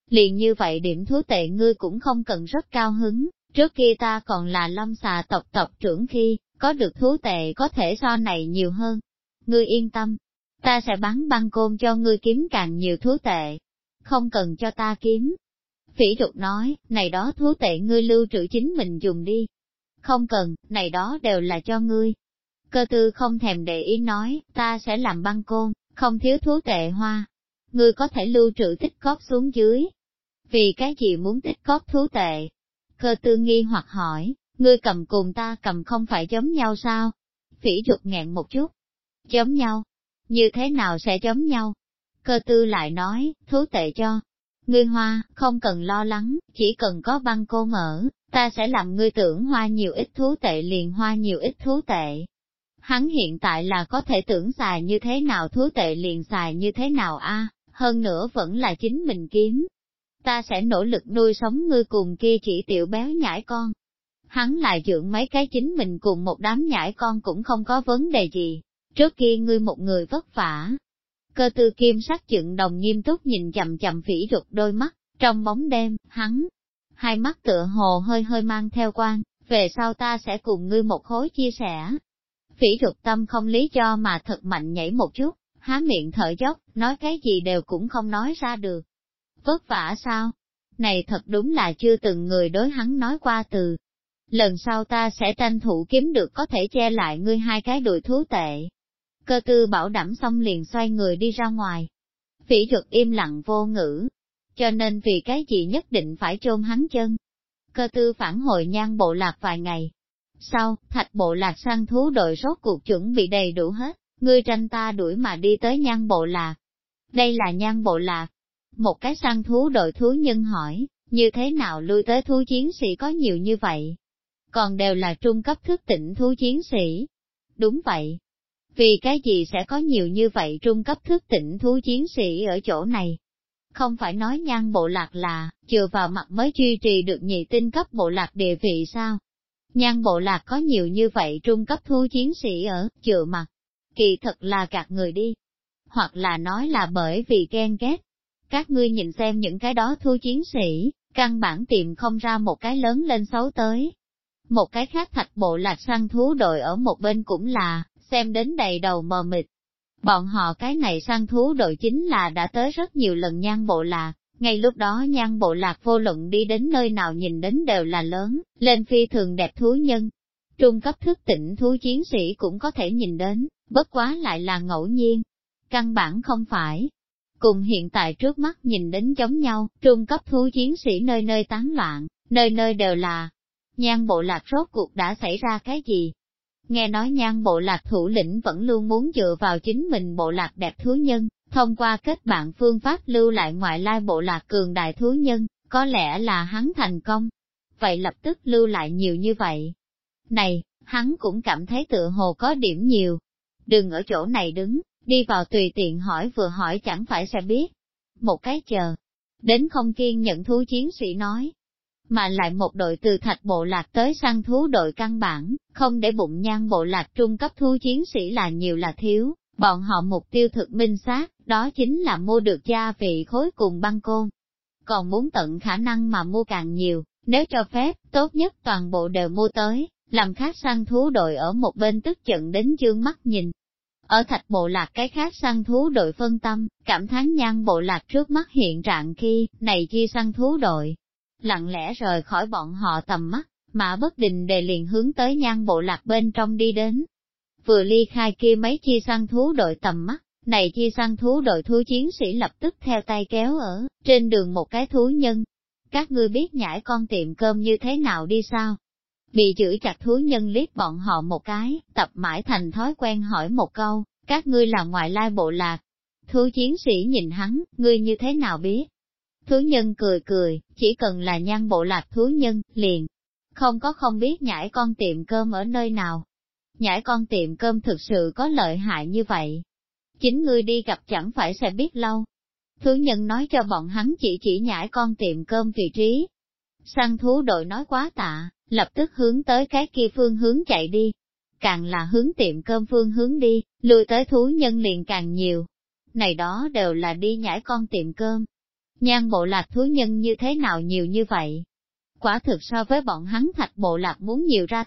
Liền như vậy điểm thú tệ ngươi cũng không cần rất cao hứng, trước kia ta còn là Lâm xà tộc trưởng khi, có được thú tệ có thể so này nhiều hơn. Ngươi yên tâm, ta sẽ bán băng côn cho ngươi kiếm càng nhiều thú tệ. Không cần cho ta kiếm. Phỉ Trục nói, này đó thú tệ ngươi lưu trữ chính mình dùng đi. Không cần, này đó đều là cho ngươi. Cơ Tư không thèm để ý nói, ta sẽ làm băng côn, không thiếu thú tệ hoa. Ngươi có thể lưu trữ tích cóp xuống dưới. Vì cái gì muốn tích cóp thú tệ? Cơ Tư nghi hoặc hỏi, ngươi cầm cùng ta cầm không phải giống nhau sao? Phỉ Trục nghẹn một chút. Giống nhau? Như thế nào sẽ giống nhau? Cơ Tư lại nói, thú tệ cho ngươi hoa, không cần lo lắng, chỉ cần có băng côn ở, ta sẽ làm ngươi tưởng hoa nhiều ít thú tệ liền hoa nhiều ít thú tệ. Hắn hiện tại là có thể tưởng xài như thế nào thú tệ liền xài như thế nào a, hơn nữa vẫn là chính mình kiếm. Ta sẽ nỗ lực nuôi sống ngươi cùng kia chỉ tiểu béo nhãi con. Hắn lại dưỡng mấy cái chính mình cùng một đám nhãi con cũng không có vấn đề gì. Trước kia ngươi một người vất vả. Cơ Tư kim sắc chững đồng nghiêm túc nhìn chằm chằm Phỉ Trục đôi mắt, trong bóng đêm, hắn, hai mắt tựa hồ hơi hơi mang theo quang, về sau ta sẽ cùng ngươi một khối chia sẻ. Phỉ Trục tâm không lý do mà thật mạnh nhảy một chút, há miệng thở dốc, nói cái gì đều cũng không nói ra được. Vất vả sao? Này thật đúng là chưa từng người đối hắn nói qua từ. Lần sau ta sẽ tranh thủ kiếm được có thể che lại ngươi hai cái đùi thú tệ. Cơ Tư bảo đảm xong liền xoay người đi ra ngoài. Phỉ Trục im lặng vô ngữ. Cho nên vì cái gì nhất định phải chôn hắn chân. Cơ Tư phản hồi Nhan bộ lạc vài ngày. Sau, Thạch bộ lạc săn thú đội rốt cuộc chuẩn bị đầy đủ hết, ngươi tranh ta đuổi mà đi tới Nhan bộ lạc. Đây là Nhan bộ lạc. Một cái săn thú đội thú nhân hỏi, như thế nào lui tới thú chiến sĩ có nhiều như vậy? Còn đều là trung cấp thức tỉnh thú chiến sĩ. Đúng vậy. Vì cái gì sẽ có nhiều như vậy trung cấp thức tỉnh thú chiến sĩ ở chỗ này? Không phải nói Nhan bộ lạc là, chừa vào mặt mới duy trì được nhị tinh cấp bộ lạc địa vị sao? Nhan bộ lạc có nhiều như vậy trung cấp thú chiến sĩ ở, chừa mặt. Kỳ thật là gạt người đi. Hoặc là nói là bởi vì ghen ghét. Các ngươi nhìn xem những cái đó thú chiến sĩ, căn bản tìm không ra một cái lớn lên xấu tới. Một cái khác Thạch bộ lạc săn thú đội ở một bên cũng là, xem đến đầy đầu mờ mịt. Bọn họ cái này săn thú đội chính là đã tới rất nhiều lần Nhan bộ lạc, ngay lúc đó Nhan bộ lạc vô luận đi đến nơi nào nhìn đến đều là lớn, lên phi thường đẹp thú nhân. Trung cấp thức tỉnh thú chiến sĩ cũng có thể nhìn đến, bất quá lại là ngẫu nhiên. Căn bản không phải. Cùng hiện tại trước mắt nhìn đến giống nhau, trung cấp thú chiến sĩ nơi nơi tán loạn, nơi nơi đều là. Nhan bộ lạc rốt cuộc đã xảy ra cái gì? Nghe nói Nhan bộ lạc thủ lĩnh vẫn luôn muốn dựa vào chính mình bộ lạc đẹp thú nhân, thông qua kết bạn phương pháp lưu lại ngoại lai bộ lạc cường đại thú nhân, có lẽ là hắn thành công. Vậy lập tức lưu lại nhiều như vậy. Này, hắn cũng cảm thấy tựa hồ có điểm nhiều. Đừng ở chỗ này đứng, đi vào tùy tiện hỏi vừa hỏi chẳng phải sẽ biết. Một cái chờ. Đến không kiên nhẫn thú chiến sĩ nói. Mà lại một đội từ Thạch bộ lạc tới săn thú đội căn bản, không để bụng Nhan bộ lạc trung cấp thú chiến sĩ là nhiều là thiếu, bọn họ mục tiêu thực minh xác, đó chính là mua được gia vị khối cùng băng côn. Còn muốn tận khả năng mà mua càng nhiều, nếu cho phép, tốt nhất toàn bộ đều mua tới, làm khác săn thú đội ở một bên tức giận đến dương mắt nhìn. Ở Thạch bộ lạc cái khác săn thú đội phân tâm, cảm thán Nhan bộ lạc trước mắt hiện trạng khi, này chi săn thú đội. Lặng lẽ rời khỏi bọn họ tầm mắt, mà bất định đề liền hướng tới Nhan bộ lạc bên trong đi đến. Vừa ly khai kia mấy chi săn thú đội tầm mắt, này chi săn thú đội thú chiến sĩ lập tức theo tay kéo ở trên đường một cái thú nhân. Các ngươi biết nhãi con tiệm cơm như thế nào đi sao? Bị giữ chặt thú nhân liếc bọn họ một cái, tập mãi thành thói quen hỏi một câu, các ngươi là ngoại lai bộ lạc. Thú chiến sĩ nhìn hắn, ngươi như thế nào biết? Thú nhân cười cười, chỉ cần là Nhan bộ lạc thú nhân, liền. Không biết nhãi con tiệm cơm ở nơi nào. Nhãi con tiệm cơm thực sự có lợi hại như vậy. Chính ngươi đi gặp chẳng phải sẽ biết lâu. Thú nhân nói cho bọn hắn chỉ nhãi con tiệm cơm vị trí. Săn thú đội nói quá tạ, lập tức hướng tới cái kia phương hướng chạy đi. Càng là hướng tiệm cơm phương hướng đi, lui tới thú nhân liền càng nhiều. Này đó đều là đi nhãi con tiệm cơm. Nhan bộ lạc thú nhân như thế nào nhiều như vậy? Quả thực so với bọn hắn Thạch bộ lạc muốn nhiều ra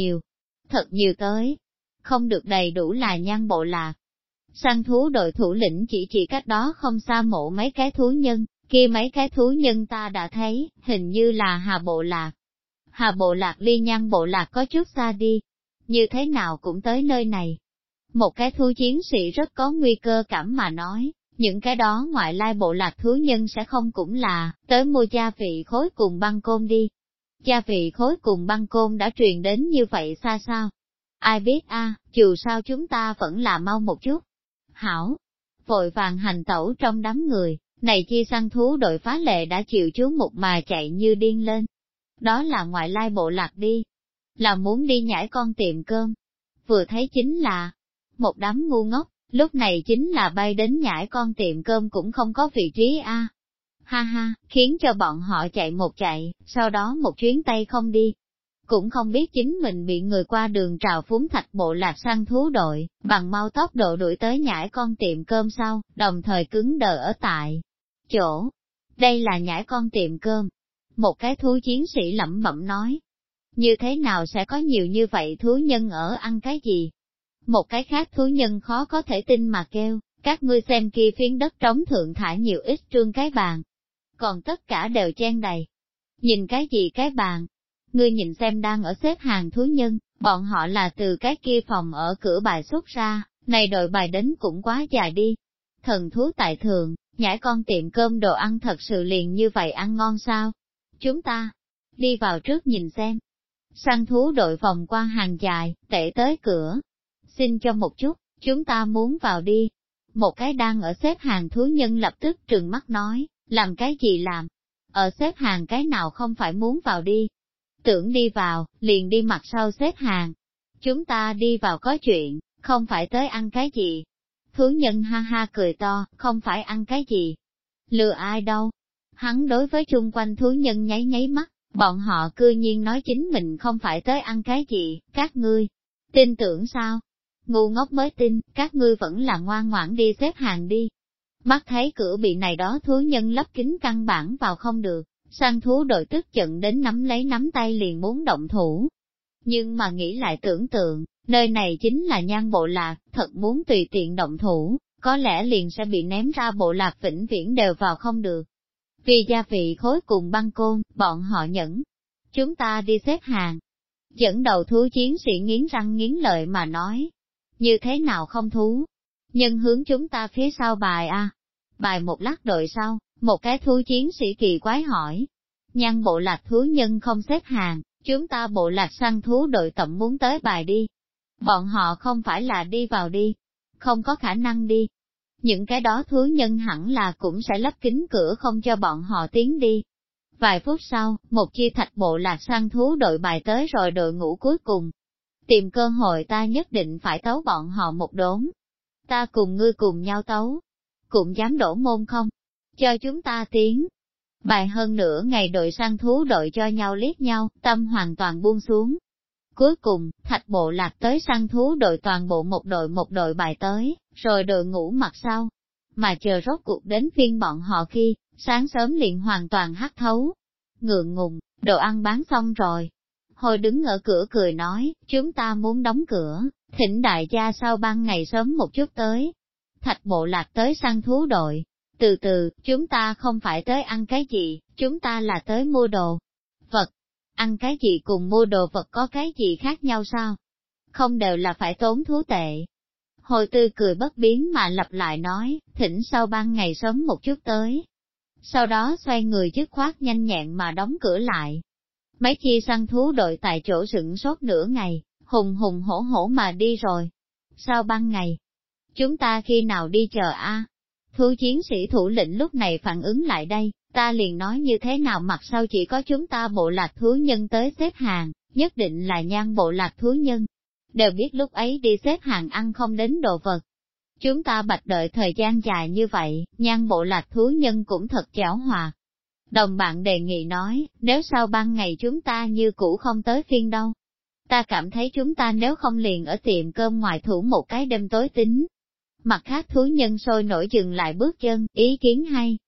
thật nhiều tới. Không được đầy đủ là Nhan bộ lạc. Săn thú đội thủ lĩnh chỉ cách đó không xa mộ mấy cái thú nhân, kia mấy cái thú nhân ta đã thấy, hình như là Hà bộ lạc. Hà bộ lạc ly Nhan bộ lạc có chút xa đi, như thế nào cũng tới nơi này. Một cái thú chiến sĩ rất có nguy cơ cảm mà nói, những cái đó ngoại lai bộ lạc thú nhân sẽ không cũng là, tới mua gia vị khối cùng băng côn đi. Gia vị khối cùng băng côn đã truyền đến như vậy xa sao? Ai biết dù sao chúng ta vẫn là mau một chút. Hảo, vội vàng hành tẩu trong đám người, này chi săn thú đội phá lệ đã chịu chú mục mà chạy như điên lên. Đó là ngoại lai bộ lạc đi, là muốn đi nhảy con tiệm cơm. Vừa thấy chính là một đám ngu ngốc, lúc này chính là bay đến nhảy con tiệm cơm cũng không có vị trí Ha ha, khiến cho bọn họ chạy một chạy, sau đó một chuyến tay không đi. Cũng không biết chính mình bị người qua đường trào phúng Thạch bộ lạc săn thú đội, bằng mau tốc độ đuổi tới nhảy con tiệm cơm sau, đồng thời cứng đờ ở tại chỗ. Đây là nhảy con tiệm cơm. Một cái thú chiến sĩ lẩm bẩm nói. Như thế nào sẽ có nhiều như vậy thú nhân ở ăn cái gì? Một cái khác thú nhân khó có thể tin mà kêu, các ngươi xem kia phiến đất trống thượng thả nhiều ít trương cái bàn. Còn tất cả đều chen đầy. Nhìn cái gì cái bàn? Ngươi nhìn xem đang ở xếp hàng thú nhân, bọn họ là từ cái kia phòng ở cửa bài xuất ra, này đội bài đến cũng quá dài đi. Thần thú tại thường, nhảy con tiệm cơm đồ ăn thật sự liền như vậy ăn ngon sao? Chúng ta đi vào trước nhìn xem. Săn thú đội vòng qua hàng dài, tệ tới cửa. Xin cho một chút, chúng ta muốn vào đi. Một cái đang ở xếp hàng thú nhân lập tức trừng mắt nói, làm cái gì làm? Ở xếp hàng cái nào không phải muốn vào đi? Tưởng đi vào, liền đi mặt sau xếp hàng. Chúng ta đi vào có chuyện, không phải tới ăn cái gì. Thú nhân ha ha cười to, không phải ăn cái gì. Lừa ai đâu? Hắn đối với chung quanh thú nhân nháy nháy mắt, bọn họ cư nhiên nói chính mình không phải tới ăn cái gì, các ngươi tin tưởng sao? Ngu ngốc mới tin, các ngươi vẫn là ngoan ngoãn đi xếp hàng đi. Mắt thấy cửa bị này đó thú nhân lấp kín căn bản vào không được, săn thú đội tức giận đến nắm lấy nắm tay liền muốn động thủ. Nhưng mà nghĩ lại tưởng tượng, nơi này chính là Nhan bộ lạc, thật muốn tùy tiện động thủ, có lẽ liền sẽ bị ném ra bộ lạc vĩnh viễn đều vào không được. Vì gia vị khối cùng băng côn, bọn họ nhẫn. Chúng ta đi xếp hàng. Dẫn đầu thú chiến sĩ nghiến răng nghiến lợi mà nói. Như thế nào không thú? Nhưng hướng chúng ta phía sau bài Bài một lát đội sau, một cái thú chiến sĩ kỳ quái hỏi. Nhan bộ lạc thú nhân không xếp hàng, chúng ta bộ lạc săn thú đội tổng muốn tới bài đi. Bọn họ không phải là đi vào đi. Không có khả năng đi. Những cái đó thú nhân hẳn là cũng sẽ lấp kín cửa không cho bọn họ tiến đi. Vài phút sau, một chi Thạch bộ lạc săn thú đội bài tới rồi đội ngũ cuối cùng. Tìm cơ hội ta nhất định phải tấu bọn họ một đốn. Ta cùng ngươi cùng nhau tấu. Cũng dám đổ môn không? Cho chúng ta tiến. Bài hơn nửa ngày đội săn thú đội cho nhau liếc nhau, tâm hoàn toàn buông xuống. Cuối cùng, Thạch bộ lạc tới săn thú đội toàn bộ một đội bài tới, rồi đội ngũ mặt sau. Mà chờ rốt cuộc đến phiên bọn họ khi, sáng sớm liền hoàn toàn hắt thấu. Ngượng ngùng, đồ ăn bán xong rồi. Hồi đứng ở cửa cười nói, chúng ta muốn đóng cửa, thỉnh đại gia sau ban ngày sớm một chút tới. Thạch bộ lạc tới săn thú đội. Từ từ, chúng ta không phải tới ăn cái gì, chúng ta là tới mua đồ vật. Ăn cái gì cùng mua đồ vật có cái gì khác nhau sao? Không đều là phải tốn thú tệ. Hồi Tư cười bất biến mà lặp lại nói, thỉnh sau ban ngày sớm một chút tới. Sau đó xoay người dứt khoát nhanh nhẹn mà đóng cửa lại. Mấy chi săn thú đội tại chỗ sửng sốt nửa ngày, hùng hùng hổ hổ mà đi rồi. Sau ban ngày, chúng ta khi nào đi chờ Thú chiến sĩ thủ lĩnh lúc này phản ứng lại đây, ta liền nói như thế nào mặt sau chỉ có chúng ta bộ lạc thú nhân tới xếp hàng, nhất định là Nhan bộ lạc thú nhân. Đều biết lúc ấy đi xếp hàng ăn không đến đồ vật. Chúng ta bạch đợi thời gian dài như vậy, Nhan bộ lạc thú nhân cũng thật giảo hòa. Đồng bạn đề nghị nói, nếu sau ban ngày chúng ta như cũ không tới phiên đâu. Ta cảm thấy chúng ta nếu không liền ở tiệm cơm ngoài thủ một cái đêm tối tính. Mặt khác thú nhân sôi nổi dừng lại bước chân, ý kiến hay.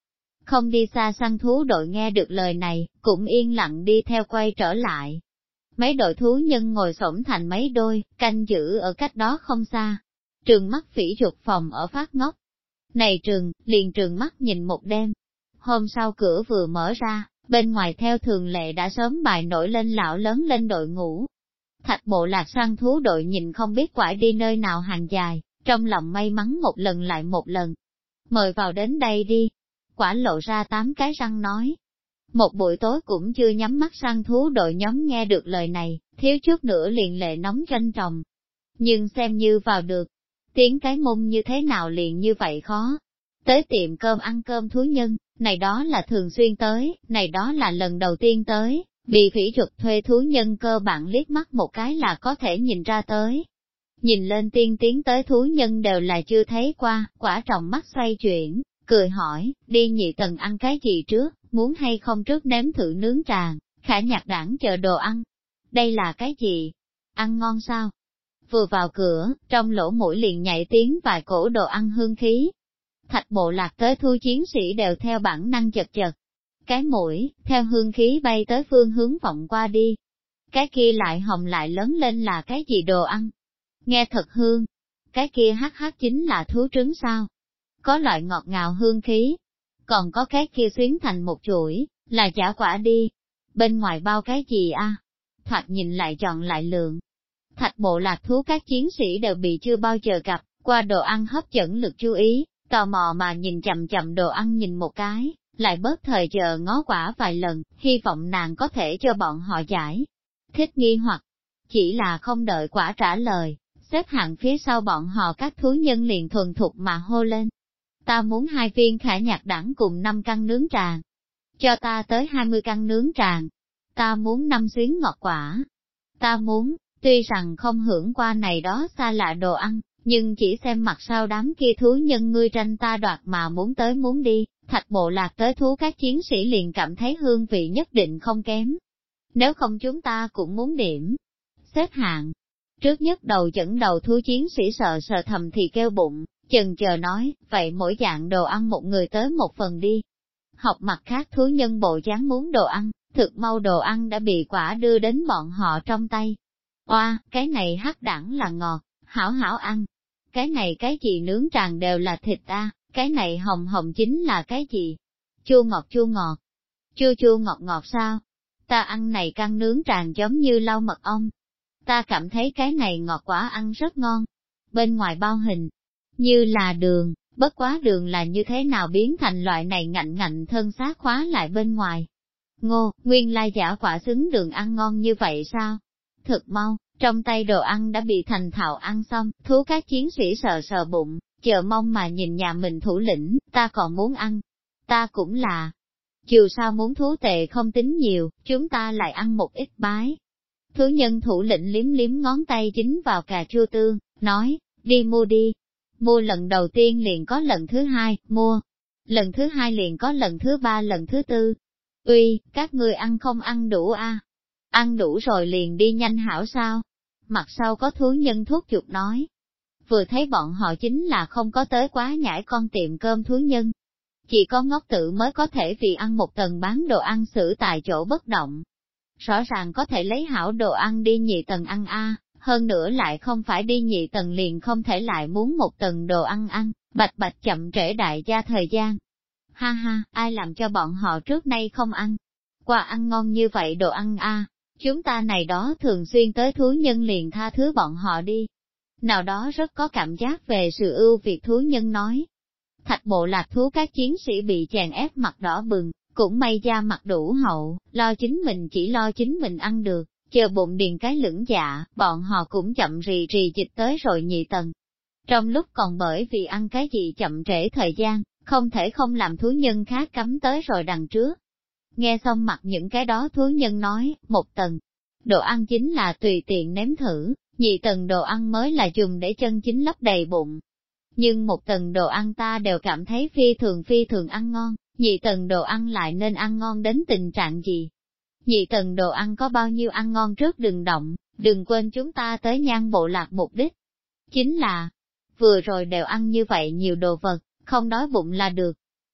Không đi xa săn thú đội nghe được lời này, cũng yên lặng đi theo quay trở lại. Mấy đội thú nhân ngồi xổm thành mấy đôi, canh giữ ở cách đó không xa. Trường mắt phỉ chuột phòng ở phát ngốc. Này liền trường mắt nhìn một đêm. Hôm sau cửa vừa mở ra, bên ngoài theo thường lệ đã sớm bài nổi lên lão lớn lên đội ngũ. Thạch Bộ Lạc săn thú đội nhìn không biết quải đi nơi nào hàng dài, trong lòng may mắn một lần lại một lần. Mời vào đến đây đi. Quả lộ ra 8 cái răng nói. Một buổi tối cũng chưa nhắm mắt săn thú đội nhóm nghe được lời này, thiếu chút nữa liền lệ nóng doanh tròng. Nhưng xem như vào được, tiếng cái mông như thế nào liền như vậy khó. Tới tiệm cơm ăn cơm thú nhân, này đó là thường xuyên tới, này đó là lần đầu tiên tới, bị phỉ chuột thuê thú nhân cơ bản liếc mắt một cái là có thể nhìn ra tới. Nhìn lên tiên tiến tới thú nhân đều là chưa thấy qua, quả trọng mắt xoay chuyển, cười hỏi, đi nhị tầng ăn cái gì trước, muốn hay không trước nếm thử nướng tràng, Khả Nhạc Đảng chờ đồ ăn. Đây là cái gì? Ăn ngon sao? Vừa vào cửa, trong lỗ mũi liền nhảy tiếng vài cổ đồ ăn hương khí. Thạch Bộ Lạc tới thu chiến sĩ đều theo bản năng chật chật. Cái mũi, theo hương khí bay tới phương hướng vọng qua đi. Cái kia lại hồng lại lớn lên là cái gì đồ ăn? Nghe thật hương. Cái kia hắc chính là thú trứng sao? Có loại ngọt ngào hương khí. Còn có cái kia xuyến thành một chuỗi, là chả quả đi. Bên ngoài bao cái gì a? Thoạt nhìn lại chọn lại lượng. Thạch Bộ Lạc thú các chiến sĩ đều bị chưa bao giờ gặp, qua đồ ăn hấp dẫn lực chú ý, tò mò mà nhìn chậm chậm đồ ăn nhìn một cái, lại bớt thời giờ ngó quả vài lần, hy vọng nàng có thể cho bọn họ giải thích nghi hoặc. Chỉ là không đợi quả trả lời, xếp hạng phía sau bọn họ các thú nhân liền thuần thục mà hô lên. Ta muốn 2 viên Khả Nhạc Đảng cùng 5 căn nướng tràng. Cho ta tới 20 căn nướng tràng. Ta muốn 5 xuyến ngọt quả. Ta muốn, tuy rằng không hưởng qua này đó xa lạ đồ ăn, nhưng chỉ xem mặt sau đám kia thú nhân ngươi tranh ta đoạt mà muốn tới muốn đi, Thạch Bộ Lạc tới thú các chiến sĩ liền cảm thấy hương vị nhất định không kém. Nếu không chúng ta cũng muốn điểm. Xếp hạng. Trước nhất đầu dẫn đầu thú chiến sĩ sợ sờ thầm thì kêu bụng, chần chờ nói, vậy mỗi dạng đồ ăn một người tới một phần đi. Học mặt khác thú nhân bộ dáng muốn đồ ăn, thực mau đồ ăn đã bị quả đưa đến bọn họ trong tay. Oa, cái này hắc đẳng là ngọt, hảo hảo ăn. Cái này cái gì nướng tràng đều là thịt a, cái này hồng hồng chính là cái gì? Chua ngọt chua ngọt. Chua chua ngọt ngọt sao? Ta ăn này căn nướng tràng giống như lau mật ong. Ta cảm thấy cái này ngọt quả ăn rất ngon. Bên ngoài bao hình, như là đường, bất quá đường là như thế nào biến thành loại này ngạnh ngạnh thân xác khóa lại bên ngoài. Ngô, nguyên lai giả quả xứng đường ăn ngon như vậy sao? Thực mau, trong tay đồ ăn đã bị thành thạo ăn xong, thú các chiến sĩ sờ sờ bụng, chờ mong mà nhìn nhà mình thủ lĩnh, ta còn muốn ăn. Ta cũng là. Dù sao muốn thú tệ không tính nhiều, chúng ta lại ăn một ít bái. Thú nhân thủ lĩnh liếm liếm ngón tay dính vào cà chua tương, nói, đi mua đi. Mua lần đầu tiên liền có lần thứ hai, mua. Lần thứ hai liền có lần thứ ba lần thứ tư. Uy, các ngươi ăn không ăn đủ a? Ăn đủ rồi liền đi nhanh hảo sao? Mặt sau có thú nhân thuốc chuột nói. Vừa thấy bọn họ chính là không có tới quá nhảy con tiệm cơm thú nhân. Chỉ có ngốc tử mới có thể vì ăn một tầng bán đồ ăn xử tại chỗ bất động. Rõ ràng có thể lấy hảo đồ ăn đi nhị tầng ăn a, hơn nữa lại không phải đi nhị tầng liền không thể lại muốn một tầng đồ ăn ăn, bạch bạch chậm trễ đại gia thời gian. Ha ha, ai làm cho bọn họ trước nay không ăn? Qua ăn ngon như vậy đồ ăn a, chúng ta này đó thường xuyên tới thú nhân liền tha thứ bọn họ đi. Nào đó rất có cảm giác về sự ưu việt thú nhân nói. Thạch Bộ Lạc thú các chiến sĩ bị chèn ép mặt đỏ bừng, cũng may da mặt đủ hậu, lo chính mình chỉ lo chính mình ăn được, chờ bụng điền cái lưỡng dạ, bọn họ cũng chậm rì rì dịch tới rồi nhị tầng. Trong lúc còn bởi vì ăn cái gì chậm trễ thời gian, không thể không làm thú nhân khác cắm tới rồi đằng trước. Nghe xong mặt những cái đó thú nhân nói, một tầng, đồ ăn chính là tùy tiện nếm thử, nhị tầng đồ ăn mới là dùng để chân chính lấp đầy bụng. Nhưng một tầng đồ ăn ta đều cảm thấy phi thường ăn ngon, nhị tầng đồ ăn lại nên ăn ngon đến tình trạng gì? Nhị tầng đồ ăn có bao nhiêu ăn ngon trước đừng động, đừng quên chúng ta tới Nhan Bộ Lạc mục đích. Chính là, vừa rồi đều ăn như vậy nhiều đồ vật, không đói bụng là được.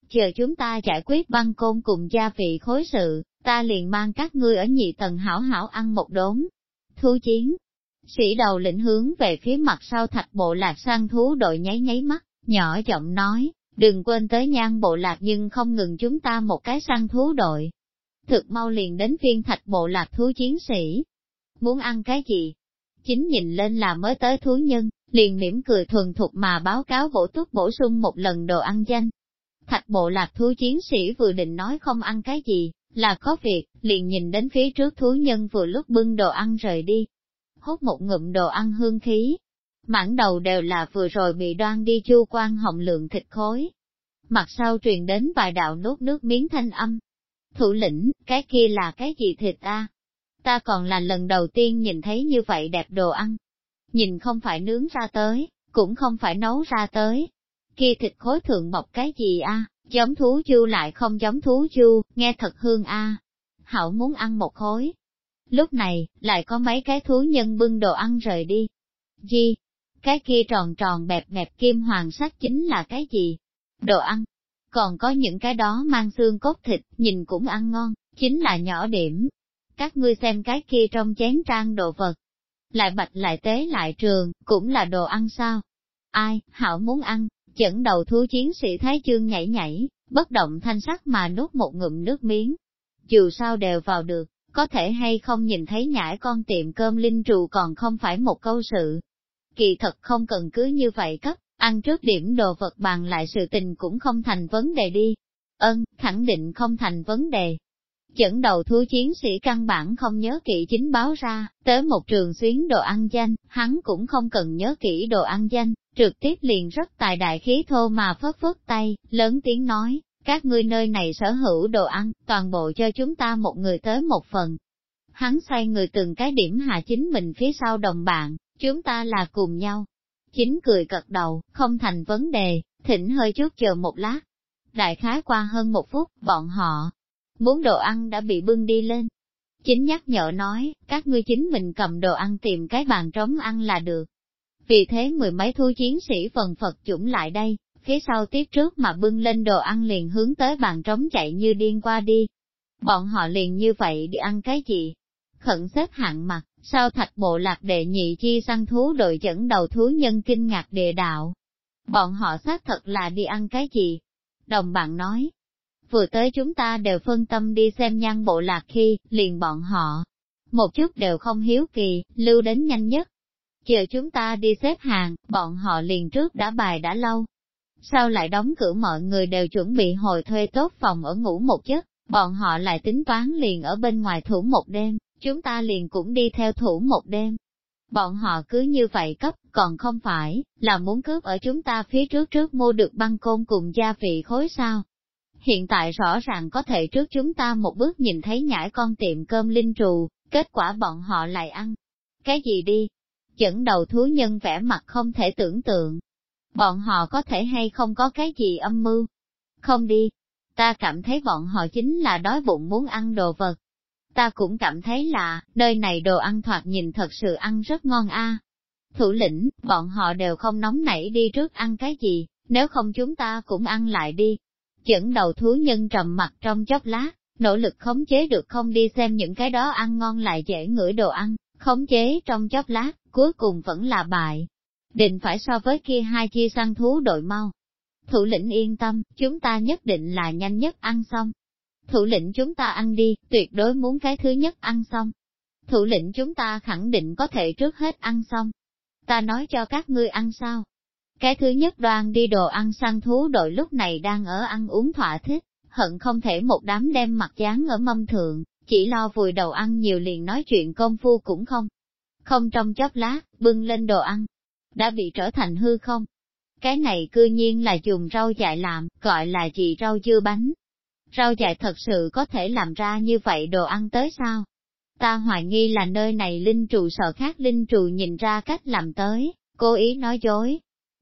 chờ chúng ta giải quyết băng côn cùng gia vị khối sự, ta liền mang các ngươi ở nhị tầng hảo hảo ăn một đốn. Thú chiến, sĩ đầu lĩnh hướng về phía mặt sau Thạch bộ lạc săn thú đội nháy nháy mắt, nhỏ giọng nói, đừng quên tới Nhan bộ lạc nhưng không ngừng chúng ta một cái săn thú đội. Thực mau liền đến phiên Thạch bộ lạc thú chiến sĩ. Muốn ăn cái gì? Chính nhìn lên là mới tới thú nhân, liền mỉm cười thuần thục mà báo cáo bổ túc bổ sung một lần đồ ăn danh. Thạch bộ lạc thú chiến sĩ vừa định nói không ăn cái gì, là có việc, liền nhìn đến phía trước thú nhân vừa lúc bưng đồ ăn rời đi. Hút một ngụm đồ ăn hương khí, mãn đầu đều là vừa rồi bị đoan đi chu quan hồng lượng thịt khối. Mặt sau truyền đến vài đạo nuốt nước miếng thanh âm. Thủ lĩnh, cái kia là cái gì thịt a? Ta còn là lần đầu tiên nhìn thấy như vậy đẹp đồ ăn. Nhìn không phải nướng ra tới, cũng không phải nấu ra tới. Kia thịt khối thượng bọc cái gì a? Giống thú chu lại không giống thú chu, nghe thật hương a. Hảo muốn ăn một khối. Lúc này, lại có mấy cái thú nhân bưng đồ ăn rời đi. Gì? Cái kia tròn tròn bẹp bẹp kim hoàng sắc chính là cái gì? Đồ ăn. Còn có những cái đó mang xương cốt thịt, nhìn cũng ăn ngon, chính là nhỏ điểm. Các ngươi xem cái kia trong chén trang đồ vật. Lại bạch lại tế lại trường, cũng là đồ ăn sao? Ai, hảo muốn ăn, dẫn đầu thú chiến sĩ Thái chương nhảy nhảy, bất động thanh sắc mà nuốt một ngụm nước miếng. Dù sao đều vào được, có thể hay không nhìn thấy nhãi con tiệm cơm linh trù còn không phải một câu sự. Kỳ thật không cần cứ như vậy cấp, ăn trước điểm đồ vật bàn lại sự tình cũng không thành vấn đề đi. Khẳng định không thành vấn đề. Dẫn đầu thú chiến sĩ căn bản không nhớ kỹ chính báo ra, tới một trường xuyến đồ ăn danh, hắn cũng không cần nhớ kỹ đồ ăn danh, trực tiếp liền rất tài đại khí thô mà phất phất tay, lớn tiếng nói, các ngươi nơi này sở hữu đồ ăn, toàn bộ cho chúng ta một người tới một phần. Hắn xoay người từng cái điểm hạ chính mình phía sau đồng bạn, chúng ta là cùng nhau. Chính cười cật đầu, không thành vấn đề, thỉnh hơi chút chờ một lát. Đại khái qua hơn một phút, bọn họ muốn đồ ăn đã bị bưng đi lên. Chính nhắc nhở nói, các ngươi chính mình cầm đồ ăn tìm cái bàn trống ăn là được. Vì thế mười mấy thú chiến sĩ phần phật chủng lại đây, phía sau tiếp trước mà bưng lên đồ ăn liền hướng tới bàn trống chạy như điên qua đi. Bọn họ liền như vậy đi ăn cái gì? Khẩn xếp hạng mặt, sao Thạch bộ lạc đệ nhị chi săn thú đội dẫn đầu thú nhân kinh ngạc địa đạo. Bọn họ xác thật là đi ăn cái gì? Đồng bạn nói, vừa tới chúng ta đều phân tâm đi xem Nhan bộ lạc khi, liền bọn họ. Một chút đều không hiếu kỳ, lưu đến nhanh nhất. Chờ chúng ta đi xếp hàng, bọn họ liền trước đã bài đã lâu. Sao lại đóng cửa mọi người đều chuẩn bị hồi thuê tốt phòng ở ngủ một giấc, bọn họ lại tính toán liền ở bên ngoài thủ một đêm, chúng ta liền cũng đi theo thủ một đêm. Bọn họ cứ như vậy cấp, còn không phải, là muốn cướp ở chúng ta phía trước mua được băng côn cùng gia vị khối sao. Hiện tại rõ ràng có thể trước chúng ta một bước nhìn thấy nhãi con tiệm cơm linh trù, kết quả bọn họ lại ăn. Cái gì đi? Dẫn đầu thú nhân vẻ mặt không thể tưởng tượng. Bọn họ có thể hay không có cái gì âm mưu? Không đi. Ta cảm thấy bọn họ chính là đói bụng muốn ăn đồ vật. Ta cũng cảm thấy là, nơi này đồ ăn thoạt nhìn thật sự ăn rất ngon a. Thủ lĩnh, bọn họ đều không nóng nảy đi trước ăn cái gì, nếu không chúng ta cũng ăn lại đi. Dẫn đầu thú nhân trầm mặt trong chốc lát, nỗ lực khống chế được không đi xem những cái đó ăn ngon lại dễ ngửi đồ ăn, khống chế trong chốc lát, cuối cùng vẫn là bại. Định phải so với kia hai chi săn thú đội mau. Thủ lĩnh yên tâm, chúng ta nhất định là nhanh nhất ăn xong. Thủ lĩnh chúng ta ăn đi, tuyệt đối muốn cái thứ nhất ăn xong. Thủ lĩnh chúng ta khẳng định có thể trước hết ăn xong. Ta nói cho các ngươi ăn sao? Cái thứ nhất đoan đi đồ ăn săn thú đội lúc này đang ở ăn uống thỏa thích, hận không thể một đám đem mặt dán ở mâm thượng, chỉ lo vùi đầu ăn nhiều liền nói chuyện công phu cũng không. Không trong chốc lát, bưng lên đồ ăn, đã bị trở thành hư không. Cái này cư nhiên là dùng rau dại làm, gọi là gì rau dưa bánh. Rau dại thật sự có thể làm ra như vậy đồ ăn tới sao? Ta hoài nghi là nơi này linh trù sợ khác linh trù nhìn ra cách làm tới, cố ý nói dối.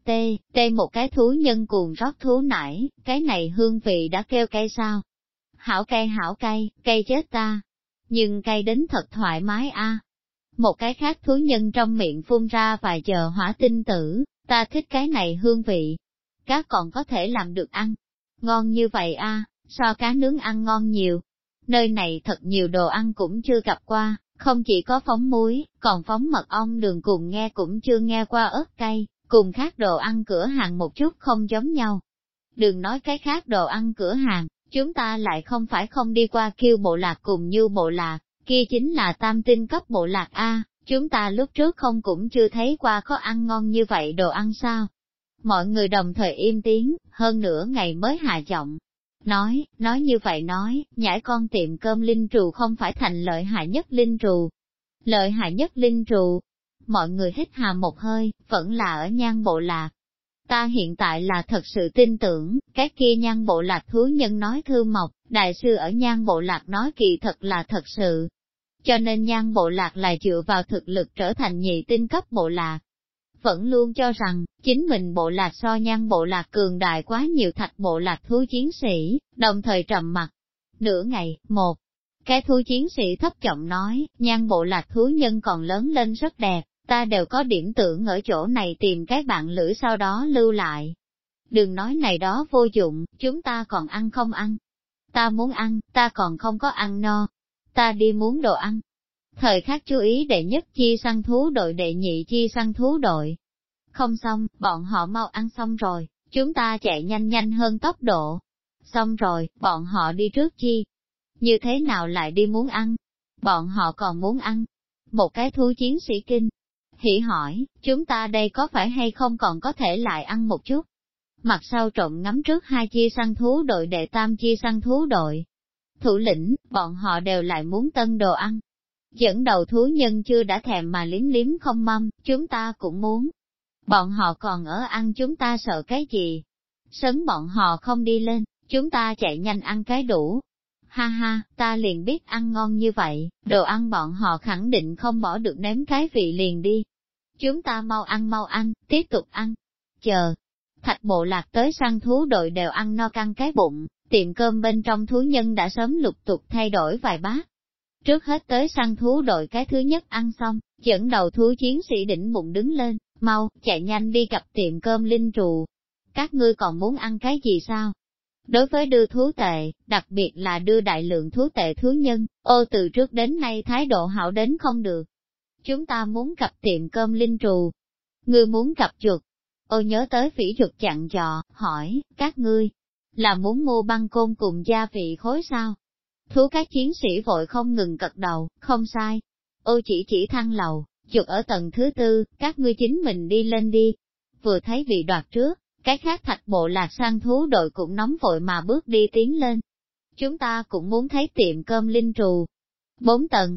Tê một cái thú nhân cuồng rót thú nải, cái này hương vị đã kêu cay sao? Hảo cay, cay chết ta. Nhưng cay đến thật thoải mái a. Một cái khác thú nhân trong miệng phun ra vài giờ hỏa tinh tử, ta thích cái này hương vị. Cá còn có thể làm được ăn. ngon như vậy a, so cá nướng ăn ngon nhiều. Nơi này thật nhiều đồ ăn cũng chưa gặp qua, không chỉ có phóng muối, còn phóng mật ong đường cùng nghe cũng chưa nghe qua ớt cay, cùng khác đồ ăn cửa hàng một chút không giống nhau. Đừng nói cái khác đồ ăn cửa hàng, chúng ta lại không phải không đi qua Kiêu bộ lạc cùng Như bộ lạc, kia chính là tam tinh cấp bộ lạc A, chúng ta lúc trước không cũng chưa thấy qua có ăn ngon như vậy đồ ăn sao. Mọi người đồng thời im tiếng, hơn nửa ngày mới hạ giọng. Nói như vậy nói, nhãi con tiệm cơm linh trù không phải thành lợi hại nhất linh trù. Lợi hại nhất linh trù. Mọi người hít hà một hơi, vẫn là ở Nhan bộ lạc. Ta hiện tại là thật sự tin tưởng, cái kia Nhan bộ lạc thú nhân nói thư mộc, đại sư ở Nhan bộ lạc nói kỳ thật là thật sự. Cho nên Nhan bộ lạc là dựa vào thực lực trở thành nhị tinh cấp bộ lạc. Vẫn luôn cho rằng, chính mình bộ lạc so Nhan bộ lạc cường đại quá nhiều thạch bộ lạc thú chiến sĩ, đồng thời trầm mặc. Nửa ngày, một cái thú chiến sĩ thấp giọng nói, Nhan bộ lạc thú nhân còn lớn lên rất đẹp, ta đều có điểm tưởng ở chỗ này tìm cái bạn lữ sau đó lưu lại. Đừng nói này đó vô dụng, chúng ta còn ăn không ăn. Ta muốn ăn, ta còn không có ăn no. Ta đi muốn đồ ăn. Thời khắc chú ý đệ nhất chi săn thú đội đệ nhị chi săn thú đội. Không xong, bọn họ mau ăn xong rồi, chúng ta chạy nhanh hơn tốc độ. Xong rồi, bọn họ đi trước chi. Như thế nào lại đi muốn ăn? Bọn họ còn muốn ăn. Một cái thú chiến sĩ kinh. Hỉ hỏi, chúng ta đây có phải hay không còn có thể lại ăn một chút? Mặt sau trộm ngắm trước hai chi săn thú đội đệ tam chi săn thú đội. Thủ lĩnh, bọn họ đều lại muốn tân đồ ăn. Dẫn đầu thú nhân chưa đã thèm mà liếm không mâm, chúng ta cũng muốn. Bọn họ còn ở ăn chúng ta sợ cái gì? Sớm bọn họ không đi lên, chúng ta chạy nhanh ăn cái đủ. Ha ha, ta liền biết ăn ngon như vậy, đồ ăn bọn họ khẳng định không bỏ được nếm cái vị liền đi. Chúng ta mau ăn, tiếp tục ăn. Chờ, thạch bộ lạc tới săn thú đội đều ăn no căng cái bụng, tiệm cơm bên trong thú nhân đã sớm lục tục thay đổi vài bát. Trước hết tới săn thú đội cái thứ nhất ăn xong, dẫn đầu thú chiến sĩ đỉnh bụng đứng lên, mau, chạy nhanh đi gặp tiệm cơm linh trù. Các ngươi còn muốn ăn cái gì sao? Đối với đưa thú tệ, đặc biệt là đưa đại lượng thú tệ thú nhân, ô từ trước đến nay thái độ hảo đến không được. Chúng ta muốn gặp tiệm cơm linh trù. Ngươi muốn gặp chuột. Ô nhớ tới phỉ chuột chặn dò, hỏi, các ngươi, là muốn mua băng côn cùng gia vị khối sao? Thú các chiến sĩ vội không ngừng cật đầu, không sai. Ô chỉ thang lầu, chuột ở tầng thứ tư, các ngươi chính mình đi lên đi. Vừa thấy vị đoạt trước, cái khác thạch bộ lạc săn thú đội cũng nóng vội mà bước đi tiến lên. Chúng ta cũng muốn thấy tiệm cơm linh trù. 4 tầng,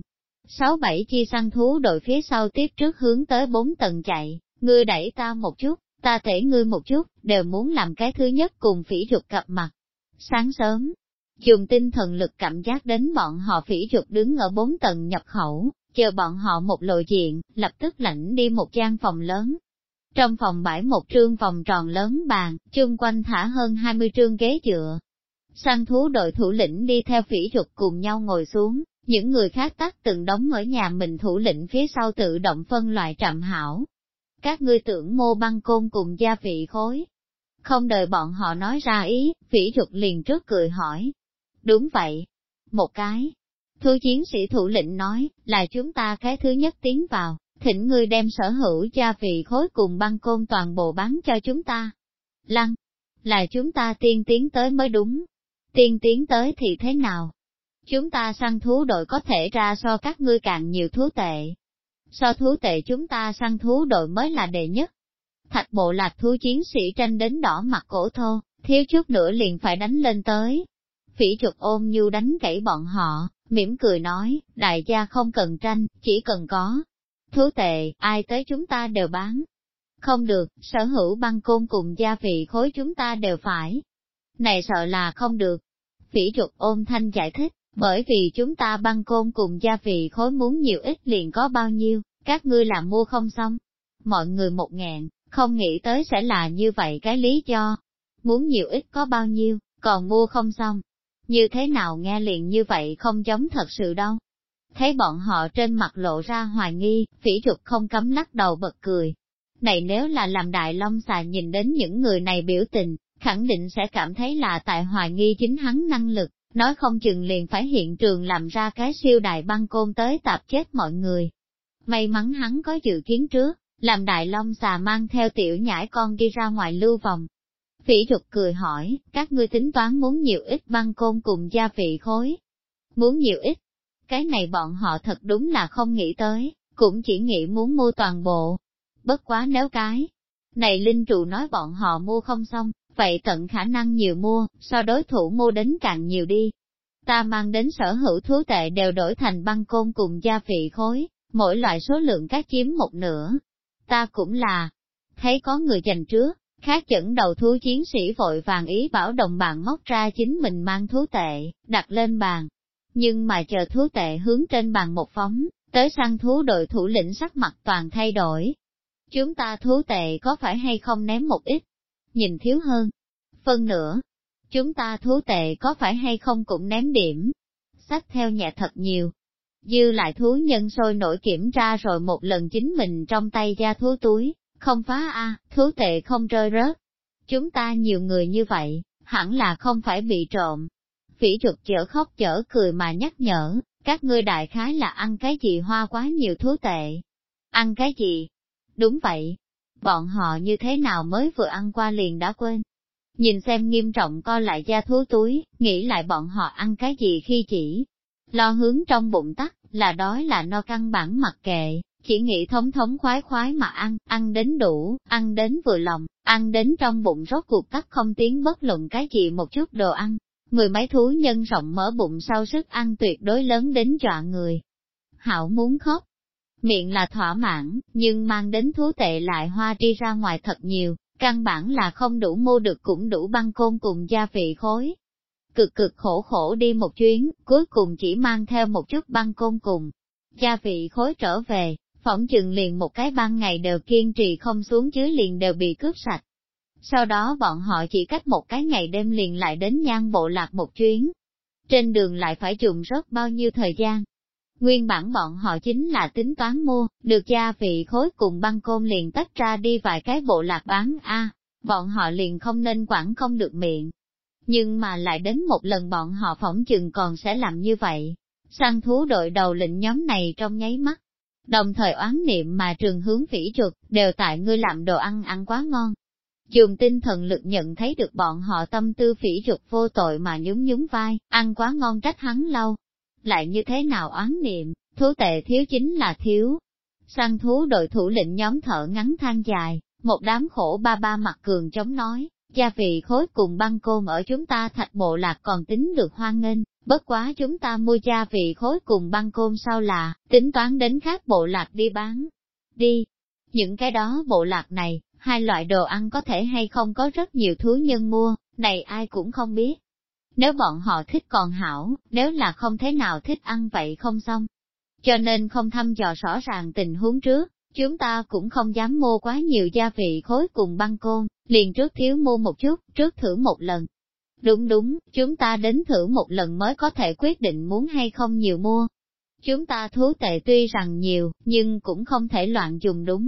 6-7 chi săn thú đội phía sau tiếp trước hướng tới 4 tầng chạy, ngươi đẩy ta một chút, ta tể ngươi một chút, đều muốn làm cái thứ nhất cùng phỉ chuột gặp mặt. Sáng sớm, dùng tinh thần lực cảm giác đến bọn họ phỉ chuột đứng ở 4 tầng nhập khẩu, chờ bọn họ một lộ diện, lập tức lãnh đi một gian phòng lớn. Trong phòng bãi một trương vòng tròn lớn bàn, chung quanh thả hơn 20 trương ghế dựa. Săn thú đội thủ lĩnh đi theo phỉ chuột cùng nhau ngồi xuống, những người khác tắt từng đống ở nhà mình thủ lĩnh phía sau tự động phân loại trạm hảo. Các ngươi tưởng mua băng côn cùng gia vị khối. Không đợi bọn họ nói ra ý, phỉ chuột liền trước cười hỏi. Đúng vậy. Một cái. Thú chiến sĩ thủ lĩnh nói, là chúng ta cái thứ nhất tiến vào, thỉnh ngươi đem sở hữu gia vị khối cùng băng côn toàn bộ bán cho chúng ta. Lăng, là chúng ta tiên tiến tới mới đúng. Tiên tiến tới thì thế nào? Chúng ta săn thú đội có thể ra so các ngươi càng nhiều thú tệ. So thú tệ chúng ta săn thú đội mới là đệ nhất. Thạch bộ lạc thú chiến sĩ tranh đến đỏ mặt cổ thô, thiếu chút nữa liền phải đánh lên tới. Phỉ chuột ôm như đánh gãy bọn họ, mỉm cười nói, đại gia không cần tranh, chỉ cần có thú tệ, ai tới chúng ta đều bán. Không được, sở hữu băng côn cùng gia vị khối chúng ta đều phải. Này sợ là không được. Phỉ chuột ôm thanh giải thích, bởi vì chúng ta băng côn cùng gia vị khối muốn nhiều ít liền có bao nhiêu, các ngươi làm mua không xong. Mọi người một nghẹn, không nghĩ tới sẽ là như vậy cái lý do. Muốn nhiều ít có bao nhiêu, còn mua không xong. Như thế nào nghe liền như vậy không giống thật sự đâu. Thấy bọn họ trên mặt lộ ra hoài nghi, phỉ chuột không cấm lắc đầu bật cười. Này nếu là làm đại long xà nhìn đến những người này biểu tình, khẳng định sẽ cảm thấy là tại hoài nghi chính hắn năng lực, nói không chừng liền phải hiện trường làm ra cái siêu đại băng côn tới tạp chết mọi người. May mắn hắn có dự kiến trước, làm đại long xà mang theo tiểu nhãi con đi ra ngoài lưu vòng. Phỉ Trục cười hỏi, các ngươi tính toán muốn nhiều ít băng côn cùng gia vị khối? Muốn nhiều ít? Cái này bọn họ thật đúng là không nghĩ tới, cũng chỉ nghĩ muốn mua toàn bộ. Bất quá nếu cái này linh trụ nói bọn họ mua không xong, vậy tận khả năng nhiều mua, so đối thủ mua đến càng nhiều đi. Ta mang đến sở hữu thú tệ đều đổi thành băng côn cùng gia vị khối, mỗi loại số lượng các chiếm một nửa. Ta cũng là, thấy có người giành trước, khác dẫn đầu thú chiến sĩ vội vàng ý bảo đồng bạn móc ra chính mình mang thú tệ, đặt lên bàn. Nhưng mà chờ thú tệ hướng trên bàn một phóng, tới săn thú đội thủ lĩnh sắc mặt toàn thay đổi. Chúng ta thú tệ có phải hay không ném một ít? Nhìn thiếu hơn. Phân nửa. Chúng ta thú tệ có phải hay không cũng ném điểm? Sách theo nhẹ thật nhiều. Dư lại thú nhân sôi nổi kiểm tra rồi một lần chính mình trong tay ra thú túi, không phá thú tệ không rơi rớt. Chúng ta nhiều người như vậy, hẳn là không phải bị trộm. Phỉ Trục chở khóc chở cười mà nhắc nhở, các ngươi đại khái là ăn cái gì hoa quá nhiều thú tệ. Ăn cái gì? Đúng vậy. Bọn họ như thế nào mới vừa ăn qua liền đã quên. Nhìn xem nghiêm trọng co lại da thú túi, nghĩ lại bọn họ ăn cái gì khi chỉ lo hướng trong bụng tắc, là đói là no căn bản mặc kệ, chỉ nghĩ thống thống khoái khoái mà ăn đến đủ, ăn đến vừa lòng, ăn đến trong bụng rốt cuộc tắc không tiếng bất luận cái gì một chút đồ ăn. Mười mấy thú nhân rộng mở bụng sau sức ăn tuyệt đối lớn đến dọa người. Hảo muốn khóc. Miệng là thỏa mãn, nhưng mang đến thú tệ lại hoa đi ra ngoài thật nhiều, căn bản là không đủ mua được cũng đủ băng côn cùng gia vị khối. Cực cực khổ khổ đi một chuyến, cuối cùng chỉ mang theo một chút băng côn cùng gia vị khối trở về, phỏng chừng liền một cái ban ngày đều kiên trì không xuống dưới liền đều bị cướp sạch. Sau đó bọn họ chỉ cách một cái ngày đêm liền lại đến Nhan bộ lạc một chuyến. Trên đường lại phải dùng rất bao nhiêu thời gian. Nguyên bản bọn họ chính là tính toán mua, được gia vị khối cùng băng côn liền tách ra đi vài cái bộ lạc bán bọn họ liền không nên quản không được miệng. Nhưng mà lại đến một lần bọn họ phỏng chừng còn sẽ làm như vậy. Săn thú đội đầu lĩnh nhóm này trong nháy mắt. Đồng thời oán niệm mà trường hướng Phỉ Trục, đều tại ngươi làm đồ ăn quá ngon. Dùng tinh thần lực nhận thấy được bọn họ tâm tư Phỉ Trục vô tội mà nhún nhún vai, ăn quá ngon trách hắn lâu. Lại như thế nào oán niệm, thú tệ thiếu chính là thiếu. Săn thú đội thủ lĩnh nhóm thở ngắn than dài, một đám khổ ba ba mặt cường chống nói, gia vị khối cùng băng côn ở chúng ta Thạch bộ lạc còn tính được hoan nghênh, bất quá chúng ta mua gia vị khối cùng băng côn sau là, tính toán đến khác bộ lạc đi bán. Đi, những cái đó bộ lạc này, hai loại đồ ăn có thể hay không có rất nhiều thú nhân mua, này ai cũng không biết. Nếu bọn họ thích còn hảo, nếu là không thế nào thích ăn vậy không xong. Cho nên không thăm dò rõ ràng tình huống trước, chúng ta cũng không dám mua quá nhiều gia vị khối cùng băng côn, liền trước thiếu mua một chút, trước thử một lần. Đúng, chúng ta đến thử một lần mới có thể quyết định muốn hay không nhiều mua. Chúng ta thú tệ tuy rằng nhiều, nhưng cũng không thể loạn dùng đúng.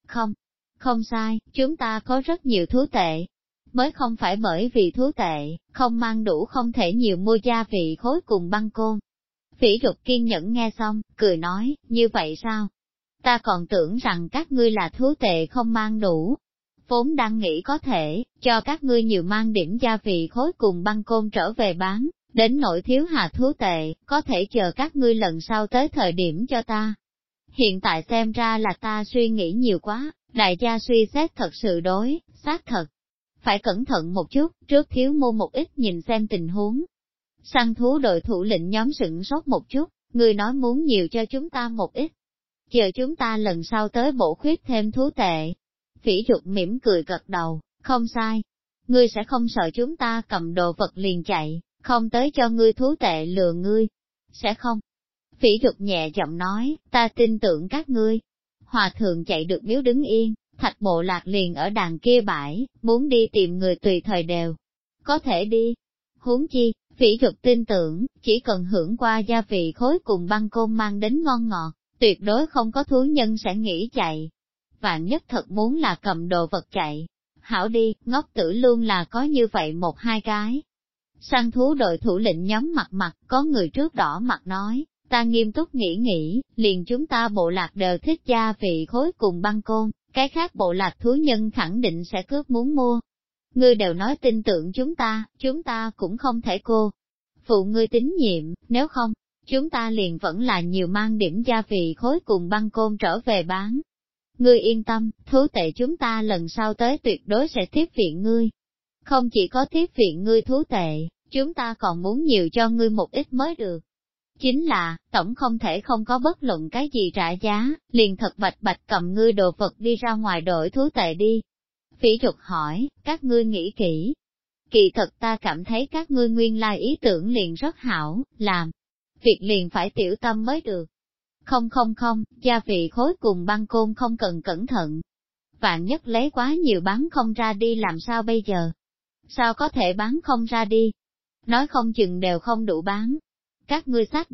Không sai, chúng ta có rất nhiều thú tệ. Mới không phải bởi vì thú tệ, không mang đủ không thể nhiều mua gia vị khối cùng băng côn. Phỉ Trục kiên nhẫn nghe xong, cười nói, như vậy sao? Ta còn tưởng rằng các ngươi là thú tệ không mang đủ. Vốn đang nghĩ có thể, cho các ngươi nhiều mang điểm gia vị khối cùng băng côn trở về bán, đến nỗi thiếu hà thú tệ, có thể chờ các ngươi lần sau tới thời điểm cho ta. Hiện tại xem ra là ta suy nghĩ nhiều quá, đại gia suy xét thật sự đối, xác thật. Phải cẩn thận một chút, trước thiếu mua một ít nhìn xem tình huống. Săn thú đội thủ lĩnh nhóm sửng sốt một chút, người nói muốn nhiều cho chúng ta một ít. Chờ chúng ta lần sau tới bổ khuyết thêm thú tệ. Phỉ Trục mỉm cười gật đầu, không sai. Ngươi sẽ không sợ chúng ta cầm đồ vật liền chạy, không tới cho ngươi thú tệ lừa ngươi. Sẽ không. Phỉ Trục nhẹ giọng nói, ta tin tưởng các ngươi. Hòa thượng chạy được miếu đứng yên, Thạch bộ lạc liền ở đàn kia bãi, muốn đi tìm người tùy thời đều. Có thể đi. Huống chi, Phỉ Trục tin tưởng, chỉ cần hưởng qua gia vị khối cùng băng côn mang đến ngon ngọt, tuyệt đối không có thú nhân sẽ nghĩ chạy. Vạn nhất thật muốn là cầm đồ vật chạy. Hảo đi, ngốc tử luôn là có như vậy một hai cái. Săn thú đội thủ lĩnh nhóm mặt mặt, có người trước đỏ mặt nói, ta nghiêm túc nghĩ, liền chúng ta bộ lạc đều thích gia vị khối cùng băng côn, cái khác bộ lạc thú nhân khẳng định sẽ cướp muốn mua. Ngươi đều nói tin tưởng chúng ta cũng không thể cô. Phụ ngươi tín nhiệm, nếu không, chúng ta liền vẫn là nhiều mang điểm gia vị khối cùng băng côn trở về bán. Ngươi yên tâm, thú tệ chúng ta lần sau tới tuyệt đối sẽ tiếp viện ngươi. Không chỉ có tiếp viện ngươi thú tệ, chúng ta còn muốn nhiều cho ngươi một ít mới được. Chính là, tổng không thể không có bất luận cái gì trả giá, liền thật bạch bạch cầm ngươi đồ vật đi ra ngoài đổi thú tệ đi. Phỉ Trục hỏi, các ngươi nghĩ kỹ. Kỳ thật ta cảm thấy các ngươi nguyên lai ý tưởng liền rất hảo, làm. Việc liền phải tiểu tâm mới được. Không, gia vị khối cùng băng côn không cần cẩn thận. Vạn nhất lấy quá nhiều bán không ra đi làm sao bây giờ? Sao có thể bán không ra đi? Nói không chừng đều không đủ bán. Các ngươi xác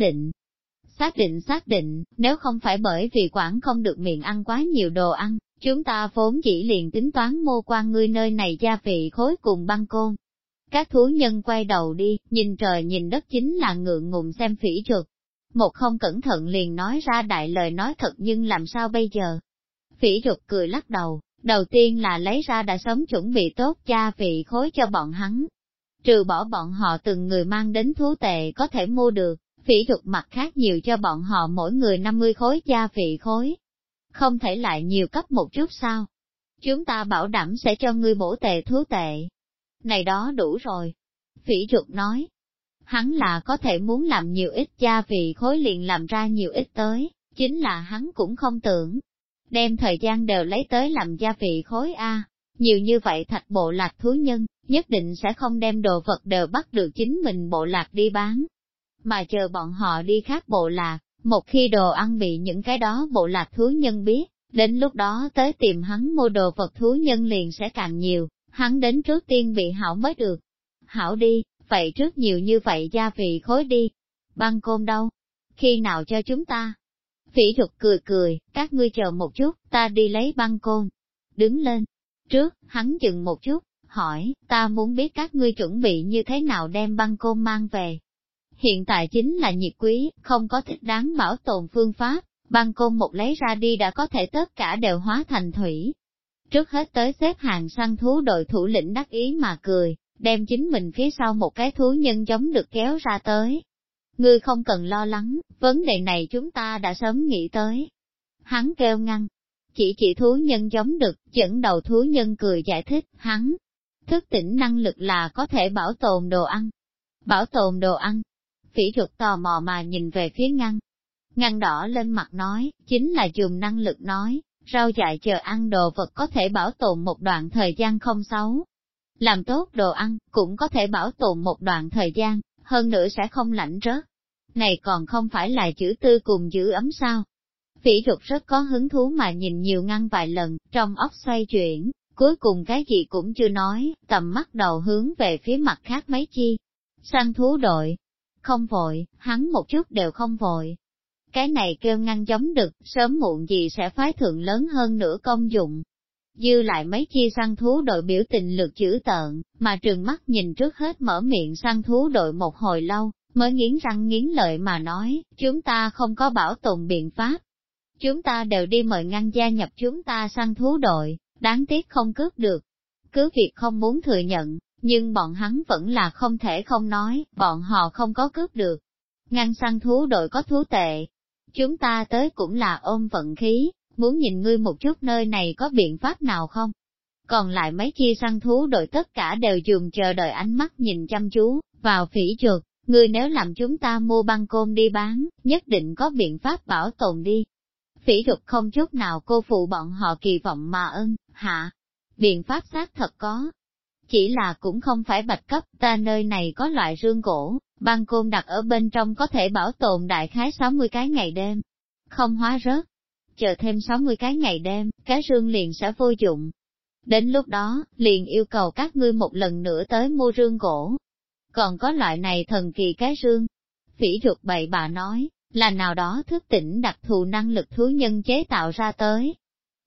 định, nếu không phải bởi vì quản không được miệng ăn quá nhiều đồ ăn, chúng ta vốn chỉ liền tính toán mua qua ngươi nơi này gia vị khối cùng băng côn. Các thú nhân quay đầu đi, nhìn trời nhìn đất chính là ngượng ngùng xem Phỉ Trục. Một không cẩn thận liền nói ra đại lời nói thật nhưng làm sao bây giờ? Phỉ Trục cười lắc đầu, đầu tiên là lấy ra đã sớm chuẩn bị tốt gia vị khối cho bọn hắn. Trừ bỏ bọn họ từng người mang đến thú tệ có thể mua được, Phỉ Trục mặt khác nhiều cho bọn họ mỗi người 50 khối gia vị khối. Không thể lại nhiều cấp một chút sao? Chúng ta bảo đảm sẽ cho ngươi bổ tệ thú tệ. Này đó đủ rồi. Phỉ Trục nói. Hắn là có thể muốn làm nhiều ít gia vị khối liền làm ra nhiều ít tới, chính là hắn cũng không tưởng. Đem thời gian đều lấy tới làm gia vị khối A, nhiều như vậy thạch bộ lạc thú nhân, nhất định sẽ không đem đồ vật đều bắt được chính mình bộ lạc đi bán. Mà chờ bọn họ đi khác bộ lạc, một khi đồ ăn bị những cái đó bộ lạc thú nhân biết, đến lúc đó tới tìm hắn mua đồ vật thú nhân liền sẽ càng nhiều, hắn đến trước tiên bị hảo mới được. Hảo đi, vậy trước nhiều như vậy gia vị khối đi. Băng côn đâu? Khi nào cho chúng ta? Phỉ Trục cười, các ngươi chờ một chút, ta đi lấy băng côn. Đứng lên. Trước, hắn dừng một chút, hỏi, ta muốn biết các ngươi chuẩn bị như thế nào đem băng côn mang về. Hiện tại chính là nhiệt quý, không có thích đáng bảo tồn phương pháp, băng côn một lấy ra đi đã có thể tất cả đều hóa thành thủy. Trước hết tới xếp hàng săn thú đội thủ lĩnh đắc ý mà cười, đem chính mình phía sau một cái thú nhân giống được kéo ra tới. Ngươi không cần lo lắng, vấn đề này chúng ta đã sớm nghĩ tới. Hắn kêu ngăn, chỉ thú nhân giống được, dẫn đầu thú nhân cười giải thích, hắn thức tỉnh năng lực là có thể bảo tồn đồ ăn. Bảo tồn đồ ăn. Phỉ Trục tò mò mà nhìn về phía ngăn. Ngăn đỏ lên mặt nói, chính là dùng năng lực nói, rau dại chờ ăn đồ vật có thể bảo tồn một đoạn thời gian không xấu. Làm tốt đồ ăn, cũng có thể bảo tồn một đoạn thời gian, hơn nữa sẽ không lạnh rớt. Này còn không phải là chữ tư cùng giữ ấm sao? Phỉ Trục rất có hứng thú mà nhìn nhiều ngăn vài lần, trong óc xoay chuyển, cuối cùng cái gì cũng chưa nói, tầm mắt đầu hướng về phía mặt khác mấy chi. Săn thú đội. Không vội, hắn một chút đều không vội. Cái này kêu ngăn giống được, sớm muộn gì sẽ phái thượng lớn hơn nữa công dụng. Dư lại mấy chi săn thú đội biểu tình lược chữ tợn, mà trừng mắt nhìn trước hết mở miệng săn thú đội một hồi lâu, mới nghiến răng nghiến lợi mà nói, chúng ta không có bảo tồn biện pháp. Chúng ta đều đi mời ngăn gia nhập chúng ta săn thú đội, đáng tiếc không cướp được. Cứ việc không muốn thừa nhận, nhưng bọn hắn vẫn là không thể không nói, bọn họ không có cướp được. Ngăn săn thú đội có thú tệ. Chúng ta tới cũng là ôm vận khí, muốn nhìn ngươi một chút nơi này có biện pháp nào không? Còn lại mấy chi săn thú đội tất cả đều dùng chờ đợi ánh mắt nhìn chăm chú, vào Phỉ Trục, ngươi nếu làm chúng ta mua băng côn đi bán, nhất định có biện pháp bảo tồn đi. Phỉ Trục không chút nào cô phụ bọn họ kỳ vọng mà hạ. Biện pháp xác thật có. Chỉ là cũng không phải bạch cấp, ta nơi này có loại rương gỗ, băng côn đặt ở bên trong có thể bảo tồn đại khái 60 cái ngày đêm. Không hóa rớt. Chờ thêm 60 cái ngày đêm, cái rương liền sẽ vô dụng. Đến lúc đó, liền yêu cầu các ngươi một lần nữa tới mua rương gỗ. Còn có loại này thần kỳ cái rương. Phỉ Trục bậy bạ nói, là nào đó thức tỉnh đặc thù năng lực thú nhân chế tạo ra tới.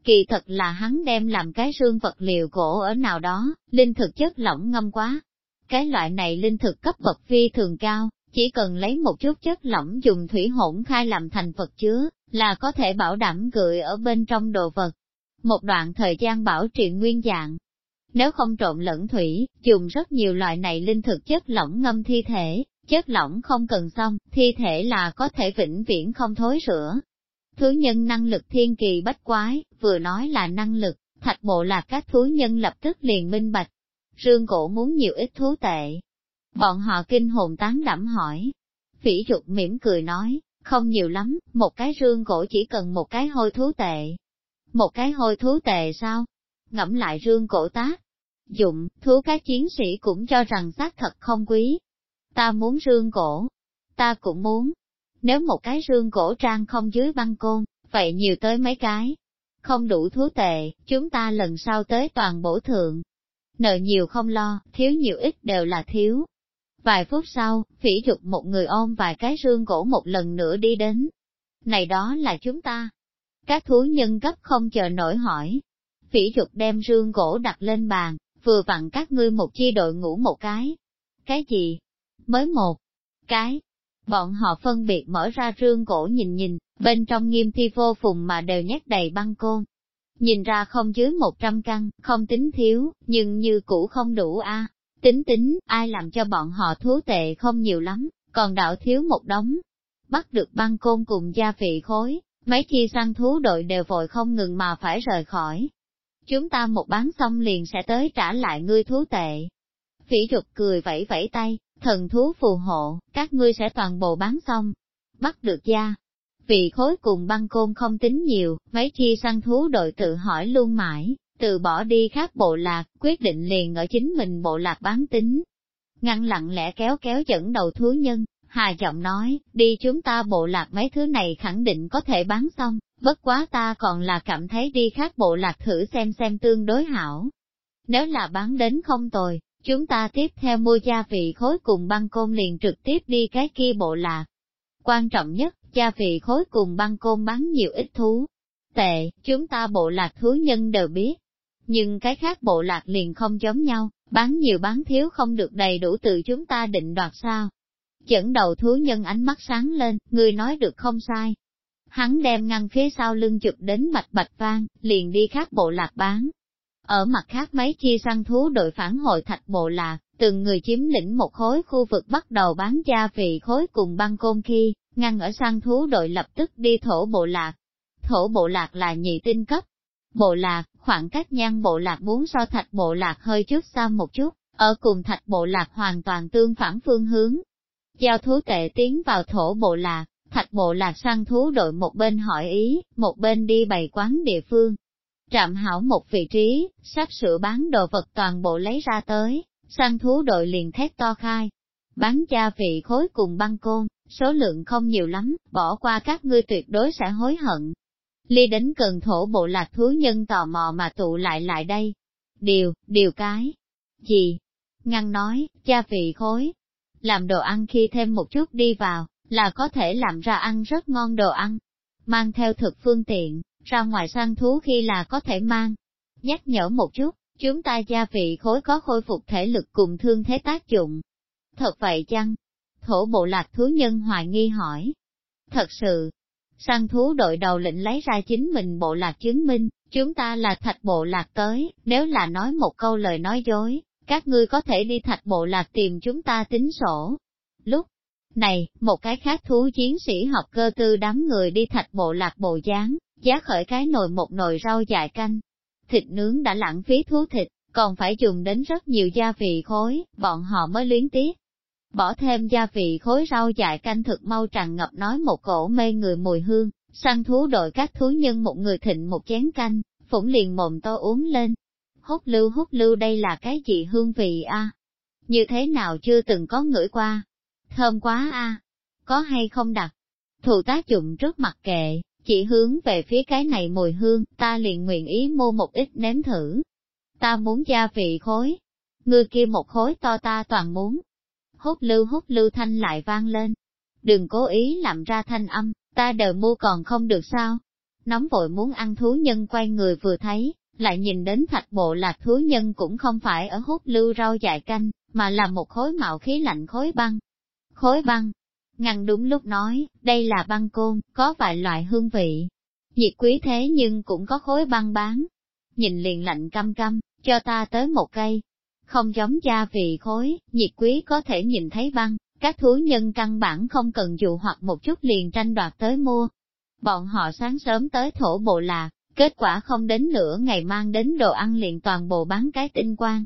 Kỳ thật là hắn đem làm cái xương vật liệu gỗ ở nào đó, linh thực chất lỏng ngâm quá. Cái loại này linh thực cấp bậc phi thường cao, chỉ cần lấy một chút chất lỏng dùng thủy hỗn khai làm thành vật chứa, là có thể bảo đảm gửi ở bên trong đồ vật. Một đoạn thời gian bảo trì nguyên dạng. Nếu không trộn lẫn thủy, dùng rất nhiều loại này linh thực chất lỏng ngâm thi thể, chất lỏng không cần xong, thi thể là có thể vĩnh viễn không thối rữa. Thú nhân năng lực thiên kỳ bách quái, vừa nói là năng lực, Thạch Bộ Lạc các thú nhân lập tức liền minh bạch. Rương Cổ muốn nhiều ít thú tệ. Bọn họ kinh hồn tán đảm hỏi. Phỉ Dục mỉm cười nói, không nhiều lắm, một cái rương gỗ chỉ cần một cái hôi thú tệ. Một cái hôi thú tệ sao? Ngẫm lại rương cổ tác dụng, thú các chiến sĩ cũng cho rằng xác thật không quý. Ta muốn rương cổ. Ta cũng muốn. Nếu một cái rương gỗ trang không dưới băng côn, vậy nhiều tới mấy cái. Không đủ thú tệ, chúng ta lần sau tới toàn bổ thượng. Nợ nhiều không lo, thiếu nhiều ít đều là thiếu. Vài phút sau, Phỉ Dục một người ôm vài cái rương gỗ một lần nữa đi đến. Này đó là chúng ta. Các thú nhân gấp không chờ nổi hỏi. Phỉ Dục đem rương gỗ đặt lên bàn, vừa vặn các ngươi một chi đội ngũ một cái. Cái gì? Mới một cái. Bọn họ phân biệt mở ra rương gỗ nhìn nhìn, bên trong nghiêm thi vô phùng mà đều nhét đầy băng côn. Nhìn ra không dưới 100 căn, không tính thiếu, nhưng như cũ không đủ a. Tính, ai làm cho bọn họ thú tệ không nhiều lắm, còn đạo thiếu một đống. Bắt được băng côn cùng gia vị khối, mấy chi săn thú đội đều vội không ngừng mà phải rời khỏi. Chúng ta một bán xong liền sẽ tới trả lại ngươi thú tệ. Phỉ Dục cười vẫy vẫy tay, thần thú phù hộ, các ngươi sẽ toàn bộ bán xong. Bắt được gia vị khối cùng băng côn không tính nhiều, mấy chi săn thú đội tự hỏi luôn mãi, từ bỏ đi khác bộ lạc, quyết định liền ở chính mình bộ lạc bán tính. Ngăn lặng lẽ kéo dẫn đầu thú nhân, hà giọng nói, đi chúng ta bộ lạc mấy thứ này khẳng định có thể bán xong, bất quá ta còn là cảm thấy đi khác bộ lạc thử xem tương đối hảo. Nếu là bán đến không tồi, chúng ta tiếp theo mua gia vị khối cùng băng côn liền trực tiếp đi cái kia bộ lạc. Quan trọng nhất, gia vị khối cùng băng côn bán nhiều ít thú. Tệ, chúng ta bộ lạc thú nhân đều biết. Nhưng cái khác bộ lạc liền không giống nhau, bán nhiều bán thiếu không được đầy đủ từ chúng ta định đoạt sao. Dẫn đầu thú nhân ánh mắt sáng lên, ngươi nói được không sai. Hắn đem ngăn phía sau lưng chụp đến bạch bạch vang, liền đi khác bộ lạc bán. Ở mặt khác mấy chi săn thú đội phản hồi Thạch Bộ Lạc, từng người chiếm lĩnh một khối khu vực bắt đầu bán gia vị khối cùng băng côn khi, ngăn ở săn thú đội lập tức đi Thổ Bộ Lạc. Thổ Bộ Lạc là nhị tinh cấp. Bộ Lạc, khoảng cách Nhan Bộ Lạc muốn so Thạch Bộ Lạc hơi trước xa một chút, ở cùng Thạch Bộ Lạc hoàn toàn tương phản phương hướng. Giao thú tệ tiến vào Thổ Bộ Lạc, Thạch Bộ Lạc săn thú đội một bên hỏi ý, một bên đi bày quán địa phương. Trạm hảo một vị trí, sắp sửa bán đồ vật toàn bộ lấy ra tới, săn thú đội liền thét to khai. Bán gia vị khối cùng băng côn, số lượng không nhiều lắm, bỏ qua các ngươi tuyệt đối sẽ hối hận. Ly đến gần Thổ Bộ Lạc thú nhân tò mò mà tụ lại đây. Điều cái. Gì? Ngăn nói, gia vị khối. Làm đồ ăn khi thêm một chút đi vào, là có thể làm ra ăn rất ngon đồ ăn. Mang theo thực phương tiện, ra ngoài săn thú khi là có thể mang. Nhắc nhở một chút, chúng ta gia vị khối có khôi phục thể lực cùng thương thế tác dụng. Thật vậy chăng? Thổ Bộ Lạc thú nhân hoài nghi hỏi. Thật sự, săn thú đội đầu lĩnh lấy ra chính mình bộ lạc chứng minh, chúng ta là Thạch Bộ Lạc tới, nếu là nói một câu lời nói dối, các ngươi có thể đi Thạch Bộ Lạc tìm chúng ta tính sổ. Lúc này, một cái khác thú chiến sĩ học cơ tư đám người đi Thạch Bộ Lạc bộ dáng, giá khởi cái nồi một nồi rau dại canh. Thịt nướng đã lãng phí thú thịt, còn phải dùng đến rất nhiều gia vị khối, bọn họ mới luyến tiếc. Bỏ thêm gia vị khối rau dại canh thực mau tràn ngập nói một cổ mê người mùi hương, săn thú đội các thú nhân một người thịnh một chén canh, phủng liền mồm to uống lên. Hút lưu đây là cái gì hương vị a? Như thế nào chưa từng có ngửi qua? Thơm quá a, có hay không đặt? Thù tác dụng trước mặt kệ, chỉ hướng về phía cái này mùi hương, ta liền nguyện ý mua một ít nếm thử. Ta muốn gia vị khối, ngươi kia một khối to ta toàn muốn. Hút lưu thanh lại vang lên. Đừng cố ý làm ra thanh âm, ta đều mua còn không được sao? nóng vội muốn ăn thú nhân quay người vừa thấy, lại nhìn đến Thạch Bộ Lạc thú nhân cũng không phải ở hút lưu rau dại canh, mà là một khối mạo khí lạnh khối băng. Khối băng, Ngăn đúng lúc nói, đây là băng côn, có vài loại hương vị. Nhiệt quý thế nhưng cũng có khối băng bán. Nhìn liền lạnh căm căm, cho ta tới một cây. Không giống gia vị khối, nhiệt quý có thể nhìn thấy băng, các thú nhân căn bản không cần dụ hoặc một chút liền tranh đoạt tới mua. Bọn họ sáng sớm tới Thổ Bộ Lạc, kết quả không đến nửa ngày mang đến đồ ăn liền toàn bộ bán cái tinh quang.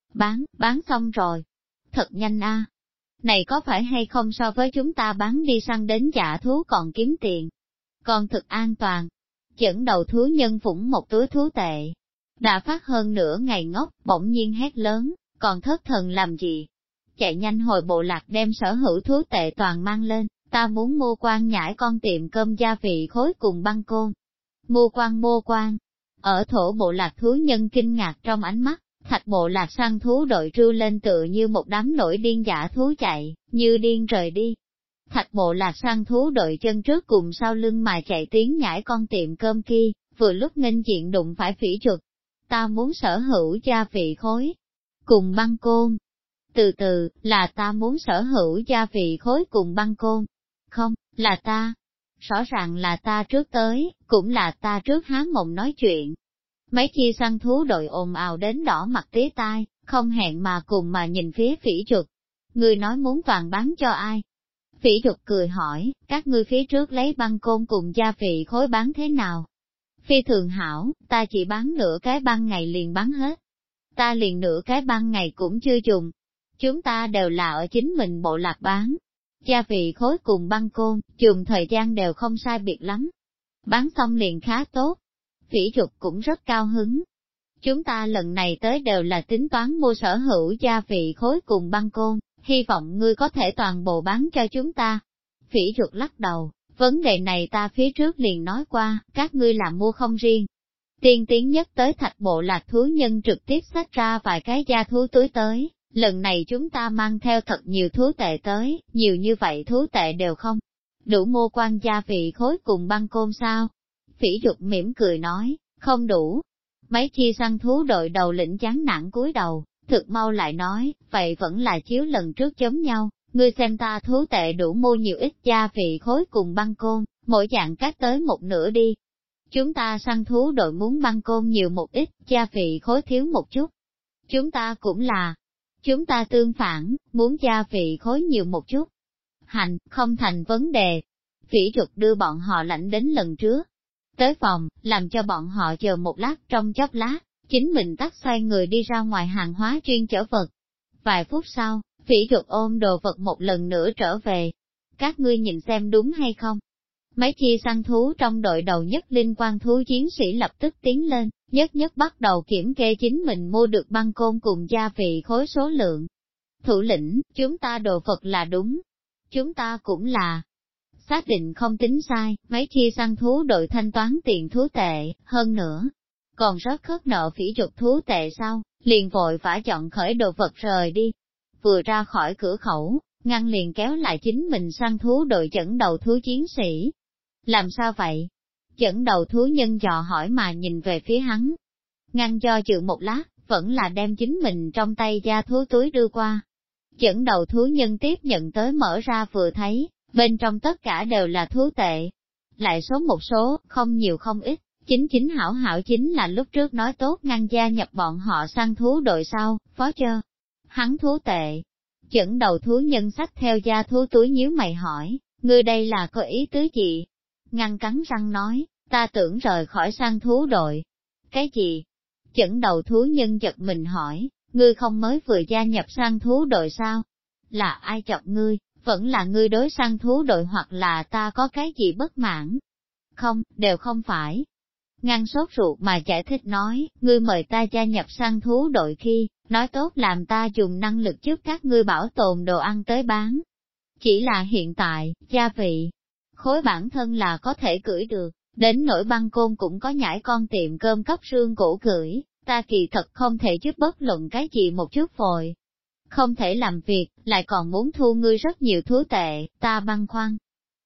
Bán xong rồi. Thật nhanh a. Này có phải hay không so với chúng ta bán đi săn đến dã thú còn kiếm tiền? Còn thực an toàn. Dẫn đầu thú nhân phủng một túi thú tệ. Đã phát hơn nửa ngày ngốc, bỗng nhiên hét lớn, còn thất thần làm gì? Chạy nhanh hồi bộ lạc đem sở hữu thú tệ toàn mang lên, ta muốn mua quan nhãi con tiệm cơm gia vị khối cùng băng côn. Mua quan. Ở Thổ Bộ Lạc thú nhân kinh ngạc trong ánh mắt, Thạch Bộ Lạc săn thú đội trưu lên tựa như một đám nổi điên dã thú chạy, như điên rời đi. Thạch Bộ Lạc săn thú đội chân trước cùng sau lưng mà chạy tiếng nhảy con tiệm cơm kia, vừa lúc nghênh diện đụng phải Phỉ Trục. Ta muốn sở hữu gia vị khối, cùng băng côn. Từ từ, là ta muốn sở hữu gia vị khối cùng băng côn. Không, là ta. Rõ ràng là ta trước tới, cũng là ta trước há mồm nói chuyện. Mấy chi săn thú đội ồn ào đến đỏ mặt tía tai, không hẹn mà cùng mà nhìn phía Phỉ Trục. Ngươi nói muốn toàn bán cho ai? Phỉ Trục cười hỏi, các ngươi phía trước lấy băng côn cùng gia vị khối bán thế nào? Phi thường hảo, ta chỉ bán nửa cái băng ngày liền bán hết. Ta liền nửa cái băng ngày cũng chưa dùng. Chúng ta đều là ở chính mình bộ lạc bán. Gia vị khối cùng băng côn, dùng thời gian đều không sai biệt lắm. Bán xong liền khá tốt. Phỉ Trục cũng rất cao hứng. Chúng ta lần này tới đều là tính toán mua sở hữu gia vị khối cùng băng côn, hy vọng ngươi có thể toàn bộ bán cho chúng ta. Phỉ Trục lắc đầu, vấn đề này ta phía trước liền nói qua, các ngươi làm mua không riêng. Tiên tiến nhất tới Thạch Bộ Lạc thú nhân trực tiếp xách ra vài cái gia thú túi tới, lần này chúng ta mang theo thật nhiều thú tệ tới, nhiều như vậy thú tệ đều không đủ mua quan gia vị khối cùng băng côn sao? Phỉ Trục mỉm cười nói, không đủ. Mấy chi săn thú đội đầu lĩnh chán nản cúi đầu, thực mau lại nói, vậy vẫn là chiếu lần trước giống nhau, ngươi xem ta thú tệ đủ mua nhiều ít gia vị khối cùng băng côn, mỗi dạng cắt tới một nửa đi. Chúng ta săn thú đội muốn băng côn nhiều một ít, gia vị khối thiếu một chút. Chúng ta cũng là. Chúng ta tương phản, muốn gia vị khối nhiều một chút. Hành, không thành vấn đề. Phỉ Trục đưa bọn họ lãnh đến lần trước. Tới phòng, làm cho bọn họ chờ một lát, trong chốc lát, chính mình tắt xoay người đi ra ngoài hàng hóa chuyên chở vật. Vài phút sau, Phỉ Trục ôm đồ vật một lần nữa trở về. Các ngươi nhìn xem đúng hay không? Mấy chi săn thú trong đội đầu nhất linh quan thú chiến sĩ lập tức tiến lên, nhất bắt đầu kiểm kê chính mình mua được băng côn cùng gia vị khối số lượng. Thủ lĩnh, chúng ta đồ vật là đúng. Chúng ta cũng là. Xác định không tính sai, mấy chi săn thú đội thanh toán tiền thú tệ, hơn nữa. Còn rất khất nợ Phỉ Trục thú tệ sau, liền vội vã chọn khởi đồ vật rời đi. Vừa ra khỏi cửa khẩu, Ngăn liền kéo lại chính mình săn thú đội dẫn đầu thú chiến sĩ. Làm sao vậy? Dẫn đầu thú nhân dò hỏi mà nhìn về phía hắn. Ngăn do dự một lát, vẫn là đem chính mình trong tay gia thú túi đưa qua. Dẫn đầu thú nhân tiếp nhận tới mở ra vừa thấy, bên trong tất cả đều là thú tệ. Lại số một số, không nhiều không ít, chính hảo chính là lúc trước nói tốt Ngăn gia nhập bọn họ săn thú đội sau, phó chơ. Hắn thú tệ. Dẫn đầu thú nhân xách theo gia thú túi nhíu mày hỏi, ngươi đây là có ý tứ gì? Ngăn cắn răng nói, ta tưởng rời khỏi săn thú đội. Cái gì? Dẫn đầu thú nhân giật mình hỏi, ngươi không mới vừa gia nhập săn thú đội sao? Là ai chọc ngươi, vẫn là ngươi đối săn thú đội hoặc là ta có cái gì bất mãn? Không, đều không phải. Ngăn sốt ruột mà giải thích nói, ngươi mời ta gia nhập săn thú đội khi, nói tốt làm ta dùng năng lực giúp các ngươi bảo tồn đồ ăn tới bán. Chỉ là hiện tại, gia vị, khối bản thân là có thể cưỡi được, đến nỗi băng côn cũng có nhảy con tiệm cơm cấp xương cổ cưỡi, ta kỳ thật không thể giúp bất luận cái gì một chút vội. Không thể làm việc, lại còn muốn thu ngươi rất nhiều thú tệ, ta băn khoăn.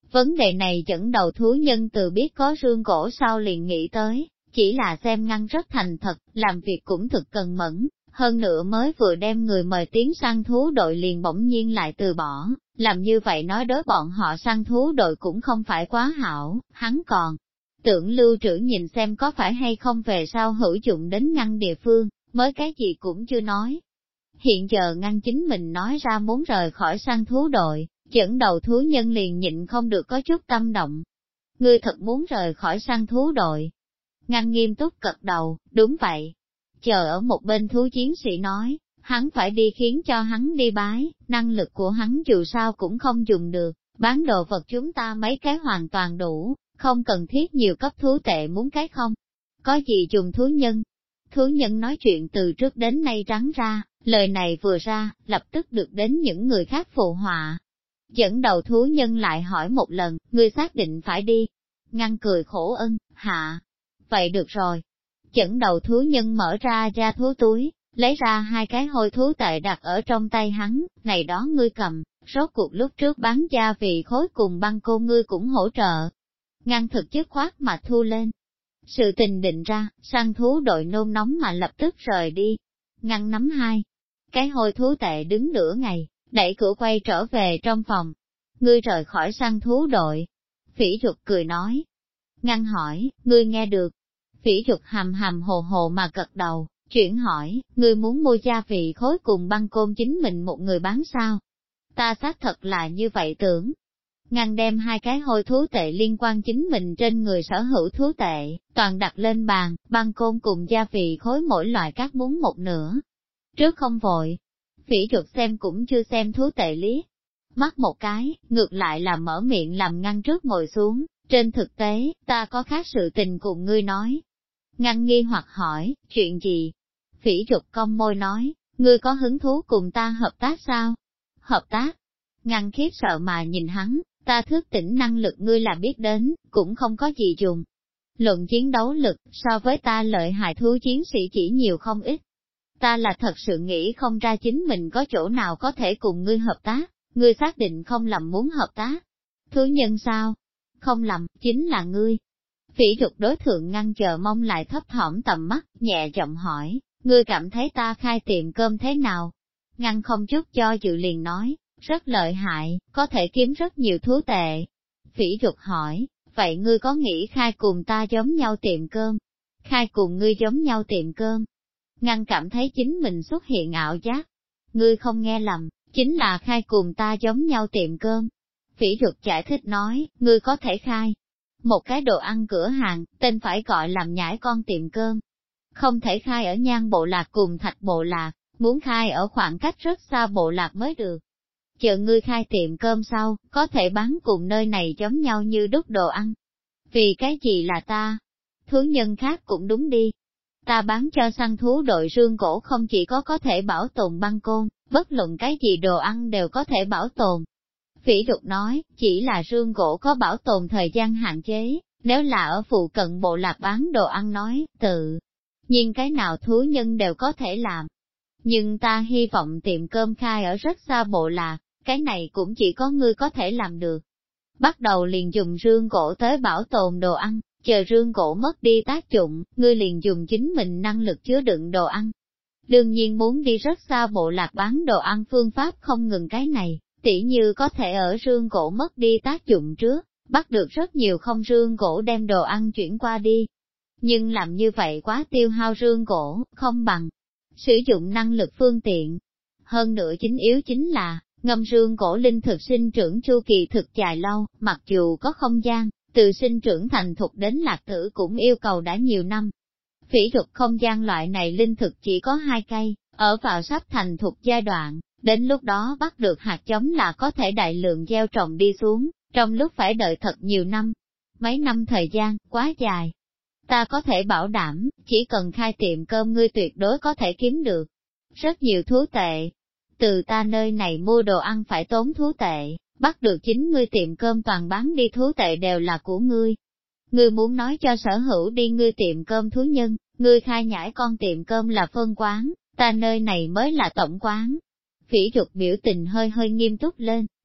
Vấn đề này dẫn đầu thú nhân từ biết có rương gỗ sau liền nghĩ tới, chỉ là xem Ngăn rất thành thật, làm việc cũng thực cần mẫn, hơn nữa mới vừa đem người mời tiến săn thú đội liền bỗng nhiên lại từ bỏ, làm như vậy nói đối bọn họ săn thú đội cũng không phải quá hảo, hắn còn tưởng lưu trữ nhìn xem có phải hay không về sau hữu dụng đến Ngăn địa phương, mới cái gì cũng chưa nói. Hiện giờ Ngăn chính mình nói ra muốn rời khỏi săn thú đội, dẫn đầu thú nhân liền nhịn không được có chút tâm động. Ngươi thật muốn rời khỏi săn thú đội? Ngăn nghiêm túc gật đầu, đúng vậy. Chờ ở một bên thú chiến sĩ nói, hắn phải đi khiến cho hắn đi bái, năng lực của hắn dù sao cũng không dùng được, bán đồ vật chúng ta mấy cái hoàn toàn đủ, không cần thiết nhiều cấp thú tệ muốn cái không. Có gì dùng thú nhân? Thú nhân nói chuyện từ trước đến nay trắng ra, lời này vừa ra, lập tức được đến những người khác phụ họa. Dẫn đầu thú nhân lại hỏi một lần, ngươi xác định phải đi. Ngăn cười khổ hạ. Vậy được rồi. Dẫn đầu thú nhân mở ra da thú túi, lấy ra 2 cái hôi thú tệ đặt ở trong tay hắn, này đó ngươi cầm, rốt cuộc lúc trước bán gia vị khối cùng băng cô ngươi cũng hỗ trợ. Ngăn thực chất khoát mà thu lên. Sự tình định ra, săn thú đội nôn nóng mà lập tức rời đi. Ngăn nắm 2 cái hôi thú tệ đứng nửa ngày, đẩy cửa quay trở về trong phòng. Ngươi rời khỏi săn thú đội. Phỉ Dục cười nói. Ngăn hỏi, ngươi nghe được. Phỉ Dục hàm hàm hồ hồ mà gật đầu, chuyển hỏi, ngươi muốn mua gia vị khối cùng băng côn chính mình một người bán sao? Ta xác thật là như vậy tưởng. Ngăn đem 2 cái hôi thú tệ liên quan chính mình trên người sở hữu thú tệ, toàn đặt lên bàn, băng côn cùng gia vị khối mỗi loại các muốn một nửa. Trước không vội, Phỉ Dục xem cũng chưa xem thú tệ liếc mắt một cái, ngược lại là mở miệng làm Ngăn trước ngồi xuống, trên thực tế, ta có khác sự tình cùng ngươi nói. Ngăn nghi hoặc hỏi, chuyện gì? Phỉ Dục cong môi nói, ngươi có hứng thú cùng ta hợp tác sao? Hợp tác? Ngăn khiếp sợ mà nhìn hắn, ta thức tỉnh năng lực ngươi là biết đến, cũng không có gì dùng. Luận chiến đấu lực, so với ta lợi hại thú chiến sĩ chỉ nhiều không ít. Ta là thật sự nghĩ không ra chính mình có chỗ nào có thể cùng ngươi hợp tác, ngươi xác định không lầm muốn hợp tác. Thú nhân sao? Không lầm, chính là ngươi. Phỉ Dục đối thượng Ngăn chờ mong lại thấp thỏm tầm mắt, nhẹ giọng hỏi, ngươi cảm thấy ta khai tiệm cơm thế nào? Ngăn không chút cho dự liền nói, rất lợi hại, có thể kiếm rất nhiều thú tệ. Phỉ Dục hỏi, vậy ngươi có nghĩ khai cùng ta giống nhau tiệm cơm? Khai cùng ngươi giống nhau tiệm cơm? Ngăn cảm thấy chính mình xuất hiện ảo giác. Ngươi không nghe lầm, chính là khai cùng ta giống nhau tiệm cơm. Phỉ Dục giải thích nói, ngươi có thể khai một cái đồ ăn cửa hàng, tên phải gọi làm Nhãi Con tiệm cơm. Không thể khai ở Nhan bộ lạc cùng Thạch bộ lạc, muốn khai ở khoảng cách rất xa bộ lạc mới được. Chờ ngươi khai tiệm cơm sau, có thể bán cùng nơi này giống nhau như đúc đồ ăn. Vì cái gì là ta? Thú nhân khác cũng đúng đi. Ta bán cho săn thú đội rương gỗ không chỉ có thể bảo tồn băng côn, bất luận cái gì đồ ăn đều có thể bảo tồn. Phỉ Dục nói, chỉ là rương gỗ có bảo tồn thời gian hạn chế, nếu là ở phụ cận bộ lạc bán đồ ăn nói, tự nhiên cái nào thú nhân đều có thể làm. Nhưng ta hy vọng tiệm cơm khai ở rất xa bộ lạc, cái này cũng chỉ có ngươi có thể làm được. Bắt đầu liền dùng rương gỗ tới bảo tồn đồ ăn, chờ rương gỗ mất đi tác dụng, ngươi liền dùng chính mình năng lực chứa đựng đồ ăn. Đương nhiên muốn đi rất xa bộ lạc bán đồ ăn phương pháp không ngừng cái này, tỉ như có thể ở rương gỗ mất đi tác dụng trước, bắt được rất nhiều không rương gỗ đem đồ ăn chuyển qua đi. Nhưng làm như vậy quá tiêu hao rương gỗ, không bằng sử dụng năng lực phương tiện. Hơn nữa chính yếu chính là, ngâm rương gỗ linh thực sinh trưởng chu kỳ thực dài lâu, mặc dù có không gian, từ sinh trưởng thành thục đến lạc tử cũng yêu cầu đã nhiều năm. Phỉ Dục không gian loại này linh thực chỉ có 2 cây, ở vào sắp thành thục giai đoạn, đến lúc đó bắt được hạt giống là có thể đại lượng gieo trồng đi xuống, trong lúc phải đợi thật nhiều năm. Mấy năm thời gian, quá dài. Ta có thể bảo đảm, chỉ cần khai tiệm cơm ngươi tuyệt đối có thể kiếm được rất nhiều thú tệ. Từ ta nơi này mua đồ ăn phải tốn thú tệ, bắt được chính ngươi tiệm cơm toàn bán đi thú tệ đều là của ngươi. Ngươi muốn nói cho sở hữu đi ngươi tiệm cơm thú nhân, ngươi khai Nhãi Con tiệm cơm là phân quán, ta nơi này mới là tổng quán. Phỉ Dục biểu tình hơi nghiêm túc lên,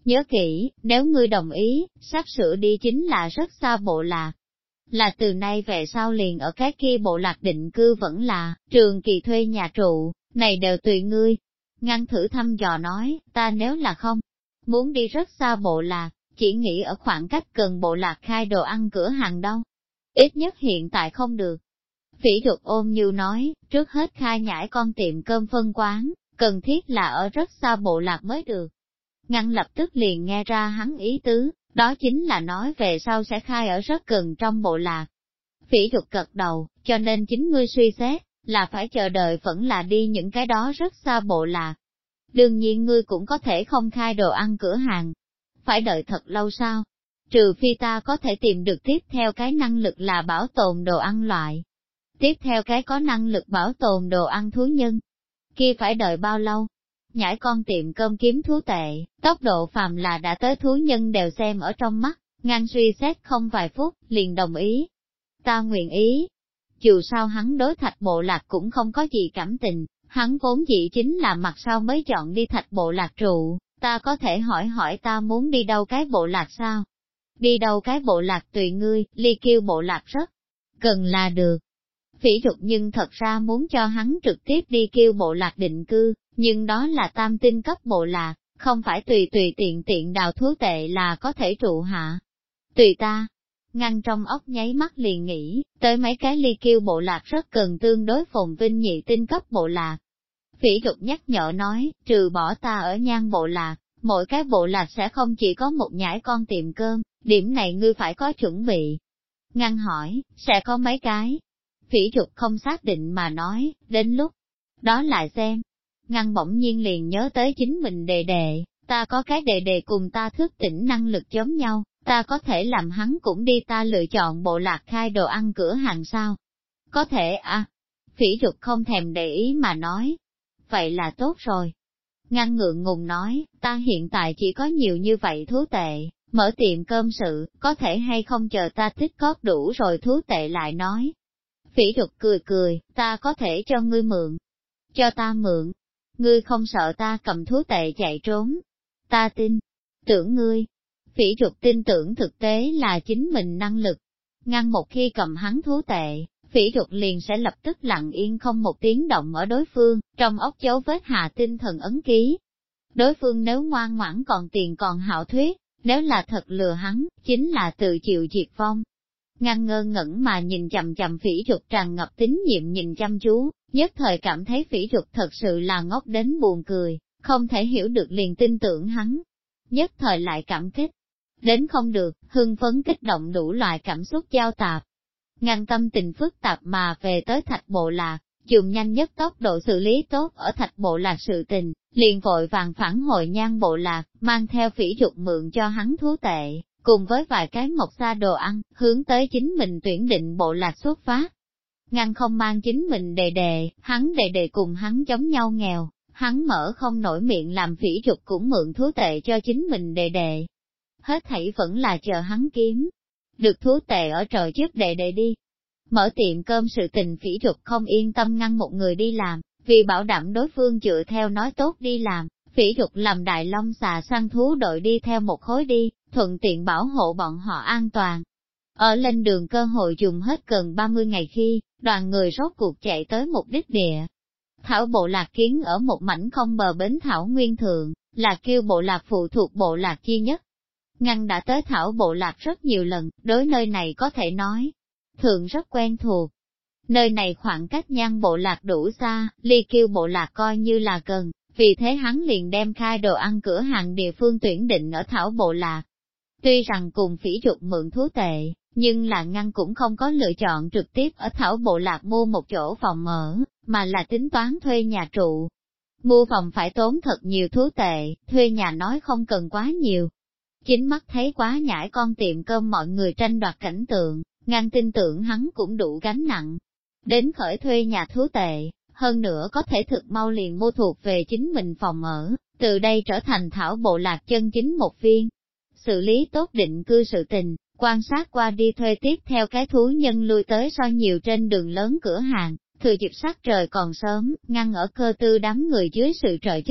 Nhớ kỹ, nếu ngươi đồng ý, sắp sửa đi chính là rất xa bộ lạc. Là từ nay về sau liền ở cái kia bộ lạc định cư vẫn là, trường kỳ thuê nhà trụ, này đều tùy ngươi. Ngăn thử thăm dò nói, ta nếu là không, muốn đi rất xa bộ lạc, chỉ nghĩ ở khoảng cách gần bộ lạc khai đồ ăn cửa hàng đâu. Ít nhất hiện tại không được. Phỉ Dục ôm như nói, trước hết khai nhãi con tiệm cơm phân quán, cần thiết là ở rất xa bộ lạc mới được. Ngăn lập tức liền nghe ra hắn ý tứ, đó chính là nói về sau sẽ khai ở rất gần trong bộ lạc. Phỉ Dục gật đầu, cho nên chính ngươi suy xét, là phải chờ đợi vẫn là đi những cái đó rất xa bộ lạc. Đương nhiên ngươi cũng có thể không khai đồ ăn cửa hàng. Phải đợi thật lâu sao? Trừ phi ta có thể tìm được tiếp theo cái năng lực là bảo tồn đồ ăn loại. Tiếp theo cái có năng lực bảo tồn đồ ăn thú nhân. Kia phải đợi bao lâu? Nhãi con tiệm cơm kiếm thú tệ, tốc độ phàm là đã tới thú nhân đều xem ở trong mắt, ngang suy xét không vài phút, liền đồng ý. Ta nguyện ý. Dù sao hắn đối Thạch bộ lạc cũng không có gì cảm tình, hắn vốn dĩ chính là mặt sau mới chọn đi Thạch bộ lạc trụ, ta có thể hỏi hỏi ta muốn đi đâu cái bộ lạc sao? Đi đâu cái bộ lạc tùy ngươi, Ly Kiêu bộ lạc rất cần là được. Phỉ Dục nhưng thật ra muốn cho hắn trực tiếp đi Kiêu bộ lạc định cư, nhưng đó là tam tinh cấp bộ lạc, không phải tùy tùy tiện tiện đào thú tệ là có thể trụ hạ. Tùy ta, ngăn trong ốc nháy mắt liền nghĩ, tới mấy cái Ly Kiêu bộ lạc rất cần tương đối phồn vinh nhị tinh cấp bộ lạc. Phỉ Dục nhắc nhở nói, trừ bỏ ta ở Nhan bộ lạc, mỗi cái bộ lạc sẽ không chỉ có một nhãi con tiệm cơm, điểm này ngươi phải có chuẩn bị. Ngăn hỏi, sẽ có mấy cái? Phỉ Dục không xác định mà nói, đến lúc đó lại xem. Ngăn bỗng nhiên liền nhớ tới chính mình đề đề, ta có cái đề đề cùng ta thức tỉnh năng lực giống nhau, ta có thể làm hắn cũng đi ta lựa chọn bộ lạc khai đồ ăn cửa hàng sao? Có thể à? Phỉ Dục không thèm để ý mà nói. Vậy là tốt rồi. Ngăn ngượng ngùng nói, ta hiện tại chỉ có nhiều như vậy thú tệ, mở tiệm cơm sự, có thể hay không chờ ta tích góp đủ rồi thú tệ lại nói. Phỉ Dục cười cười, ta có thể cho ngươi mượn. Cho ta mượn. Ngươi không sợ ta cầm thú tệ chạy trốn. Ta tin. Tưởng ngươi. Phỉ Dục tin tưởng thực tế là chính mình năng lực. Ngăn một khi cầm hắn thú tệ, Phỉ Dục liền sẽ lập tức lặng yên không một tiếng động ở đối phương, trong ốc dấu vết hạ tinh thần ấn ký. Đối phương nếu ngoan ngoãn còn tiền còn hảo thuyết, nếu là thật lừa hắn, chính là tự chịu diệt vong. Ngăn ngơ ngẩn mà nhìn chằm chằm Phỉ Dục tràn ngập tín nhiệm nhìn chăm chú, nhất thời cảm thấy Phỉ Dục thật sự là ngốc đến buồn cười, không thể hiểu được liền tin tưởng hắn. Nhất thời lại cảm kích. Đến không được, hưng phấn kích động đủ loại cảm xúc giao tạp. Ngăn tâm tình phức tạp mà về tới Thạch bộ lạc, dùng nhanh nhất tốc độ xử lý tốt ở Thạch bộ lạc sự tình, liền vội vàng phản hồi Nhan bộ lạc, mang theo Phỉ Dục mượn cho hắn thú tệ, cùng với vài cái mộc xa đồ ăn, hướng tới chính mình tuyển định bộ lạc xuất phát. Ngăn không mang chính mình đề đề, hắn đề đề cùng hắn giống nhau nghèo, hắn mở không nổi miệng làm Phỉ Dục cũng mượn thú tệ cho chính mình đề đề. Hết thảy vẫn là chờ hắn kiếm được thú tệ ở trời trước đề đề đi. Mở tiệm cơm sự tình Phỉ Dục không yên tâm ngăn một người đi làm, vì bảo đảm đối phương dựa theo nói tốt đi làm, Phỉ Dục làm Đại Long xà săn thú đội đi theo một khối đi, thuận tiện bảo hộ bọn họ an toàn. Ở lên đường cơ hội dùng hết gần 30 ngày khi, đoàn người rốt cuộc chạy tới mục đích địa. Thảo bộ lạc kiến ở một mảnh không bờ bến thảo nguyên thượng, là kêu bộ lạc phụ thuộc bộ lạc chi nhất. Ngăn đã tới thảo bộ lạc rất nhiều lần, đối nơi này có thể nói, thường rất quen thuộc. Nơi này khoảng cách Nhan bộ lạc đủ xa, Ly Kiêu bộ lạc coi như là gần, vì thế hắn liền đem khai đồ ăn cửa hàng địa phương tuyển định ở thảo bộ lạc. Tuy rằng cùng Phỉ Dục mượn thú tệ, nhưng là Ngăn cũng không có lựa chọn trực tiếp ở thảo bộ lạc mua một chỗ phòng ở, mà là tính toán thuê nhà trụ. Mua phòng phải tốn thật nhiều thú tệ, thuê nhà nói không cần quá nhiều. Chính mắt thấy quá nhãi con tiệm cơm mọi người tranh đoạt cảnh tượng, Ngăn tin tưởng hắn cũng đủ gánh nặng. Đến khởi thuê nhà thú tệ, hơn nữa có thể thực mau liền mua thuộc về chính mình phòng ở, từ đây trở thành thảo bộ lạc chân chính một viên. Xử lý tốt định cư sự tình, quan sát qua đi thuê tiếp theo cái thú nhân lui tới so nhiều trên đường lớn cửa hàng, thừa dịp sắc trời còn sớm, Ngăn ở cơ tư đám người dưới sự trợ giúp,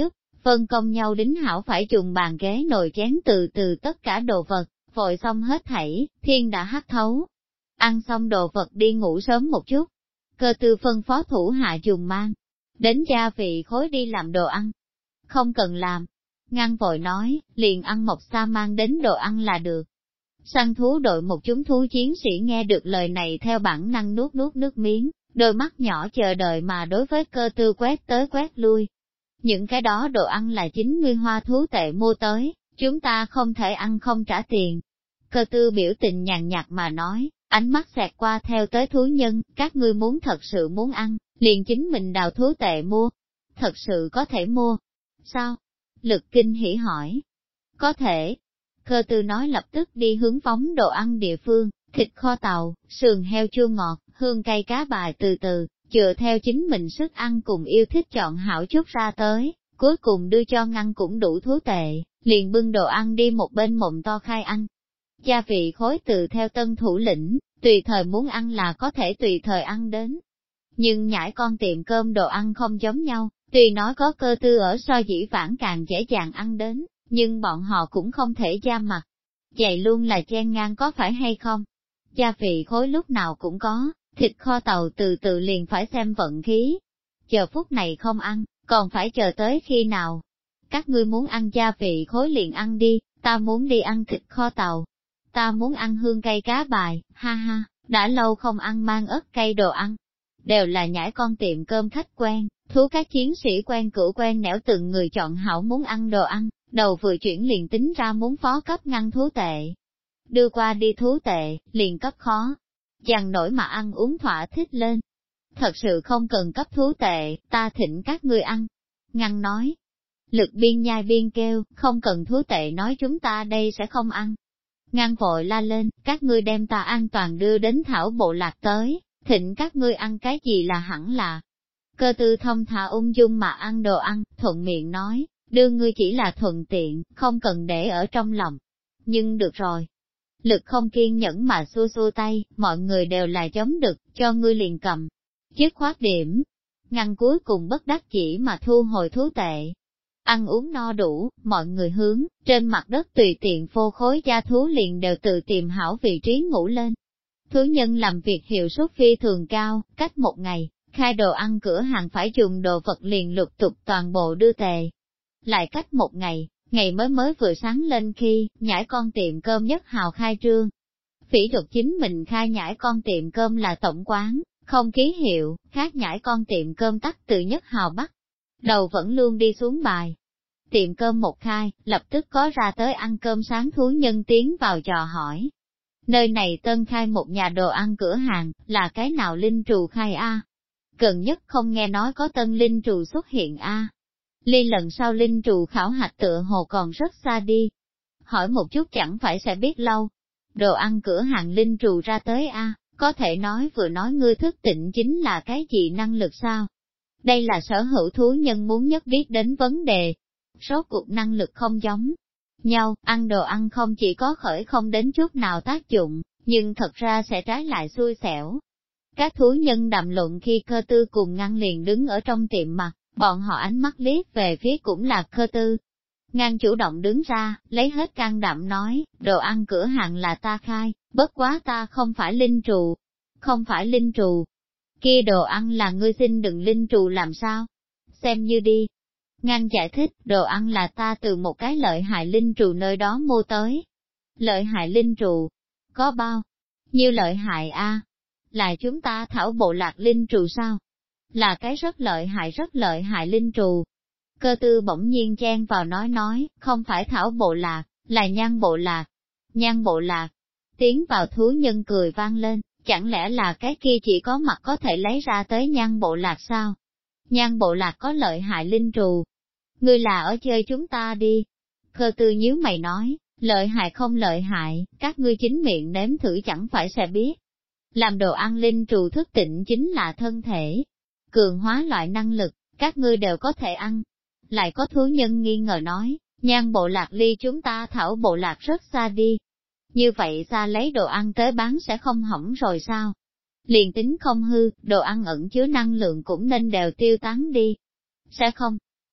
phân công nhau đính hảo phải dùng bàn ghế nồi chén từ từ tất cả đồ vật, vội xong hết thảy, thiên đã hắt thấu. Ăn xong đồ vật đi ngủ sớm một chút. Cơ tư phân phó thủ hạ dùng mang đến gia vị khối đi làm đồ ăn. Không cần làm. Ngăn vội nói, liền ăn một sa mang đến đồ ăn là được. Săn thú đội một chúng thú chiến sĩ nghe được lời này theo bản năng nuốt nuốt nước miếng, đôi mắt nhỏ chờ đợi mà đối với cơ tư quét tới quét lui. Những cái đó đồ ăn là chính ngươi hoa thú tệ mua tới, chúng ta không thể ăn không trả tiền. Cơ tư biểu tình nhàn nhạt mà nói, ánh mắt xẹt qua theo tới thú nhân, các ngươi muốn thật sự muốn ăn, liền chính mình đào thú tệ mua. Thật sự có thể mua. Sao? Lực kinh hỉ hỏi. Có thể. Cơ tư nói lập tức đi hướng phóng đồ ăn địa phương, thịt kho tàu, sườn heo chua ngọt, hương cay cá bài từ từ, dựa theo chính mình sức ăn cùng yêu thích chọn hảo chút ra tới, cuối cùng đưa cho ngăn cũng đủ thú tệ, liền bưng đồ ăn đi một bên mộng to khai ăn. Gia vị khối từ theo tân thủ lĩnh, tùy thời muốn ăn là có thể tùy thời ăn đến. Nhưng nhãi con tiệm cơm đồ ăn không giống nhau, tuy nói có cơ tư ở so dĩ vãng càng dễ dàng ăn đến, nhưng bọn họ cũng không thể da mặt. Vậy luôn là chen ngang có phải hay không? Gia vị khối lúc nào cũng có, thịt kho tàu từ từ liền phải xem vận khí. Chờ phút này không ăn, còn phải chờ tới khi nào? Các ngươi muốn ăn gia vị khối liền ăn đi, ta muốn đi ăn thịt kho tàu. Ta muốn ăn hương cay cá bài, ha ha, đã lâu không ăn mang ớt cay đồ ăn. Đều là nhãi con tiệm cơm khách quen, thú các chiến sĩ quen cũ quen nẻo từng người chọn hảo muốn ăn đồ ăn, đầu vừa chuyển liền tính ra muốn phó cấp ngăn thú tệ. Đưa qua đi thú tệ, liền cấp khó. Dằn nổi mà ăn uống thỏa thích lên. Thật sự không cần cấp thú tệ, ta thỉnh các ngươi ăn. Ngăn nói. Lực biên nhai biên kêu, không cần thú tệ nói chúng ta đây sẽ không ăn. Ngăn vội la lên, các ngươi đem ta an toàn đưa đến thảo bộ lạc tới, thịnh các ngươi ăn cái gì là hẳn là. Cơ tư thông thả ung dung mà ăn đồ ăn, thuận miệng nói, đưa ngươi chỉ là thuận tiện, không cần để ở trong lòng. Nhưng được rồi. Lực không kiên nhẫn mà xua xua tay, mọi người đều là chống đực, cho ngươi liền cầm. Dứt khoát điểm. Ngăn cuối cùng bất đắc chỉ mà thu hồi thú tệ. Ăn uống no đủ, mọi người hướng, trên mặt đất tùy tiện phô khối gia thú liền đều tự tìm hảo vị trí ngủ lên. Thú nhân làm việc hiệu suất phi thường cao, cách một ngày, khai đồ ăn cửa hàng phải dùng đồ vật liền lục tục toàn bộ đưa tề. Lại cách một ngày, ngày mới vừa sáng lên khi, nhãi con tiệm cơm nhất hào khai trương. Phỉ đột chính mình khai nhãi con tiệm cơm là tổng quán, không ký hiệu, khác nhãi con tiệm cơm tắt từ nhất hào bắt. Đầu vẫn luôn đi xuống bài. Tiệm cơm một khai, lập tức có ra tới ăn cơm sáng thú nhân tiến vào dò hỏi. Nơi này tân khai một nhà đồ ăn cửa hàng, là cái nào linh trù khai a? Gần nhất không nghe nói có tân linh trù xuất hiện a. Ly lần sau linh trù khảo hạch tựa hồ còn rất xa đi. Hỏi một chút chẳng phải sẽ biết lâu. Đồ ăn cửa hàng linh trù ra tới a, có thể nói vừa nói ngươi thức tỉnh chính là cái gì năng lực sao? Đây là sở hữu thú nhân muốn nhất biết đến vấn đề. Rốt cuộc năng lực không giống nhau, ăn đồ ăn không chỉ có khởi không đến chút nào tác dụng, nhưng thật ra sẽ trái lại xui xẻo. Các thú nhân đàm luận khi cơ tư cùng ngăn liền đứng ở trong tiệm mặt, bọn họ ánh mắt liếc về phía cũng là cơ tư. Ngăn chủ động đứng ra, lấy hết can đảm nói, đồ ăn cửa hàng là ta khai, bất quá ta không phải linh trù. Không phải linh trù. Kia đồ ăn là ngươi xin đừng linh trù làm sao? Xem như đi. Ngăn giải thích, đồ ăn là ta từ một cái lợi hại linh trù nơi đó mua tới. Lợi hại linh trù? Có bao nhiêu lợi hại a? Là chúng ta thảo bộ lạc linh trù sao? Là cái rất lợi hại linh trù. Cơ tư bỗng nhiên chen vào nói, không phải thảo bộ lạc, là nhan bộ lạc. Nhan bộ lạc. Tiến vào thú nhân cười vang lên, chẳng lẽ là cái kia chỉ có mặt có thể lấy ra tới nhan bộ lạc sao? Nhan bộ lạc có lợi hại linh trù. Ngươi là ở chơi chúng ta đi. Cơ tư nhíu mày nói, lợi hại không lợi hại, các ngươi chính miệng nếm thử chẳng phải sẽ biết. Làm đồ ăn linh trù thức tỉnh chính là thân thể. Cường hóa loại năng lực, các ngươi đều có thể ăn. Lại có thú nhân nghi ngờ nói, nhan bộ lạc ly chúng ta thảo bộ lạc rất xa đi. Như vậy xa lấy đồ ăn tới bán sẽ không hỏng rồi sao? Liền tính không hư, đồ ăn ẩn chứa năng lượng cũng nên đều tiêu tán đi. Sẽ không?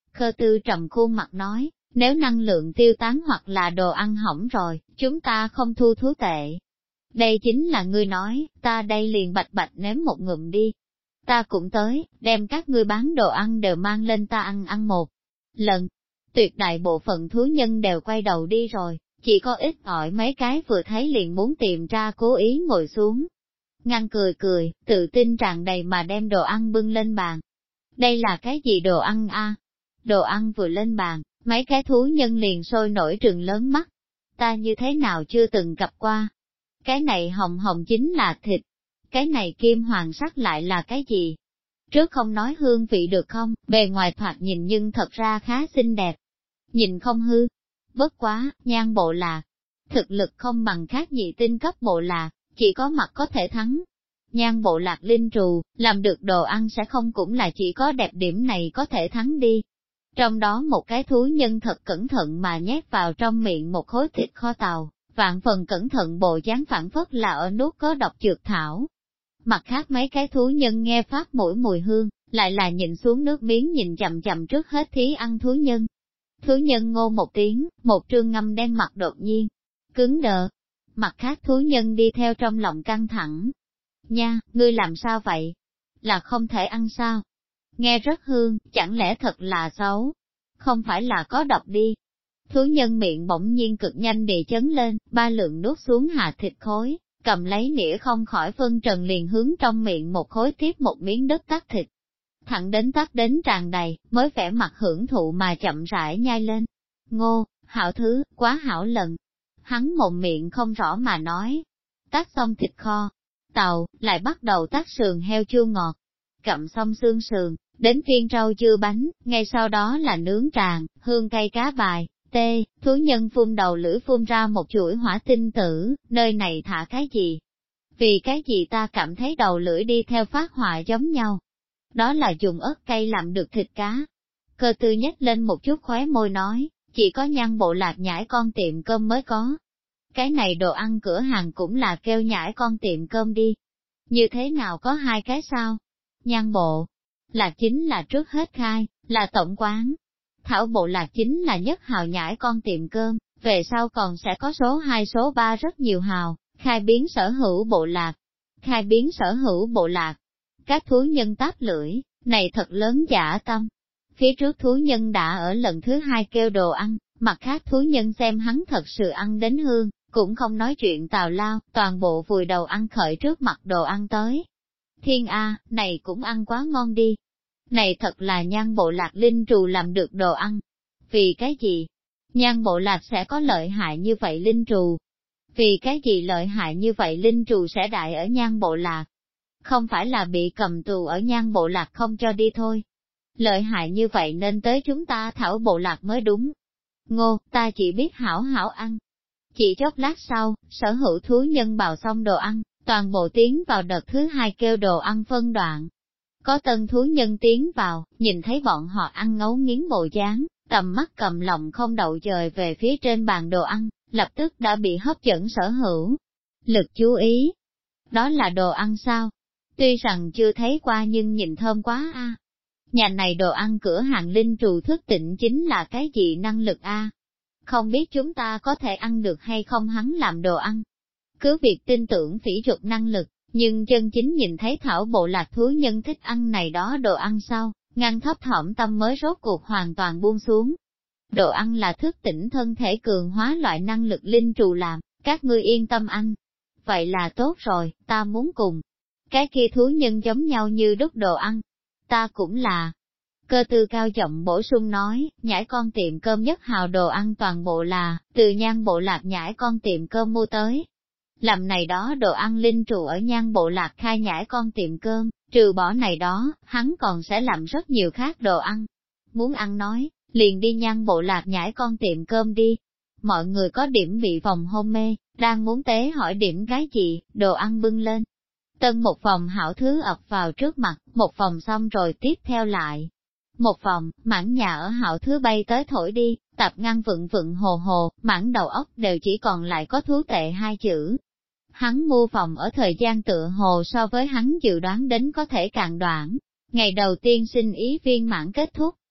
Cơ tư trầm khuôn mặt nói, nếu năng lượng tiêu tán hoặc là đồ ăn hỏng rồi, chúng ta không thu thú tệ. Đây chính là ngươi nói, ta đây liền bạch bạch nếm một ngụm đi. Ta cũng tới, đem các ngươi bán đồ ăn đều mang lên ta ăn một lần. Tuyệt đại bộ phận thú nhân đều quay đầu đi rồi, chỉ có ít ỏi mấy cái vừa thấy liền muốn tìm ra cố ý ngồi xuống. Ngăn cười cười, tự tin tràn đầy mà đem đồ ăn bưng lên bàn. Đây là cái gì đồ ăn a? Đồ ăn vừa lên bàn, mấy cái thú nhân liền sôi nổi trừng lớn mắt. Ta như thế nào chưa từng gặp qua? Cái này hồng hồng chính là thịt. Cái này kim hoàng sắc lại là cái gì? Trước không nói hương vị được không, bề ngoài thoạt nhìn nhưng thật ra khá xinh đẹp. Nhìn không hư. Bất quá, Nhan bộ lạc. Thực lực không bằng khác nhị tinh cấp bộ lạc, chỉ có mặt có thể thắng. Nhan bộ lạc linh trù, làm được đồ ăn sẽ không cũng là chỉ có đẹp điểm này có thể thắng đi. Trong đó một cái thú nhân thật cẩn thận mà nhét vào trong miệng một khối thịt kho tàu, vạn phần cẩn thận bộ dáng phản phất là ở nuốt có độc dược thảo. Mặt khác mấy cái thú nhân nghe phát mũi mùi hương, lại là nhìn xuống nước miếng nhìn chậm chậm trước hết thí ăn thú nhân. Thú nhân ngô một tiếng, một trương ngâm đen mặt đột nhiên, cứng đờ. Mặt khác thú nhân đi theo trong lòng căng thẳng. Nha, ngươi làm sao vậy? Là không thể ăn sao? Nghe rất hương, chẳng lẽ thật là xấu? Không phải là có độc đi. Thú nhân miệng bỗng nhiên cực nhanh địa chấn lên, ba lượng nuốt xuống hạ thịt khối, cầm lấy nĩa không khỏi phân trần liền hướng trong miệng một khối tiếp một miếng đất tắc thịt. Thẳng đến tắc đến tràn đầy, mới vẻ mặt hưởng thụ mà chậm rãi nhai lên. Ngô, hảo thứ, quá hảo lần. Hắn mồm miệng không rõ mà nói. Tắc xong thịt kho, tàu, lại bắt đầu tắc sườn heo chua ngọt. Cặm xong xương sườn, đến phiên rau dưa bánh, ngay sau đó là nướng tràng, hương cây cá bài, tê, thú nhân phun đầu lưỡi phun ra một chuỗi hỏa tinh tử, nơi này thả cái gì? Vì cái gì ta cảm thấy đầu lưỡi đi theo phát họa giống nhau? Đó là dùng ớt cay làm được thịt cá. Cơ tư nhếch lên một chút khóe môi nói, chỉ có Nhan bộ lạc nhãi con tiệm cơm mới có. Cái này đồ ăn cửa hàng cũng là kêu nhãi con tiệm cơm đi. Như thế nào có hai cái sao? Nhan bộ lạc chính là trước hết khai, là tổng quán. Thảo bộ lạc chính là nhất hào nhãi con tiệm cơm, về sau còn sẽ có số 2 số 3 rất nhiều hào, khai biến sở hữu bộ lạc. Khai biến sở hữu bộ lạc. Các thú nhân táp lưỡi, này thật lớn dã tâm. Phía trước thú nhân đã ở lần thứ 2 kêu đồ ăn, mặt khác thú nhân xem hắn thật sự ăn đến hương, cũng không nói chuyện tào lao, toàn bộ vùi đầu ăn khởi trước mặt đồ ăn tới. Thiên A, này cũng ăn quá ngon đi. Này thật là Nhan bộ lạc linh trù làm được đồ ăn. Vì cái gì? Nhan bộ lạc sẽ có lợi hại như vậy linh trù. Vì cái gì lợi hại như vậy linh trù sẽ đại ở Nhan bộ lạc? Không phải là bị cầm tù ở Nhan bộ lạc không cho đi thôi. Lợi hại như vậy nên tới chúng ta Thảo bộ lạc mới đúng. Ngô, ta chỉ biết hảo hảo ăn. Chỉ chốc lát sau, sở hữu thú nhân bào xong đồ ăn, toàn bộ tiến vào đợt thứ 2 kêu đồ ăn phân đoạn. Có tân thú nhân tiến vào, nhìn thấy bọn họ ăn ngấu nghiến bộ dáng, tầm mắt cầm lòng không đậu dời về phía trên bàn đồ ăn, lập tức đã bị hấp dẫn sở hữu. Lực chú ý. Đó là đồ ăn sao? Tuy rằng chưa thấy qua nhưng nhìn thơm quá a. Nhà này đồ ăn cửa hàng linh trù thức tỉnh chính là cái gì năng lực a? Không biết chúng ta có thể ăn được hay không hắn làm đồ ăn. Cứ việc tin tưởng phỉ ruột năng lực, nhưng chân chính nhìn thấy Thảo bộ lạc thú nhân thích ăn này đó đồ ăn sau, ngăn thấp thỏm tâm mới rốt cuộc hoàn toàn buông xuống. Đồ ăn là thức tỉnh thân thể cường hóa loại năng lực linh trù làm, các ngươi yên tâm ăn. Vậy là tốt rồi, ta muốn cùng. Cái kia thú nhân giống nhau như đúc đồ ăn. Ta cũng là. Cơ tư cao giọng bổ sung nói, nhãi con tiệm cơm nhất hào đồ ăn toàn bộ là, từ Nhan bộ lạc nhãi con tiệm cơm mua tới. Làm này đó đồ ăn linh trù ở Nhan bộ lạc khai nhãi con tiệm cơm, trừ bỏ này đó, hắn còn sẽ làm rất nhiều khác đồ ăn. Muốn ăn nói, liền đi Nhan bộ lạc nhãi con tiệm cơm đi. Mọi người có điểm bị vòng hôn mê, đang muốn tế hỏi điểm cái gì, đồ ăn bưng lên. Tân một phòng hảo thứ ập vào trước mặt, một phòng xong rồi tiếp theo lại. Một phòng, mãn nhà ở hảo thứ bay tới thổi đi, tạp ngăn vựng vựng hồ hồ, mãn đầu óc đều chỉ còn lại có thú tệ 2 chữ. Hắn mua phòng ở thời gian tựa hồ so với hắn dự đoán đến có thể càng đoạn. Ngày đầu tiên sinh ý viên mãn kết thúc,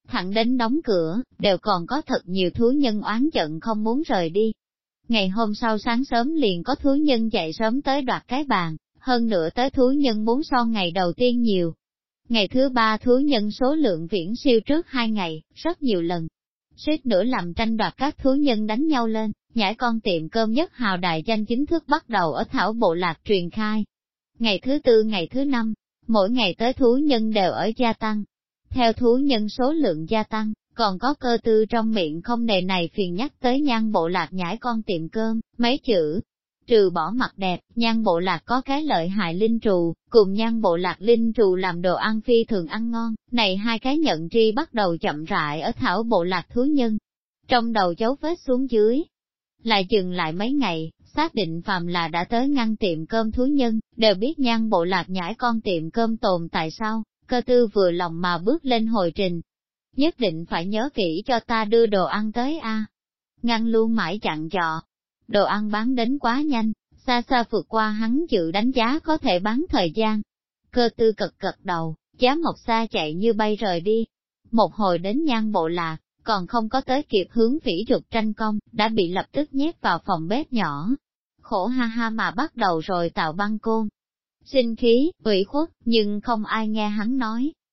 thẳng đến đóng cửa, đều còn có thật nhiều thú nhân oán giận không muốn rời đi. Ngày hôm sau sáng sớm liền có thú nhân dậy sớm tới đoạt cái bàn, hơn nữa tới thú nhân muốn so ngày đầu tiên nhiều. Ngày thứ ba thú nhân số lượng viễn siêu trước 2 ngày, rất nhiều lần. Suýt nữa làm tranh đoạt các thú nhân đánh nhau lên, nhãi con tiệm cơm nhất hào đại danh chính thức bắt đầu ở Thảo Bộ Lạc truyền khai. Ngày thứ tư ngày thứ năm, mỗi ngày tới thú nhân đều ở gia tăng. Theo thú nhân số lượng gia tăng, còn có cơ tư trong miệng không đề này phiền nhắc tới Nhan Bộ Lạc nhãi con tiệm cơm, mấy chữ. Trừ bỏ mặt đẹp, Nhan Bộ Lạc có cái lợi hại linh trù, cùng Nhan Bộ Lạc linh trù làm đồ ăn phi thường ăn ngon, này hai cái nhận tri bắt đầu chậm rãi ở Thảo Bộ Lạc thú nhân. Trong đầu dấu vết xuống dưới, lại dừng lại mấy ngày, xác định phàm là đã tới ngăn tiệm cơm thú nhân, đều biết Nhan Bộ Lạc nhãi con tiệm cơm tồn tại sao, cơ tư vừa lòng mà bước lên hồi trình. Nhất định phải nhớ kỹ cho ta đưa đồ ăn tới a. Ngăn luôn mãi chặn dò. Đồ ăn bán đến quá nhanh, xa xa vượt qua hắn dự đánh giá có thể bán thời gian. Cơ tư cật đầu, giá một xa chạy như bay rời đi. Một hồi đến Nhan Bộ Lạc, còn không có tới kịp hướng Phỉ Dục tranh công, đã bị lập tức nhét vào phòng bếp nhỏ. Khổ ha ha mà bắt đầu rồi tạo băng côn. Sinh khí, ủy khuất, nhưng không ai nghe hắn nói,